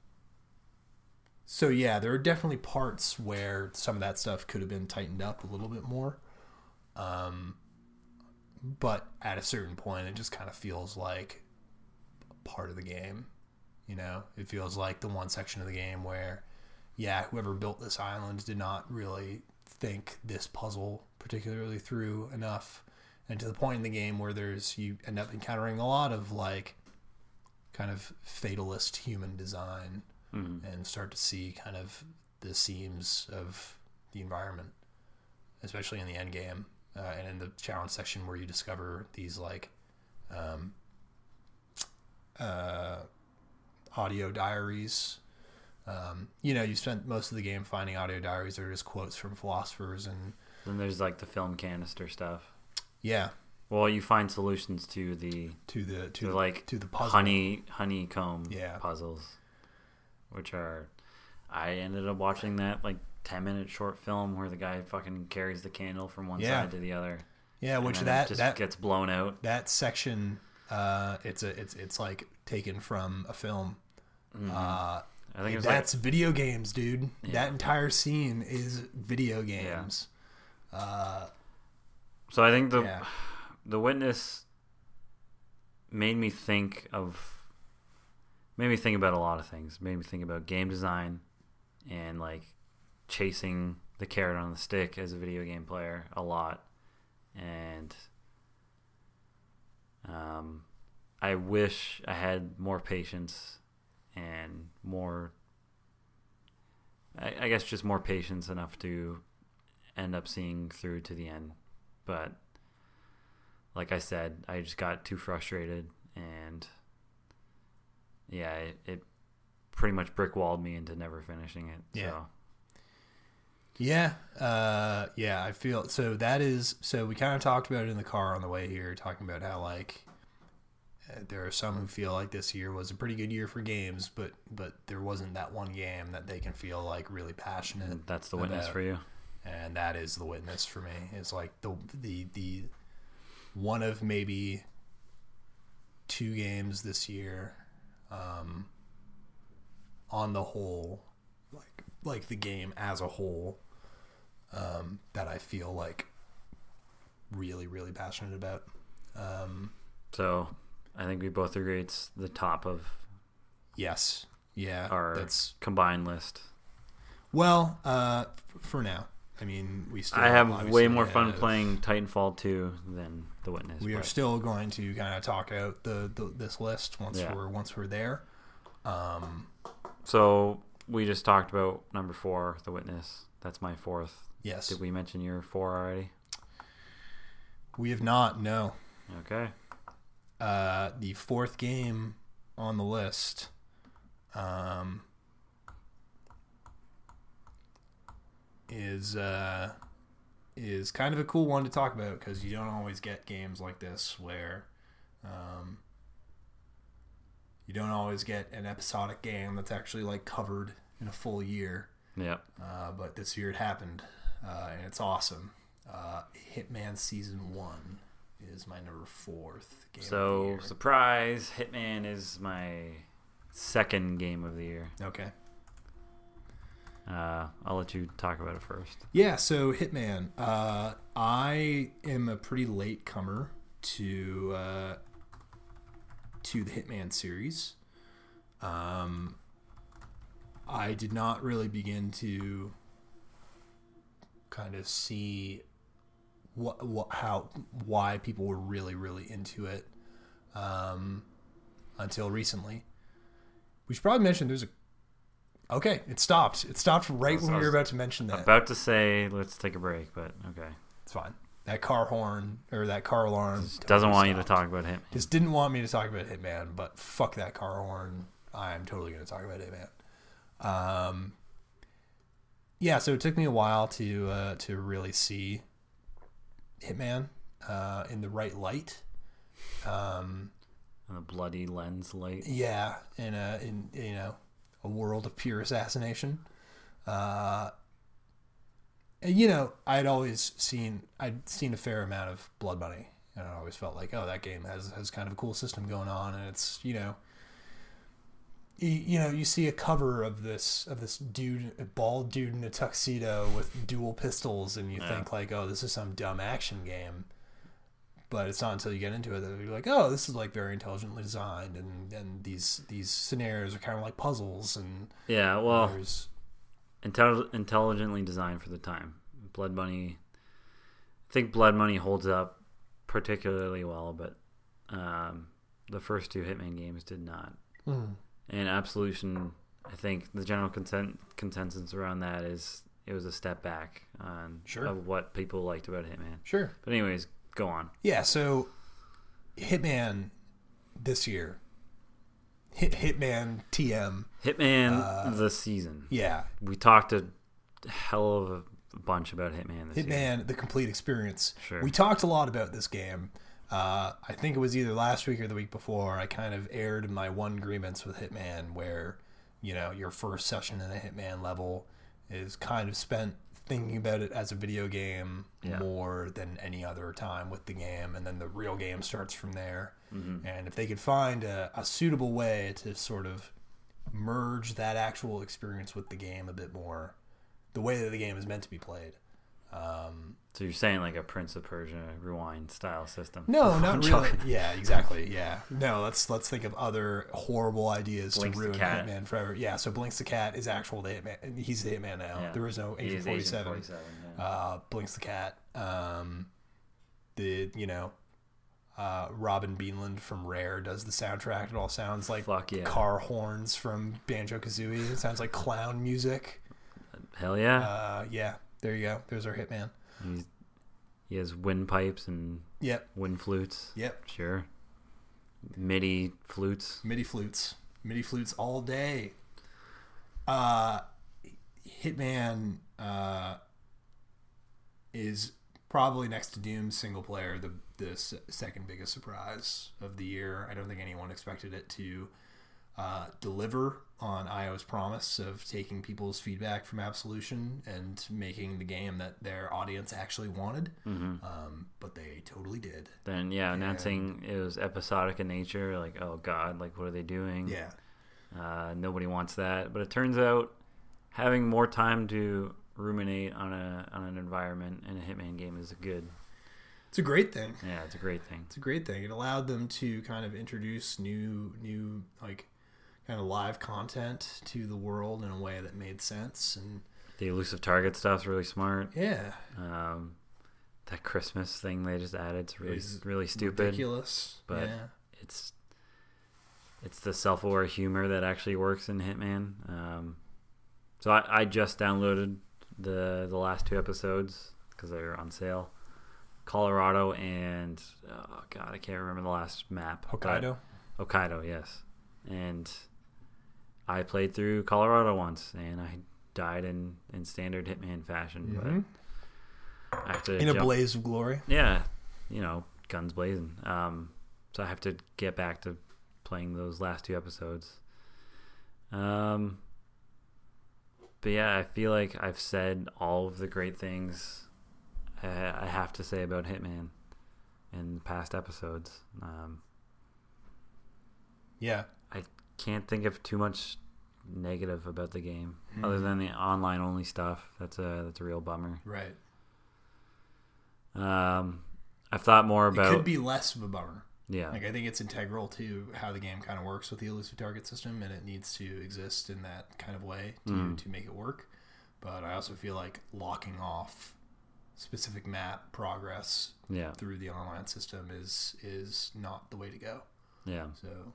so yeah, there are definitely parts where some of that stuff could have been tightened up a little bit more. Um, but at a certain point, it just kind of feels like part of the game. You know, it feels like the one section of the game where, yeah, whoever built this island did not really think this puzzle particularly through enough, and to the point in the game where there's you end up encountering a lot of like kind of fatalist human design, Mm-hmm. and start to see kind of the seams of the environment, especially in the end game, uh, and in the challenge section where you discover these like um, uh, audio diaries. Um, you know, you spent most of the game finding audio diaries that are just quotes from philosophers, and Then there's like the film canister stuff. yeah, Well, you find solutions to the to the to to the, like to the puzzle. honey honeycomb Yeah. puzzles, which are. I ended up watching that like ten minute short film where the guy fucking carries the candle from one Yeah. side to the other. Yeah, and which then that it just that gets blown out. that section, uh, it's a it's it's like taken from a film. Mm-hmm. Uh, I think it was that's video games, dude. Yeah. That entire scene is video games. Uh, like, so I think the yeah. the Witness made me think of made me think about a lot of things. Made me think about game design and like chasing the carrot on the stick as a video game player a lot. And um, I wish I had more patience and more, I, I guess just more patience enough to end up seeing through to the end. But like I said, I just got too frustrated, and yeah, it, it pretty much brick walled me into never finishing it. Yeah. So. Yeah, uh, yeah, I feel so. That is so. We kind of talked about it in the car on the way here, talking about how like uh, there are some who feel like this year was a pretty good year for games, but but there wasn't that one game that they can feel like really passionate. That's the Witness about. for you. And that is the Witness for me. It's like the the the one of maybe two games this year, um, on the whole, like like the game as a whole, um, that I feel like really really passionate about. Um, So I think we both agree it's the top of yes, yeah, our that's combined list. well, uh, f- for now. I mean, we still I have way obviously more fun have- playing Titanfall two than The Witness. We are but- still going to kind of talk out the, the this list once Yeah. we're once we're there. Um, So we just talked about number four, The Witness. That's my fourth. yes, Did we mention your four already? we have not. No, Okay. uh, the fourth game on the list. Um, is uh, is kind of a cool one to talk about because you don't always get games like this where um, you don't always get an episodic game that's actually like covered in a full year. Yep. Uh, but this year it happened, uh, and it's awesome. Uh, Hitman Season one is my number fourth game of the So, year. surprise, Hitman is my second game of the year. Okay. Uh, I'll let you talk about it first. Yeah, so Hitman. Uh, I am a pretty late comer to uh, to the Hitman series. Um, I did not really begin to kind of see what, what how why people were really really into it um, until recently. We should probably mention there's a okay. It stopped. It stopped right when we were about to mention that. About to say, let's take a break, but okay. It's fine. That car horn or that car alarm Doesn't totally want you to stopped. talk about him. Just didn't want me to talk about Hitman, but fuck that car horn. I'm totally going to talk about Hitman. Um, yeah, so it took me a while to uh, to really see Hitman uh, in the right light. Um, And the bloody lens light. yeah, in a in you know a world of pure assassination. Uh, and, you know, I'd always seen I'd seen a fair amount of Blood Money, and I always felt like, oh, that game has has kind of a cool system going on, and it's you know, you, you know, you see a cover of this of this dude, a bald dude in a tuxedo with dual pistols, and you Yeah. think like, oh, this is some dumb action game. But it's not until you get into it that you're like, oh, this is like very intelligently designed, and, and these these scenarios are kind of like puzzles, and Yeah, well, there's intel- intelligently designed for the time. Blood Money, I think Blood Money holds up particularly well, but um, the first two Hitman games did not. Mm. And Absolution, I think the general consent, consensus around that is it was a step back on Sure. of what people liked about Hitman. Sure. But anyways, go on. Yeah, so Hitman this year. Hit Hitman T M. Hitman Uh, the season. Yeah. We talked a hell of a bunch about Hitman this year. Hitman, the complete experience. Sure. We talked a lot about this game. Uh, I think it was either last week or the week before. I kind of aired my one grievance with Hitman where, you know, your first session in a Hitman level is kind of spent thinking about it as a video game Yeah. more than any other time with the game. And then the real game starts from there. Mm-hmm. And if they could find a, a suitable way to sort of merge that actual experience with the game a bit more, the way that the game is meant to be played. Um, So you're saying like a Prince of Persia Rewind style system? no, I'm not really. joking. Yeah, exactly. Yeah. No, let's let's think of other horrible ideas Blinks to the ruin Cat. Hitman forever. Yeah, so Blinks the Cat is actual the Hitman. He's the Hitman now. Yeah. There is no He Agent is forty-seven. forty-seven, yeah. Uh, Blinks the Cat. Um, the you know, uh, Robin Beanland from Rare does the soundtrack. It all sounds like Fuck yeah. car horns from Banjo Kazooie. It sounds like clown music. Hell yeah. Uh, yeah, there you go. There's our Hitman. He's, he has windpipes and Yep. wind flutes. Yep. Sure. MIDI flutes. MIDI flutes. MIDI flutes all day. Uh, Hitman uh, is probably next to Doom single player the the s- second biggest surprise of the year. I don't think anyone expected it to uh, deliver on I O's promise of taking people's feedback from Absolution and making the game that their audience actually wanted. Mm-hmm. Um, but they totally did. Then, yeah, announcing it was episodic in nature. Like, oh, God, like, what are they doing? Yeah. Uh, nobody wants that. But it turns out having more time to ruminate on a on an environment in a Hitman game is a good. It's a great thing. Yeah, it's a great thing. It's a great thing. It allowed them to kind of introduce new, new like, kind of live content to the world in a way that made sense. And The elusive target stuff's really smart. yeah, Um, that Christmas thing they just added is really Is really stupid. ridiculous. But yeah, it's it's the self-aware humor that actually works in Hitman. Um, so I, I just downloaded the the last two episodes because they're on sale. Colorado and oh god, I can't remember the last map. Hokkaido. But- Hokkaido, yes. And I played through Colorado once, and I died in, in standard Hitman fashion. Mhm. But I have to In a jump- blaze of glory. yeah, you know, guns blazing. Um, so I have to get back to playing those last two episodes. Um, but yeah, I feel like I've said all of the great things I, I have to say about Hitman in past episodes. Um, Yeah, can't think of too much negative about the game Mhm. other than the online only stuff. That's a that's a real bummer. right. Um, I've thought more It about could be less of a bummer. yeah. Like, I think it's integral to how the game kind of works with the elusive target system, and it needs to exist in that kind of way to, Mhm. to make it work. But I also feel like locking off specific map progress yeah, through the online system is is not the way to go. yeah. So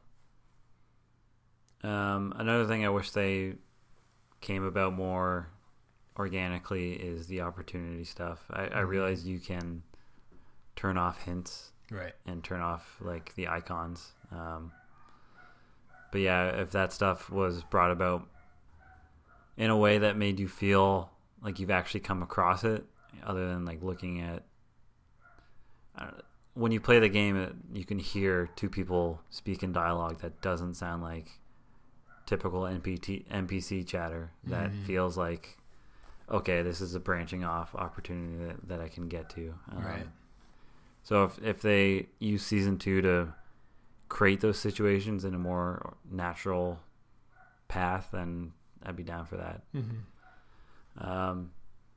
Um, another thing I wish they came about more organically is the opportunity stuff. I, I Mhm. realize you can turn off hints right, and turn off like the icons. Um, but yeah, if that stuff was brought about in a way that made you feel like you've actually come across it, other than like looking at uh, when you play the game, it, you can hear two people speak in dialogue that doesn't sound like typical N P T, N P C chatter. That Mhm. feels like, okay, this is a branching off opportunity that, that I can get to. Um, right. So if if they use season two to create those situations in a more natural path, then I'd be down for that. Mm-hmm. Um,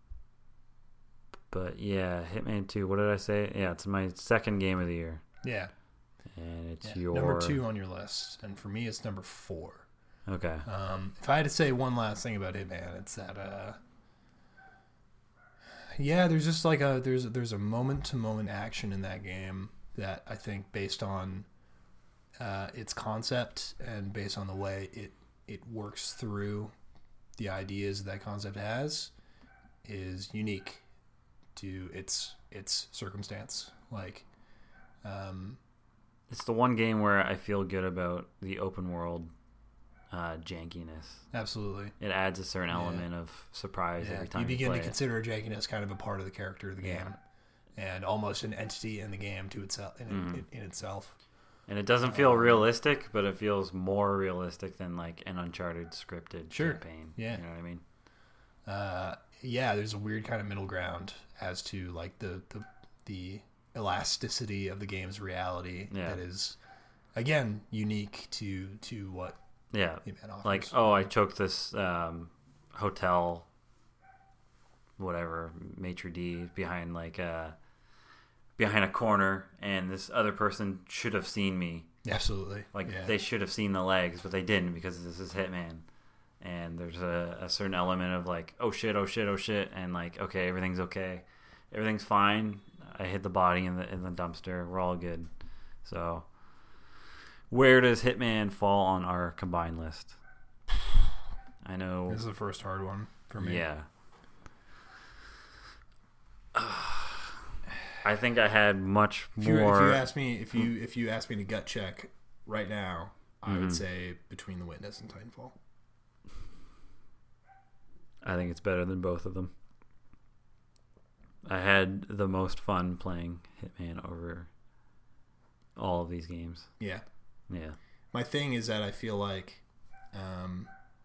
but yeah, Hitman two. What did I say? Yeah, it's my second game of the year, Yeah. and it's yeah. your Number two on your list, and for me, it's number four. Okay. Um, if I had to say one last thing about Hitman, it's that uh, yeah, there's just like a there's there's a moment to moment action in that game that I think, based on uh, its concept and based on the way it it works through the ideas that concept has, is unique to its its circumstance. Like, um, it's the one game where I feel good about the open world uh, jankiness. Absolutely, it adds a certain yeah. element of surprise yeah. every time you begin you play to consider jankiness kind of a part of the character of the yeah. game, and almost an entity in the game to itself in, mm. in, in itself. And it doesn't feel um, realistic, but it feels more realistic than like an Uncharted scripted sure. campaign. Yeah, you know what I mean. Uh, yeah, there's a weird kind of middle ground as to like the the, the elasticity of the game's reality yeah. that is, again, unique to to what yeah Hitman offers. Like, oh, I choked this um, hotel, whatever maitre d behind like a behind a corner, and this other person should have seen me. Absolutely, like yeah. they should have seen the legs, but they didn't because this is Hitman. And there's a, a certain element of like, oh shit, oh shit, oh shit, and like, okay, everything's okay, everything's fine. I hit the body in the in the dumpster. We're all good. So, where does Hitman fall on our combined list? I know this is the first hard one for me. Yeah. I think I had much if you, more. If you ask me, if you if you ask me to gut check right now, I mm-hmm. would say Between the Witness and Titanfall. I think it's better than both of them. I had the most fun playing Hitman over all of these games. Yeah. Yeah. My thing is that I feel like um,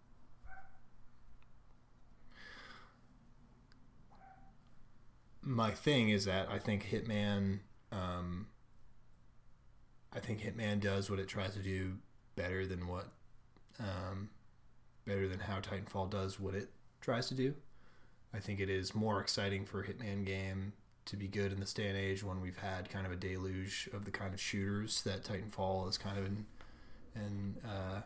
my thing is that I think Hitman um, I think Hitman does what it tries to do better than what um, better than how Titanfall does what it tries to do. I think it is more exciting for a Hitman game to be good in this day and age when we've had kind of a deluge of the kind of shooters that Titanfall is kind of in an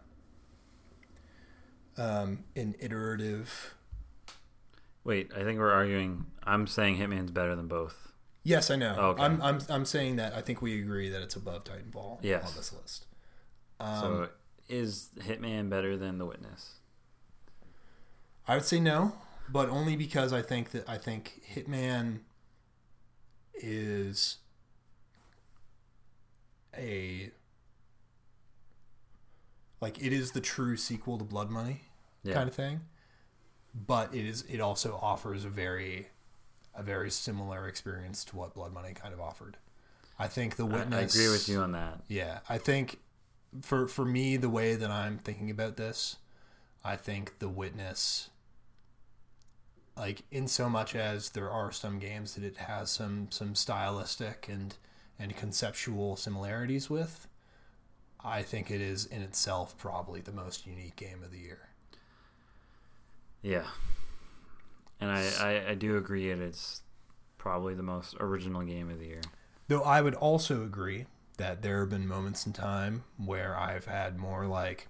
uh, um, an iterative. Wait, I think we're arguing. I'm saying Hitman's better than both. Yes, I know. Oh, okay. I'm I'm I'm saying that I think we agree that it's above Titanfall yes. on this list. Um, so, is Hitman better than The Witness? I would say no, but only because I think that I think Hitman is a like it is the true sequel to Blood Money yeah. kind of thing, but it is it also offers a very a very similar experience to what Blood Money kind of offered. I think The Witness. I, I agree with you on that. Yeah, I think for for me the way that I'm thinking about this, I think The Witness, like in so much as there are some games that it has some some stylistic and and conceptual similarities with, I think it is in itself probably the most unique game of the year. Yeah. And I, I, I do agree that it's probably the most original game of the year. Though I would also agree that there have been moments in time where I've had more like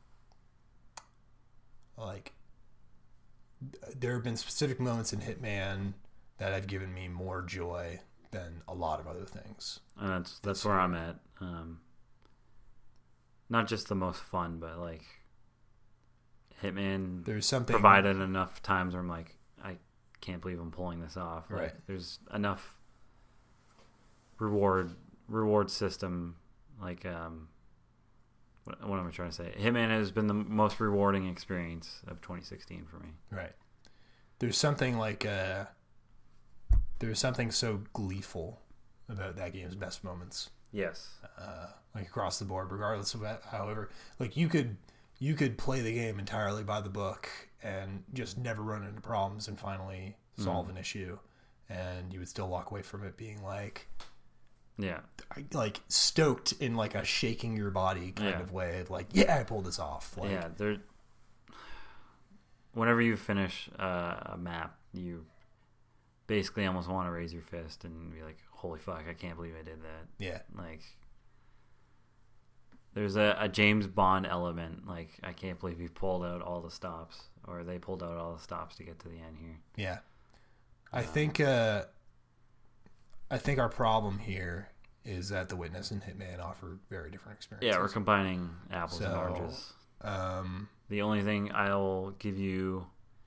like there have been specific moments in Hitman that have given me more joy than a lot of other things. And that's that's where I'm at. Um, not just the most fun, but like Hitman there's something provided enough times where I'm like, I can't believe I'm pulling this off. Like, right. There's enough reward reward system. Like, um, what, what am I trying to say? Hitman has been the most rewarding experience of twenty sixteen for me. Right. There's something like uh, there's something so gleeful about that game's best moments. Yes. Uh, like across the board, regardless of that, however, like you could you could play the game entirely by the book and just never run into problems and finally solve mm. an issue, and you would still walk away from it being like, yeah, like stoked in like a shaking your body kind yeah. of way of like, yeah, I pulled this off. Like, yeah, there. Whenever you finish uh, a map, you basically almost want to raise your fist and be like, holy fuck, I can't believe I did that. Yeah. Like, there's a, a James Bond element. Like, I can't believe he pulled out all the stops, or they pulled out all the stops to get to the end here. Yeah. I think uh, I think our problem here is that The Witness and Hitman offer very different experiences. Yeah, we're combining apples So, and oranges. Um, The only thing I'll give you,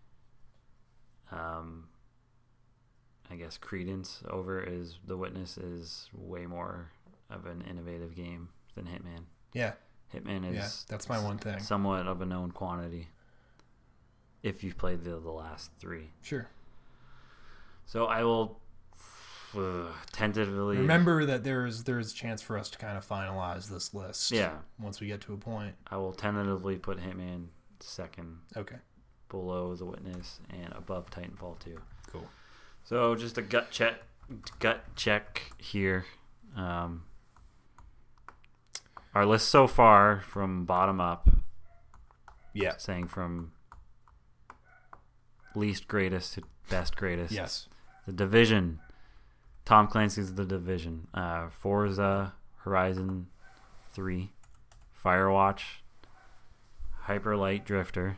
um, I guess, credence over is The Witness is way more of an innovative game than Hitman. yeah, Hitman is yeah, that's my one thing. somewhat of a known quantity if you've played the, the last three. Sure. So I will uh, tentatively Remember that there's there's a chance for us to kind of finalize this list. Yeah. Once we get to a point. I will tentatively put Hitman second, Okay. below The Witness, and above Titanfall two. Cool. So just a gut check, gut check here. Um, our list so far from bottom up, Yeah. saying from least greatest to best greatest. Yes. The Division. Tom Clancy's The Division. Uh, Forza Horizon three. Firewatch. Hyper Light Drifter.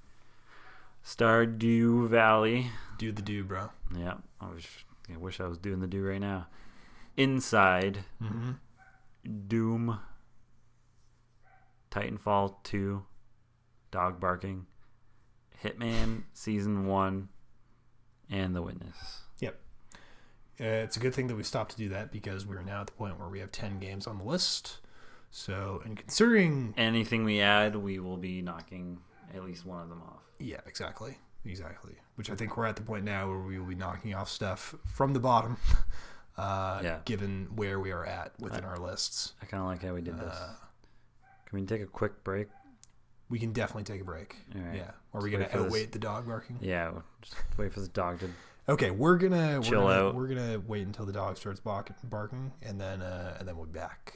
Stardew Valley. Do the do, bro. Yeah, I, was, I wish I was doing the do right now. Inside. Mm-hmm. Doom. Titanfall two. Dog Barking. Hitman Season one. And The Witness. Yep. Uh, it's a good thing that we stopped to do that because we're now at the point where we have ten games on the list. So, and considering... Anything we add, we will be knocking at least one of them off. Yeah, exactly. Exactly. Which I think we're at the point now where we will be knocking off stuff from the bottom, uh, Yeah. given where we are at within I- our lists. I kind of like how we did this. Uh, Can we take a quick break? we can definitely take a break. All right. Yeah. Are we Let's going wait to for this. outwait the dog barking? Yeah, we'll just wait for the dog to... Okay, we're gonna we're Chill gonna, out. We're gonna wait until the dog starts bark, barking, and then uh, and then we'll be back.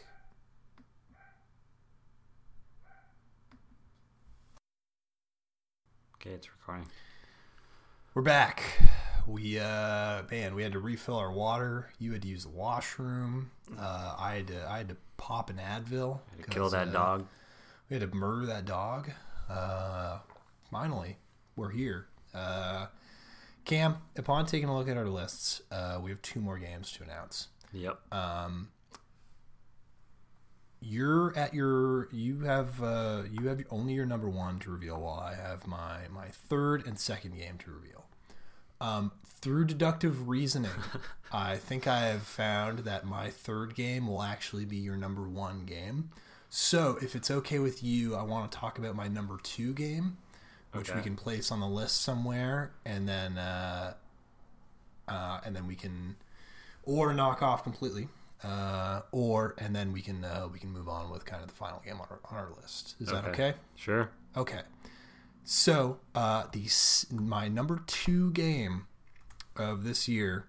Okay, it's recording. We're back. We uh, man, we had to refill our water. You had to use the washroom. Uh, I had to I had to pop an Advil. Had to kill 'cause, that uh, dog. We had to murder that dog. Uh, finally, we're here. Uh, Cam, upon taking a look at our lists, uh, we have two more games to announce. Yep. Um, you're at your you have uh, you have only your number one to reveal, while I have my my third and second game to reveal. Um, through deductive reasoning, I think I have found that my third game will actually be your number one game. So, if it's okay with you, I want to talk about my number two game, which Okay. we can place on the list somewhere, and then uh, uh, and then we can or knock off completely, uh, or and then we can uh, we can move on with kind of the final game on our, on our list. Is that okay? Sure. Okay. So, uh, the s- my number two game of this year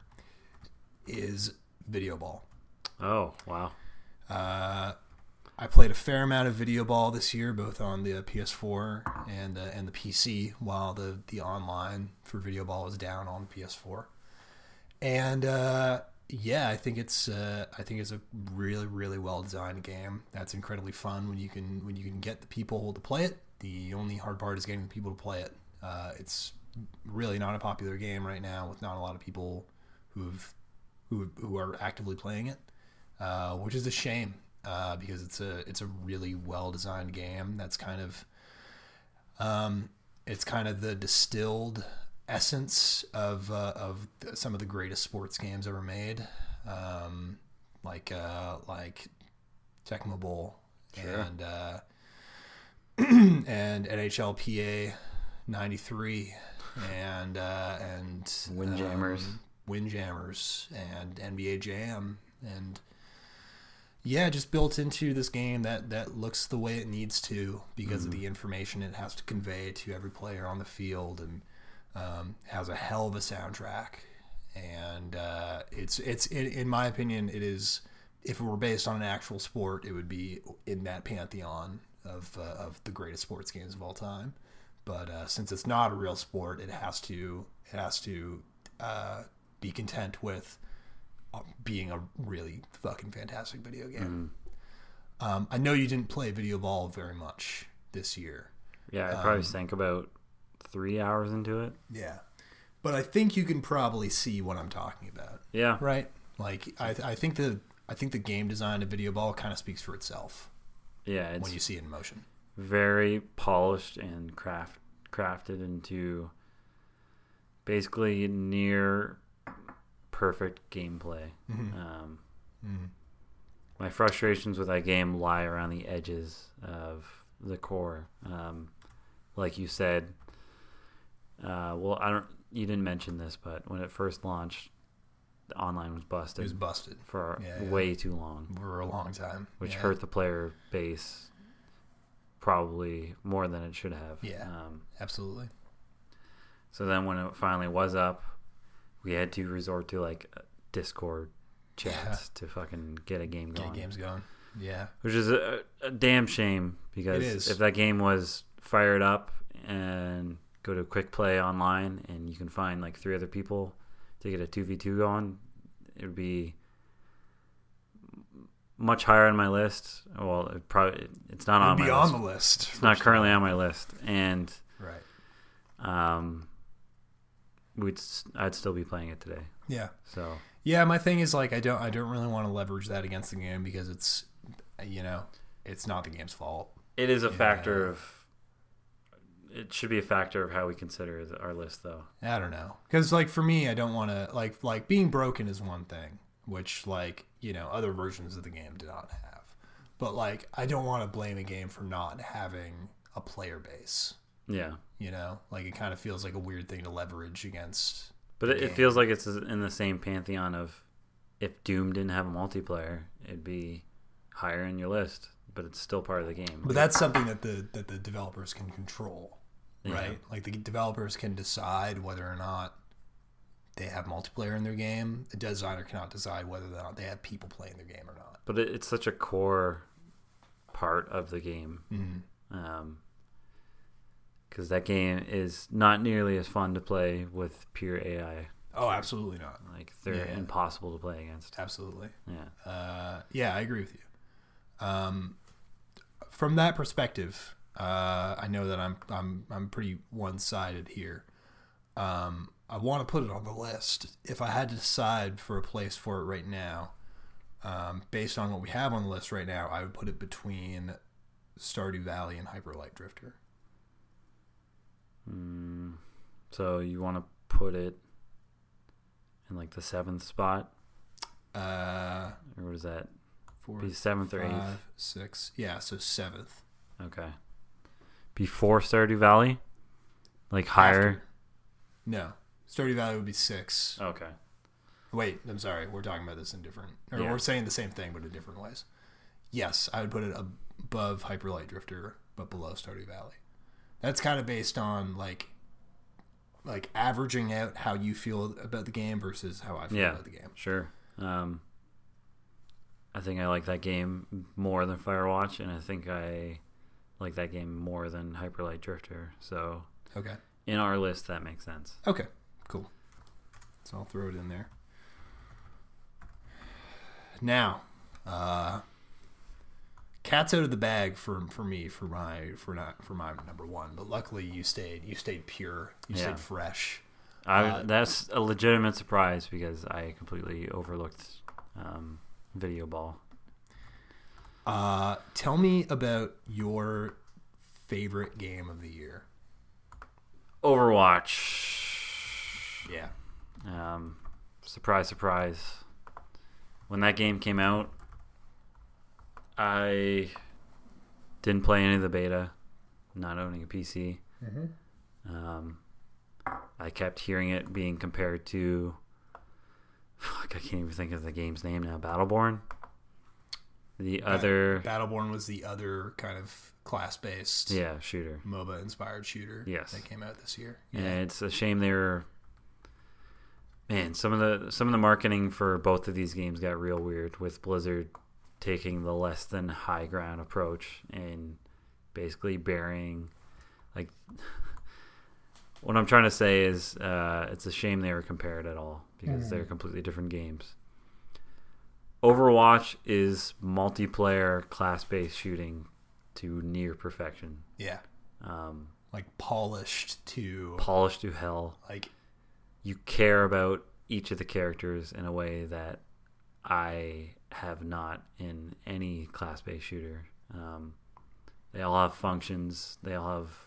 is Video Ball. Oh, wow. Uh, I played a fair amount of Video Ball this year, both on the P S four and uh, and the P C, while the the online for Video Ball was down on the P S four. And uh, yeah, I think it's uh, I think it's a really really well designed game. That's incredibly fun when you can when you can get the people to play it. The only hard part is getting the people to play it. Uh, it's really not a popular game right now, with not a lot of people who've who who are actively playing it, uh, which is a shame. Uh, because it's a it's a really well designed game that's kind of um, it's kind of the distilled essence of uh, of some of the greatest sports games ever made, um, like uh, like Tecmo Bowl Sure. and uh, and N H L P A ninety-three and uh, and Windjammers. um, Windjammers and N B A Jam and. Yeah, just built into this game that, that looks the way it needs to because Mm-hmm. of the information it has to convey to every player on the field, and um, has a hell of a soundtrack. And uh, it's it's it, in my opinion, it is. If it were based on an actual sport, it would be in that pantheon of uh, of the greatest sports games of all time. But uh, since it's not a real sport, it has to it has to uh, be content with being a really fucking fantastic video game. Mm. Um, I know you didn't play Video Ball very much this year. Yeah, I probably Um, sank about three hours into it. Yeah. but I think you can probably see what I'm talking about. Yeah. Right? Like, I, I think the I think the game design of Video Ball kind of speaks for itself. Yeah, it's when you see it in motion. Very polished and craft crafted into basically near perfect gameplay. Mm-hmm. Um, mm-hmm. My frustrations with that game lie around the edges of the core. Um, like you said, uh, well, I don't. You didn't mention this, but when it first launched, the online was busted. It was busted for yeah, yeah. way too long. For a long time. Which yeah. hurt the player base probably more than it should have. Yeah, um, absolutely. So then when it finally was up, we had to resort to like Discord chats yeah. to fucking get a game going. Get games going. Yeah. Which is a, a damn shame because if that game was fired up and go to quick play online and you can find like three other people to get a two v two going, it would be much higher on my list. Well, it probably it's not on my be list. on the list. It's not currently on my list, and right. Um, we'd I'd still be playing it today. Yeah. So yeah, my thing is like I don't I don't really want to leverage that against the game because it's you know it's not the game's fault. It is a yeah. factor of. It should be a factor of how we consider our list, though. I don't know, because like for me, I don't want to like like being broken is one thing, which like you know other versions of the game do not have, but like I don't want to blame a game for not having a player base. Yeah, you know, like it kind of feels like a weird thing to leverage against. But it, it feels like it's in the same pantheon of if Doom didn't have a multiplayer, it'd be higher in your list, but it's still part of the game. But that's something that the that the developers can control. Yeah. Right? Like the developers can decide whether or not they have multiplayer in their game. The designer cannot decide whether or not they have people playing their game or not. But it, it's such a core part of the game. Mm-hmm. Um, because that game is not nearly as fun to play with pure A I. Oh, absolutely not. Like they're yeah. impossible to play against. Absolutely. Yeah. Uh, yeah, I agree with you. Um, from that perspective, uh, I know that I'm I'm I'm pretty one-sided here. Um, I want to put it on the list. If I had to decide for a place for it right now, um, based on what we have on the list right now, I would put it between Stardew Valley and Hyper Light Drifter. Mm, so you want to put it in like the seventh spot? Uh, or what is that? Fourth, Be seventh or five, eighth? Six. Yeah, so seventh. Okay. Before Stardew Valley? Like higher? After. No. Stardew Valley would be six. Okay. Wait, I'm sorry. We're talking about this in different... Or Yeah. we're saying the same thing, but in different ways. Yes, I would put it above Hyper Light Drifter, but below Stardew Valley. That's kind of based on, like, like averaging out how you feel about the game versus how I feel yeah, about the game. Sure. Um, I think I like that game more than Firewatch, and I think I like that game more than Hyper Light Drifter. So Okay. in our list, that makes sense. Okay, cool. So I'll throw it in there. Now, uh, cat's out of the bag for for me for my for not for my number one. But luckily, you stayed you stayed pure. You Yeah. stayed fresh. I, Uh, that's a legitimate surprise because I completely overlooked um, Video Ball. Uh, tell me about your favorite game of the year. Overwatch. Yeah. Um, surprise, surprise. When that game came out, I didn't play any of the beta, not owning a P C. Mm-hmm. Um, I kept hearing it being compared to... Fuck, I can't even think of the game's name now. Battleborn? The other... Battleborn was the other kind of class-based Yeah, shooter. MOBA-inspired shooter Yes. that came out this year. And it's a shame they were... Man, some of the some of the marketing for both of these games got real weird, with Blizzard taking the less than high ground approach and basically burying, like, what I'm trying to say is uh, it's a shame they were compared at all because mm. they're completely different games. Overwatch is multiplayer class-based shooting to near perfection. Yeah. Um, like polished to polished to hell. Like you care about each of the characters in a way that I have not in any class-based shooter. Um, they all have functions. They all have...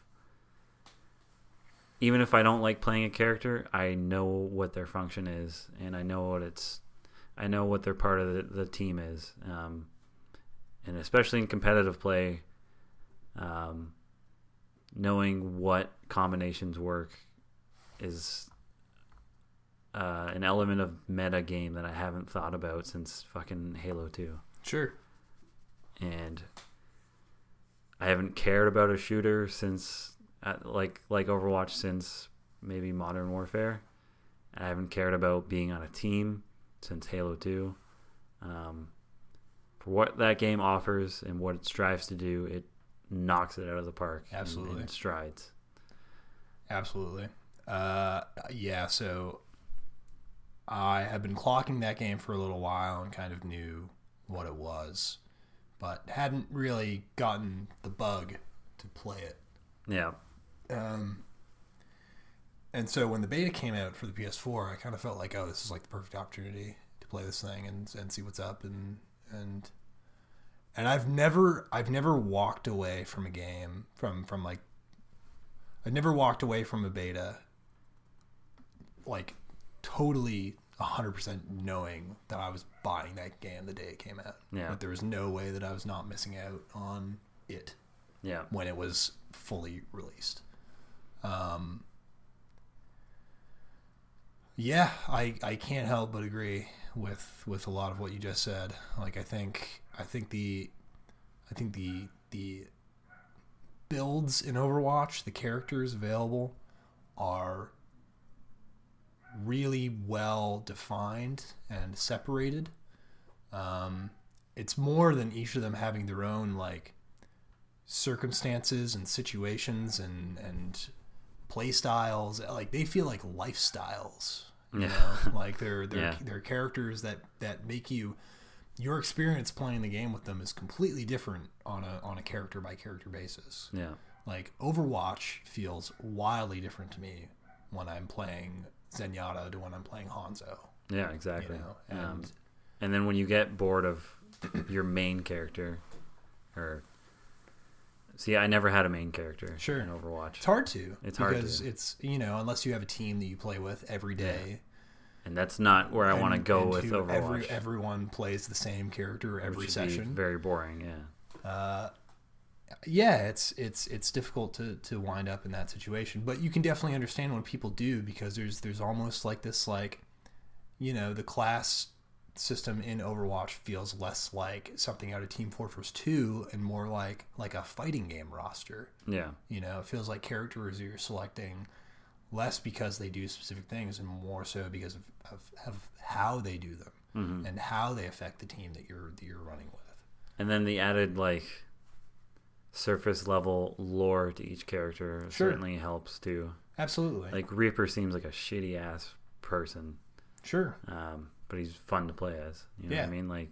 Even if I don't like playing a character, I know what their function is, and I know what it's... I know what their part of the, the team is. Um, and especially in competitive play, um, knowing what combinations work is uh, an element of meta game that I haven't thought about since fucking Halo two. Sure. And I haven't cared about a shooter since, uh, like like Overwatch, since maybe Modern Warfare. I haven't cared about being on a team since Halo two. Um, for what that game offers and what it strives to do, it knocks it out of the park. Absolutely. In, in strides. Absolutely. Uh, yeah, so I have been clocking that game for a little while and kind of knew what it was, but hadn't really gotten the bug to play it. Yeah. Um, and so when the beta came out for the P S four, I kind of felt like, oh, this is like the perfect opportunity to play this thing and, and see what's up. And, and, and I've never, I've never walked away from a game from, from like, I've never walked away from a beta like totally one hundred percent knowing that I was buying that game the day it came out. Yeah. But there was no way that I was not missing out on it. Yeah. When it was fully released. Um, yeah, I, I can't help but agree with, with a lot of what you just said. Like, I think, I think the, I think the, the builds in Overwatch, the characters available are really well defined and separated. Um, it's more than each of them having their own, like, circumstances and situations and and play styles. Like, they feel like lifestyles, you yeah. know? Like they're they're yeah. they're characters that that make you, your experience playing the game with them is completely different on a on a character by character basis. Yeah. Like, Overwatch feels wildly different to me when I'm playing Zenyatta to when I'm playing Hanzo. Yeah, exactly. You know? And um, and then when you get bored of your main character, or see, I never had a main character Sure. in Overwatch. It's hard to. It's hard because to. it's, you know, unless you have a team that you play with every day. Yeah. And that's not where I want to and- go and with who Overwatch. Every, everyone plays the same character which every would be session. very boring, yeah. Uh, yeah, it's it's it's difficult to, to wind up in that situation, but you can definitely understand when people do, because there's there's almost like this, like, you know, the class system in Overwatch feels less like something out of Team Fortress two and more like like a fighting game roster. Yeah. You know, it feels like characters you're selecting less because they do specific things and more so because of, of, of how they do them Mm-hmm. and how they affect the team that you're that you're running with. And then the added, like, surface level lore to each character Sure. certainly helps too. Absolutely. Like, Reaper seems like a shitty ass person, Sure. um, but he's fun to play as. You know Yeah. what I mean? Like,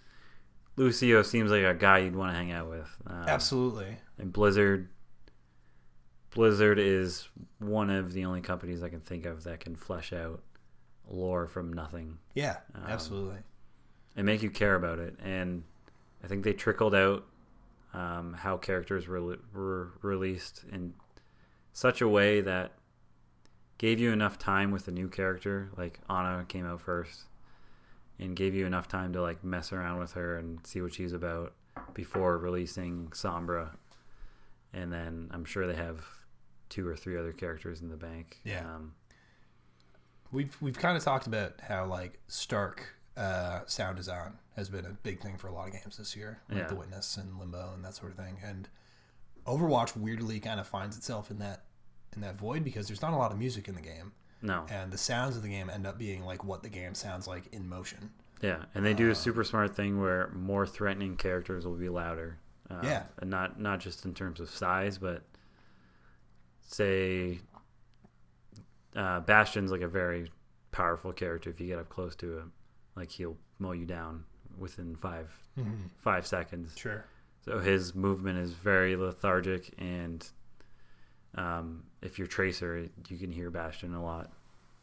Lucio seems like a guy you'd want to hang out with. Um, Absolutely. And Blizzard, Blizzard is one of the only companies I can think of that can flesh out lore from nothing Yeah, Um, absolutely. and make you care about it. And I think they trickled out um, how characters were, were released in such a way that gave you enough time with the new character. Like, Ana came out first and gave you enough time to, like, mess around with her and see what she's about before releasing Sombra. And then I'm sure they have two or three other characters in the bank. Yeah. Um, We've we've kind of talked about how, like, stark uh, sound design has been a big thing for a lot of games this year, like Yeah. The Witness and Limbo and that sort of thing. And Overwatch weirdly kind of finds itself in that in that void because there's not a lot of music in the game, no. and the sounds of the game end up being like what the game sounds like in motion. Yeah, and they do Uh, a super smart thing where more threatening characters will be louder. Um, Yeah. and not not just in terms of size, but say uh, Bastion's like a very powerful character. If you get up close to him, like, he'll mow you down within five Mm-hmm. five seconds. Sure. So his movement is very lethargic, and um, if you're Tracer, you can hear Bastion a lot.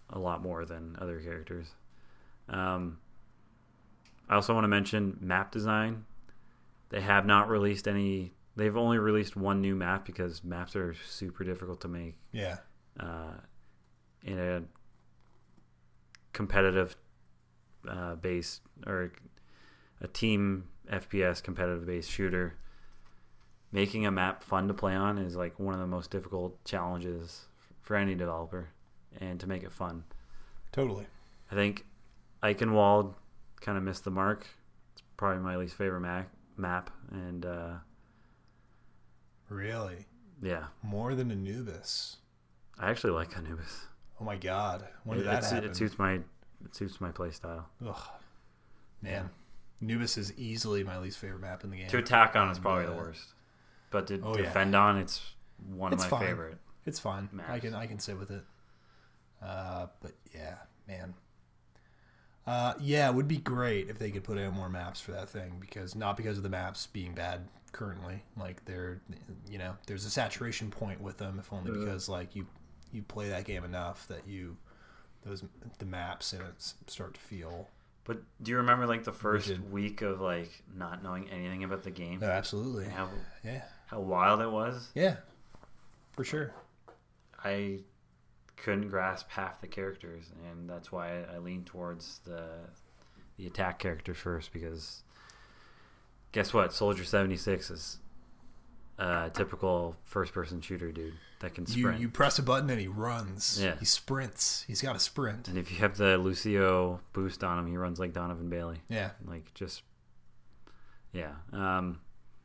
a lot more than other characters. Um, I also want to mention map design. They have not released any. They've only released one new map because maps are super difficult to make. Yeah. Uh, in a competitive uh, base or a team F P S competitive based shooter, making a map fun to play on is like one of the most difficult challenges for any developer, and to make it fun. Totally. I think Eichenwald kind of missed the mark. It's probably my least favorite map, map and uh, really, yeah, more than Anubis. I actually like Anubis. Oh my god, when it, did that it, happen? It suits my it suits my play style. Ugh, man, Anubis is easily my least favorite map in the game. To attack on is probably uh, the worst, but to oh, defend yeah. on, it's one it's of my fine. favorite. It's fine. maps. I can I can sit with it. Uh, but yeah, man. Uh, yeah, it would be great if they could put out more maps for that thing, because not because of the maps being bad currently. Like they're, you know, there's a saturation point with them, if only because like you you play that game enough that you those the maps in it start to feel. But do you remember like the first rigid. week of like not knowing anything about the game? No, absolutely. And how Yeah. how wild it was? Yeah. For sure. I couldn't grasp half the characters, and that's why I leaned towards the the attack characters first, because guess what? Soldier seventy-six is a typical first-person shooter dude that can You sprint. you press a button and he runs. Yeah. He sprints. He's got a sprint. And if you have the Lucio boost on him, he runs like Donovan Bailey. Yeah. Like, just... Yeah. Um,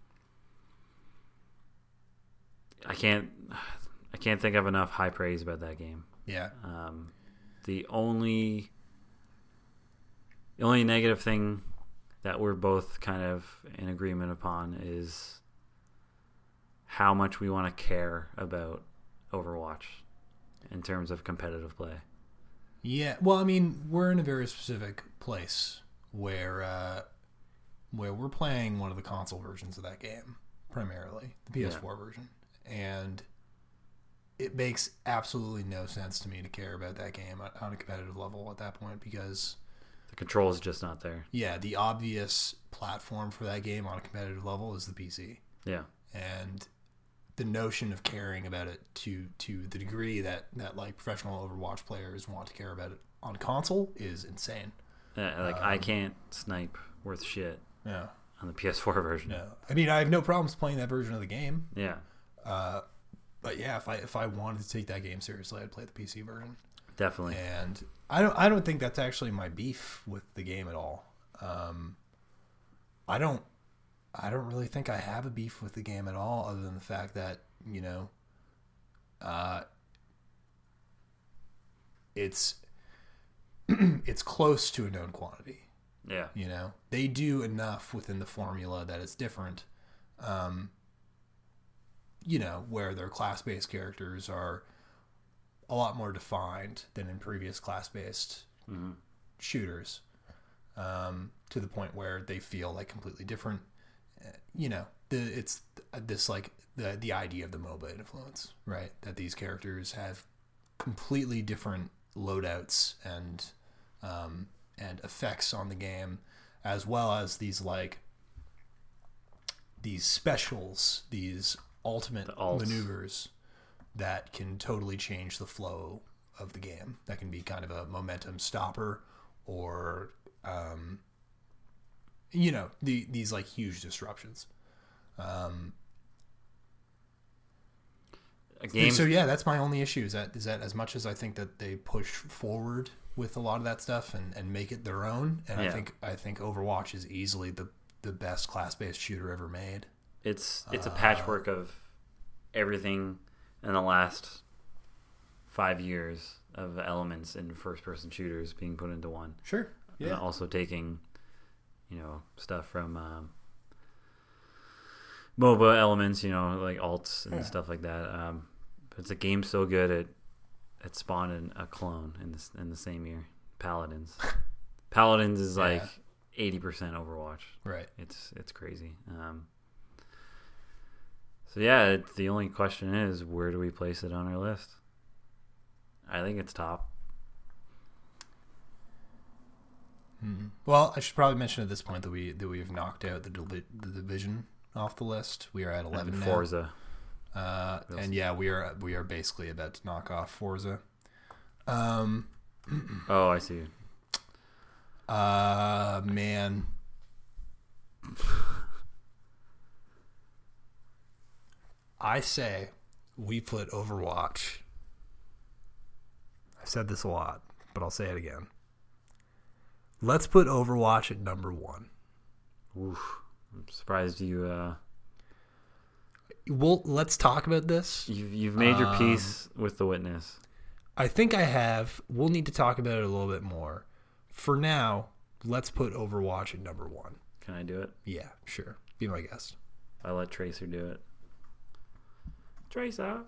I can't... I can't think of enough high praise about that game. Yeah. Um, the only... The only negative thing that we're both kind of in agreement upon is how much we want to care about Overwatch in terms of competitive play. Yeah, well, I mean, we're in a very specific place where uh, where we're playing one of the console versions of that game, primarily, the P S four yeah. version. And it makes absolutely no sense to me to care about that game on a competitive level at that point, because the control is just not there. Yeah, the obvious platform for that game on a competitive level is the P C. Yeah. And the notion of caring about it to to the degree that, that like professional Overwatch players want to care about it on console is insane. Yeah, like um, I can't snipe worth shit. Yeah. On the P S four version. No, I mean I have no problems playing that version of the game. Yeah. Uh, but yeah, if I if I wanted to take that game seriously, I'd play the P C version. Definitely. And I don't I don't think that's actually my beef with the game at all. Um, I don't. I don't really think I have a beef with the game at all, other than the fact that, you know, uh, it's it's close to a known quantity. Yeah. You know, they do enough within the formula that it's different. Um, you know, where their class-based characters are a lot more defined than in previous class-based mm-hmm. shooters, um, to the point where they feel like completely different. You know, the it's this like the the idea of the MOBA influence, right? That these characters have completely different loadouts and um, and effects on the game, as well as these like these specials, these ultimate the maneuvers that can totally change the flow of the game. That can be kind of a momentum stopper, or um, you know, the these like huge disruptions. Um, a game. So yeah, that's my only issue. Is that is that as much as I think that they push forward with a lot of that stuff and, and make it their own, and yeah. I think I think Overwatch is easily the the best class based shooter ever made. It's it's a patchwork uh, of everything in the last five years of elements in first person shooters being put into one. Sure. Yeah. And also taking, you know, stuff from um, MOBA elements, you know, like alts and yeah. stuff like that. Um, but it's a game so good it it spawned a clone in this in the same year. Paladins. Paladins is yeah. like eighty percent Overwatch. Right. It's it's crazy. Um, so yeah, it, the only question is, where do we place it on our list? I think it's top. Mm. Well, I should probably mention at this point that we that we've knocked out the, Divi- the division off the list. We are at eleven And now. Forza. Uh, and yeah, we are we are basically about to knock off Forza. Um, oh, I see. Uh, man. I say we put Overwatch. I've said this a lot, but I'll say it again. Let's put Overwatch at number one. Oof. I'm surprised you. Uh, well, let's talk about this. You've you've made your um, peace with The Witness. I think I have. We'll need to talk about it a little bit more. For now, let's put Overwatch at number one. Can I do it? Yeah, sure. Be my guest. I let Tracer do it. Tracer.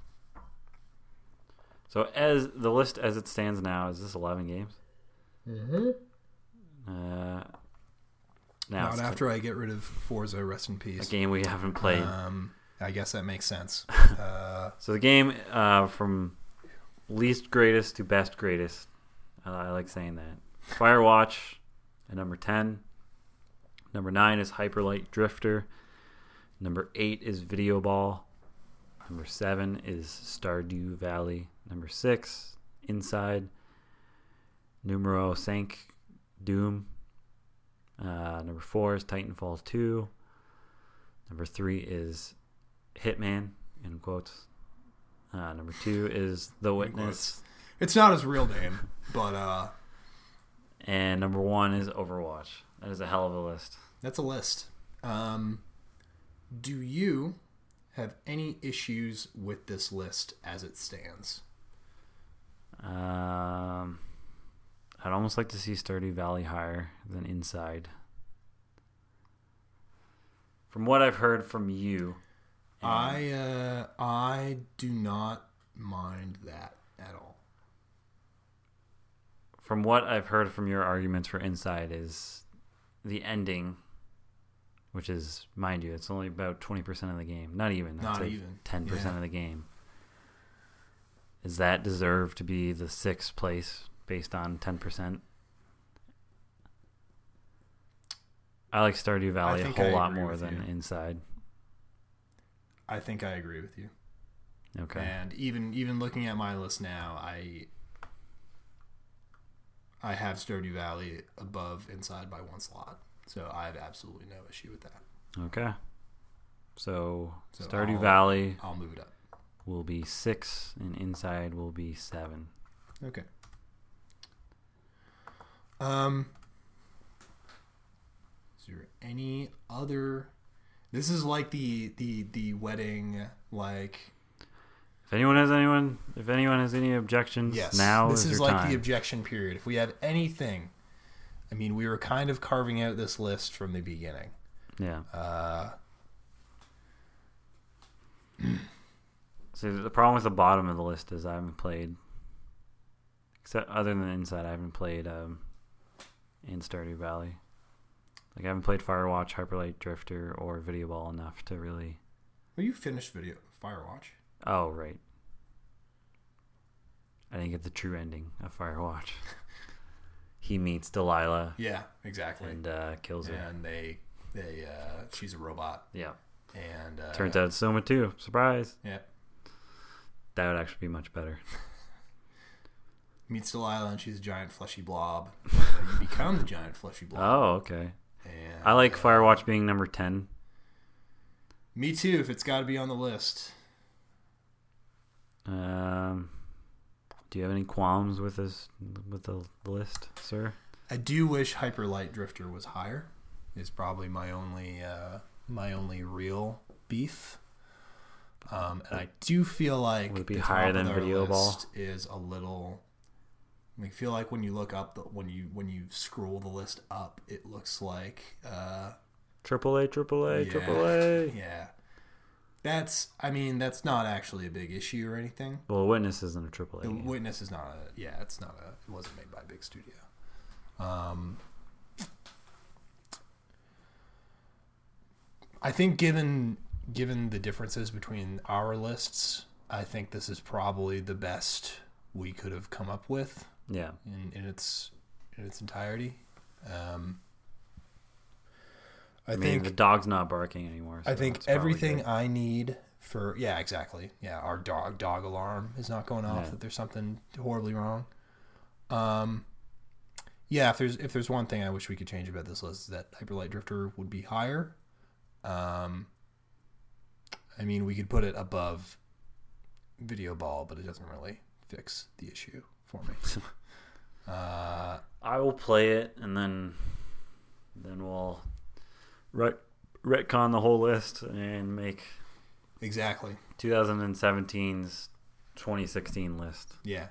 So as the list as it stands now, is this eleven games? Mm-hmm. Uh, now Not after I get rid of Forza, rest in peace. A game we haven't played. Um, I guess that makes sense. Uh, so the game uh, from least greatest to best greatest. I, I like saying that. Firewatch at number ten. Number nine is Hyperlight Drifter. Number eight is Video Ball. Number seven is Stardew Valley. Number six, Inside. Numero cinq, Doom. Uh, number four is Titanfall two. Number three is Hitman, in quotes. Uh, number two is The Witness. It's not his real name, but uh, and number one is Overwatch. That is a hell of a list. That's a list. Um, do you have any issues with this list as it stands? Um, I'd almost like to see Stardew Valley higher than Inside. From what I've heard from you, I uh, I do not mind that at all. From what I've heard from your arguments for Inside is the ending, which is, mind you, it's only about twenty percent of the game. Not even. Not like even. ten percent Yeah. of the game. Does that deserve to be the sixth place based on ten percent? I like Stardew Valley a think whole I lot agree more with than you. Inside. I think I agree with you. Okay. And even even looking at my list now, I I have Stardew Valley above Inside by one slot. So I have absolutely no issue with that. Okay. So, So Stardew I'll- Valley I'll move it up. will be six, and Inside will be seven. Okay. Um, is there any other? This is like the the the wedding, like If anyone has anyone, if anyone has any objections, yes. now this is, is your like time. the objection period. If we have anything, I mean, we were kind of carving out this list from the beginning. Yeah. Uh, See, the problem with the bottom of the list is I haven't played, except other than Inside, I haven't played um, in Stardew Valley. Like I haven't played Firewatch, Hyperlight Drifter, or Video Ball enough to really. well, you finished video Firewatch. Oh right. I didn't get the true ending of Firewatch. He meets Delilah Yeah, exactly. and uh, kills her. And they they uh, she's a robot. Yeah. And uh, Turns out it's Soma too. Surprise. yeah. That would actually be much better. Meets Delilah and she's a giant fleshy blob. Uh, you become the giant fleshy blob. Oh, okay. And, I like uh, Firewatch being number ten. Me too, if it's got to be on the list. Um, do you have any qualms with this with the list, sir? I do wish Hyperlight Drifter was higher. Is probably my only uh, my only real beef. Um, and I do feel like Would it be the higher top of than our Video Ball? list is a little. I feel like when you look up the, when you when you scroll the list up, it looks like uh, Triple A, Triple A, yeah, Triple A. Yeah, that's. I mean, that's not actually a big issue or anything. Well, Witness isn't a Triple A. The game. Witness is not a. Yeah, it's not a. It wasn't made by a big studio. Um, I think given given the differences between our lists, I think this is probably the best we could have come up with Yeah. in, in its in its entirety. Um, I, I mean, think the dog's not barking anymore. So I think that's probably everything good. I need for yeah, exactly. Yeah, our dog dog alarm is not going off Yeah. that there's something horribly wrong. Um, yeah, if there's if there's one thing I wish we could change about this list is that Hyperlight Drifter would be higher. Um, I mean, we could put it above Video Ball, but it doesn't really fix the issue for me. uh, I will play it, and then then we'll ret- retcon the whole list and make exactly. twenty seventeen's twenty sixteen list. Yeah.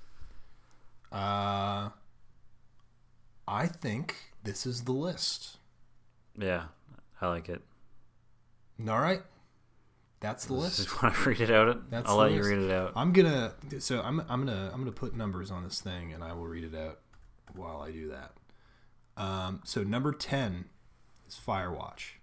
Uh, I think this is the list. Yeah, I like it. All right. That's the Just list. want to read it out? That's I'll the let you list. read it out. I'm gonna so I'm I'm gonna I'm gonna put numbers on this thing and I will read it out while I do that. Um, so number ten is Firewatch.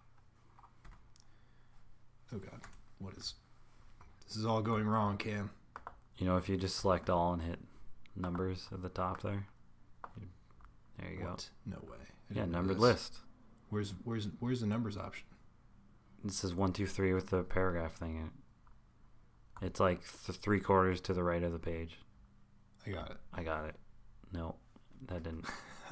Oh God, what is this? Is all going wrong, Cam? You know, if you just select all and hit numbers at the top there, you- there you What? No way. I go. Yeah, didn't know numbered this. list. Where's where's where's the numbers option? This is one, two, three with the paragraph thing. It's like th- three quarters to the right of the page. I got it. I got it. No, that didn't.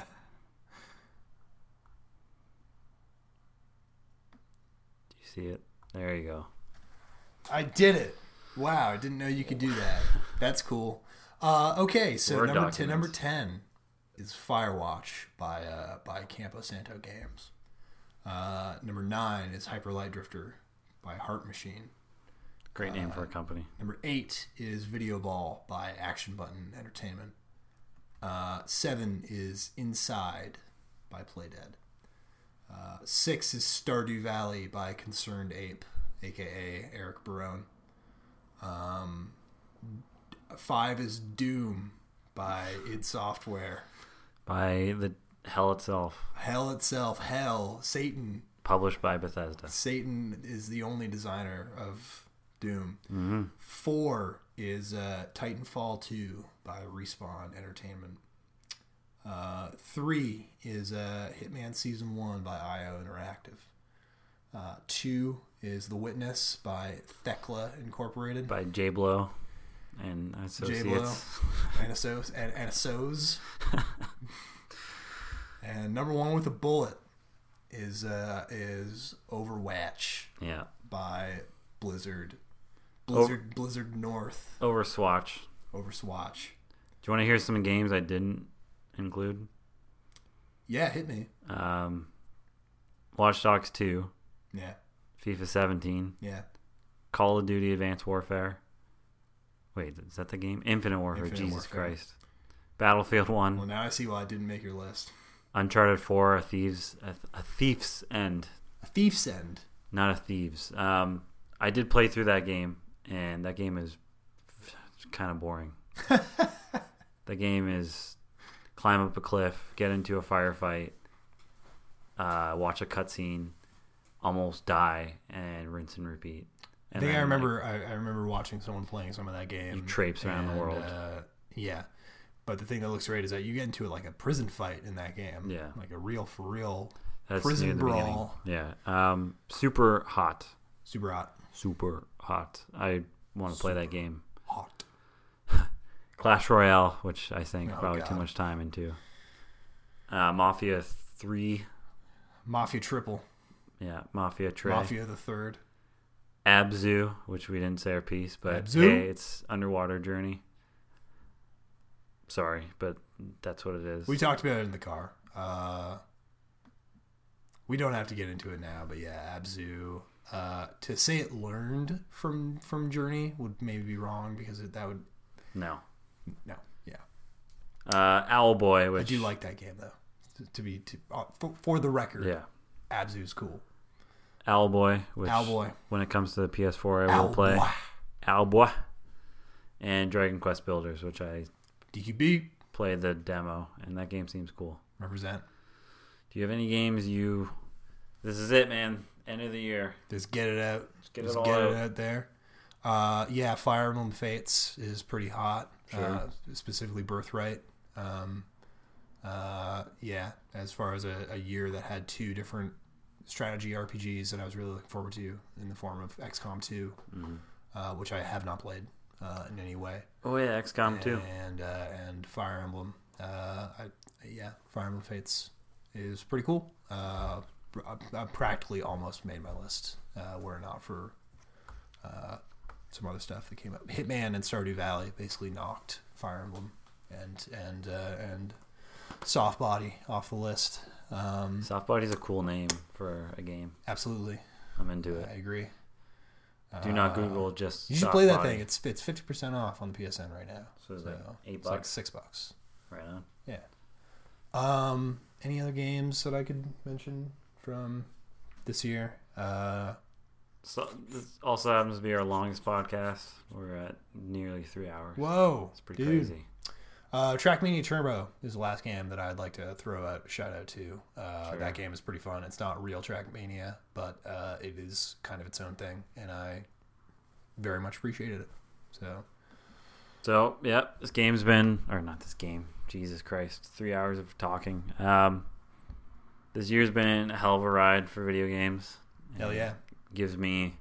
Do you see it? There you go. I did it. Wow, I didn't know you could do that. That's cool. Uh, okay, so Word number documents. ten, number ten is Firewatch by uh, by Campo Santo Games. Uh, number nine is Hyper Light Drifter by Heart Machine. Great name Uh, for a company. Number eight is Video Ball by Action Button Entertainment. Uh, seven is Inside by Playdead. Uh, six is Stardew Valley by Concerned Ape, aka Eric Barone. Um, five is Doom by id Software. By the hell itself. Hell itself, hell, Satan. Published by Bethesda. Satan is the only designer of Doom. Mm-hmm. Four is uh, Titanfall two by Respawn Entertainment. Uh, three is uh, Hitman Season one by I O Interactive. Uh, two is The Witness by Thekla Incorporated. By J Blow and Associates. J-Blow. Anasos, and Anasos. And number one with a bullet is uh, is Overwatch Yeah. by Blizzard. Blizzard Blizzard North. Overswatch. Overswatch. Do you want to hear some games I didn't include? Yeah, hit me. Um, Watch Dogs two, Yeah, FIFA seventeen, yeah. Call of Duty Advanced Warfare. Wait, is that the game? Infinite Warfare. Infinite Jesus Warfare. Christ. Battlefield one, Well, now I see why I didn't make your list. Uncharted four, A Thieves, a, a Thief's End, A Thief's End. not a Thieves. Um, I did play through that game, and that game is kind of boring. The game is climb up a cliff, get into a firefight, uh, watch a cutscene, almost die, and rinse and repeat. I And think I then, remember. I, I remember watching someone playing some of that game. You traipse around the and, world. Uh, yeah, but the thing that looks great is that you get into like a prison fight in that game. Yeah. like a real for real That's prison near the beginning. brawl. Yeah. Um, super hot. Super hot. Super hot. I want to play that game. Hot. Clash Royale, which I think Oh, probably God. too much time into. Uh, Mafia three. Mafia Triple. Yeah. Mafia Trey. Mafia the Third. Abzu, which we didn't say our piece, but Abzu? hey, it's Underwater Journey. Sorry, but that's what it is. We talked about it in the car. Uh, we don't have to get into it now, but yeah, Abzu. Uh, to say it learned from from Journey would maybe be wrong because it, that would no. no yeah. Uh, Owlboy, I which do like that game though. To, to be to, uh, for, for the record, yeah, Abzu's cool. Owlboy, which Owlboy. when it comes to the P S four, I will Owlboy. play Owlboy, and Dragon Quest Builders, which I D Q B played the demo, and that game seems cool. represent. Do you have any games you? This is it, man. End of the year. Just get it out. Just get Just it all get out. it out there. Uh, yeah, Fire Emblem Fates is pretty hot. Sure. Uh, specifically Birthright. Um, Uh, yeah, as far as a, a year that had two different strategy R P Gs that I was really looking forward to in the form of X COM two, mm-hmm. uh, which I have not played uh, in any way. Oh yeah, X COM and, two. And uh, and Fire Emblem. Uh, I, yeah, Fire Emblem Fates is pretty cool. Uh, I, I practically almost made my list, uh, were it not for uh, some other stuff that came up. Hitman and Stardew Valley basically knocked Fire Emblem and and uh, and Soft Body off the list. Um, Soft Body's a cool name for a game. Absolutely, I'm into it. I agree. Do not Google just. You should Soft play that Body. thing. It's it's fifty percent off on the P S N right now. So it's like eight it's bucks. like six bucks. Right on. Yeah. Um. Any other games that I could mention from this year? Uh. So this also happens to be our longest podcast. We're at nearly three hours. Whoa, it's pretty dude. crazy. Uh, Trackmania Turbo is the last game that I'd like to throw a shout out to. Uh, Sure. That game is pretty fun. It's not real Trackmania, but uh, it is kind of its own thing, and I very much appreciated it. So, So yeah, this game's been, or not this game. Jesus Christ, three hours of talking. Um, this year's been a hell of a ride for video games. hell yeah. Gives me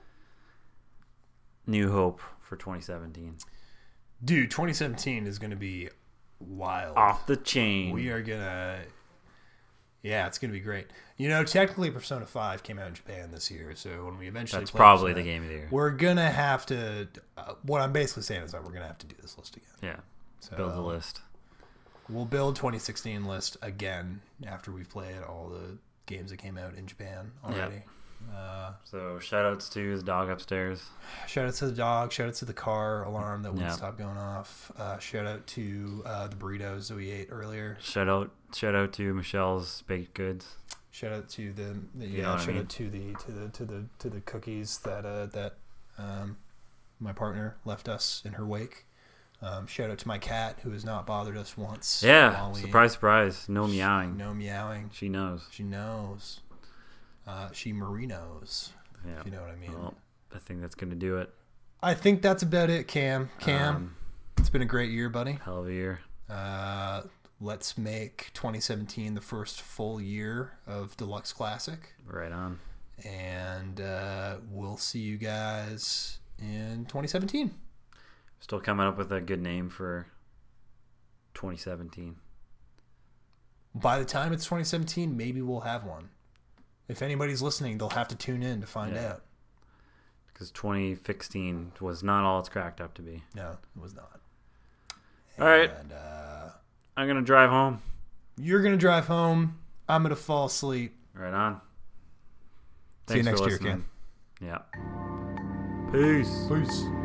new hope for twenty seventeen. Dude, twenty seventeen is going to be wild. Off the chain. We are going to... Yeah, it's going to be great. You know, technically Persona five came out in Japan this year, so when we eventually That's play probably Persona, the game of the year. we're going to have to... Uh, what I'm basically saying is that we're going to have to do this list again. Yeah. So, Build the list. We'll build twenty sixteen list again after we've played all the games that came out in Japan already. Yep. Uh, So shout outs to the dog upstairs. shout out to the dog. Shout out to the car alarm that wouldn't Yeah. stop going off. Uh, shout out to uh, the burritos that we ate earlier. Shout out shout out to Michelle's Baked Goods. Shout out to the, the You yeah. know what I Shout mean. out to the to the to the to the cookies that uh, that um, my partner left us in her wake. Um, shout out to my cat who has not bothered us once. Yeah. while we- Surprise, surprise. No meowing. No meowing. She knows. She knows. Uh, she Marinos. Yeah. If you know what I mean. Well, I think that's gonna do it. I think that's about it, Cam. Cam, Um, it's been a great year, buddy. hell of a year. Uh, let's make twenty seventeen the first full year of Deluxe Classic. Right on. And uh, we'll see you guys in twenty seventeen. Still coming up with a good name for twenty seventeen. By the time it's twenty seventeen, maybe we'll have one. If anybody's listening, they'll have to tune in to find Yeah. out. Because twenty sixteen was not all it's cracked up to be. No, it was not. All right. And uh, I'm going to drive home. you're going to drive home. I'm going to fall asleep. Right on. See you Thanks next for year, listening. Cam. Yeah. Peace. Peace.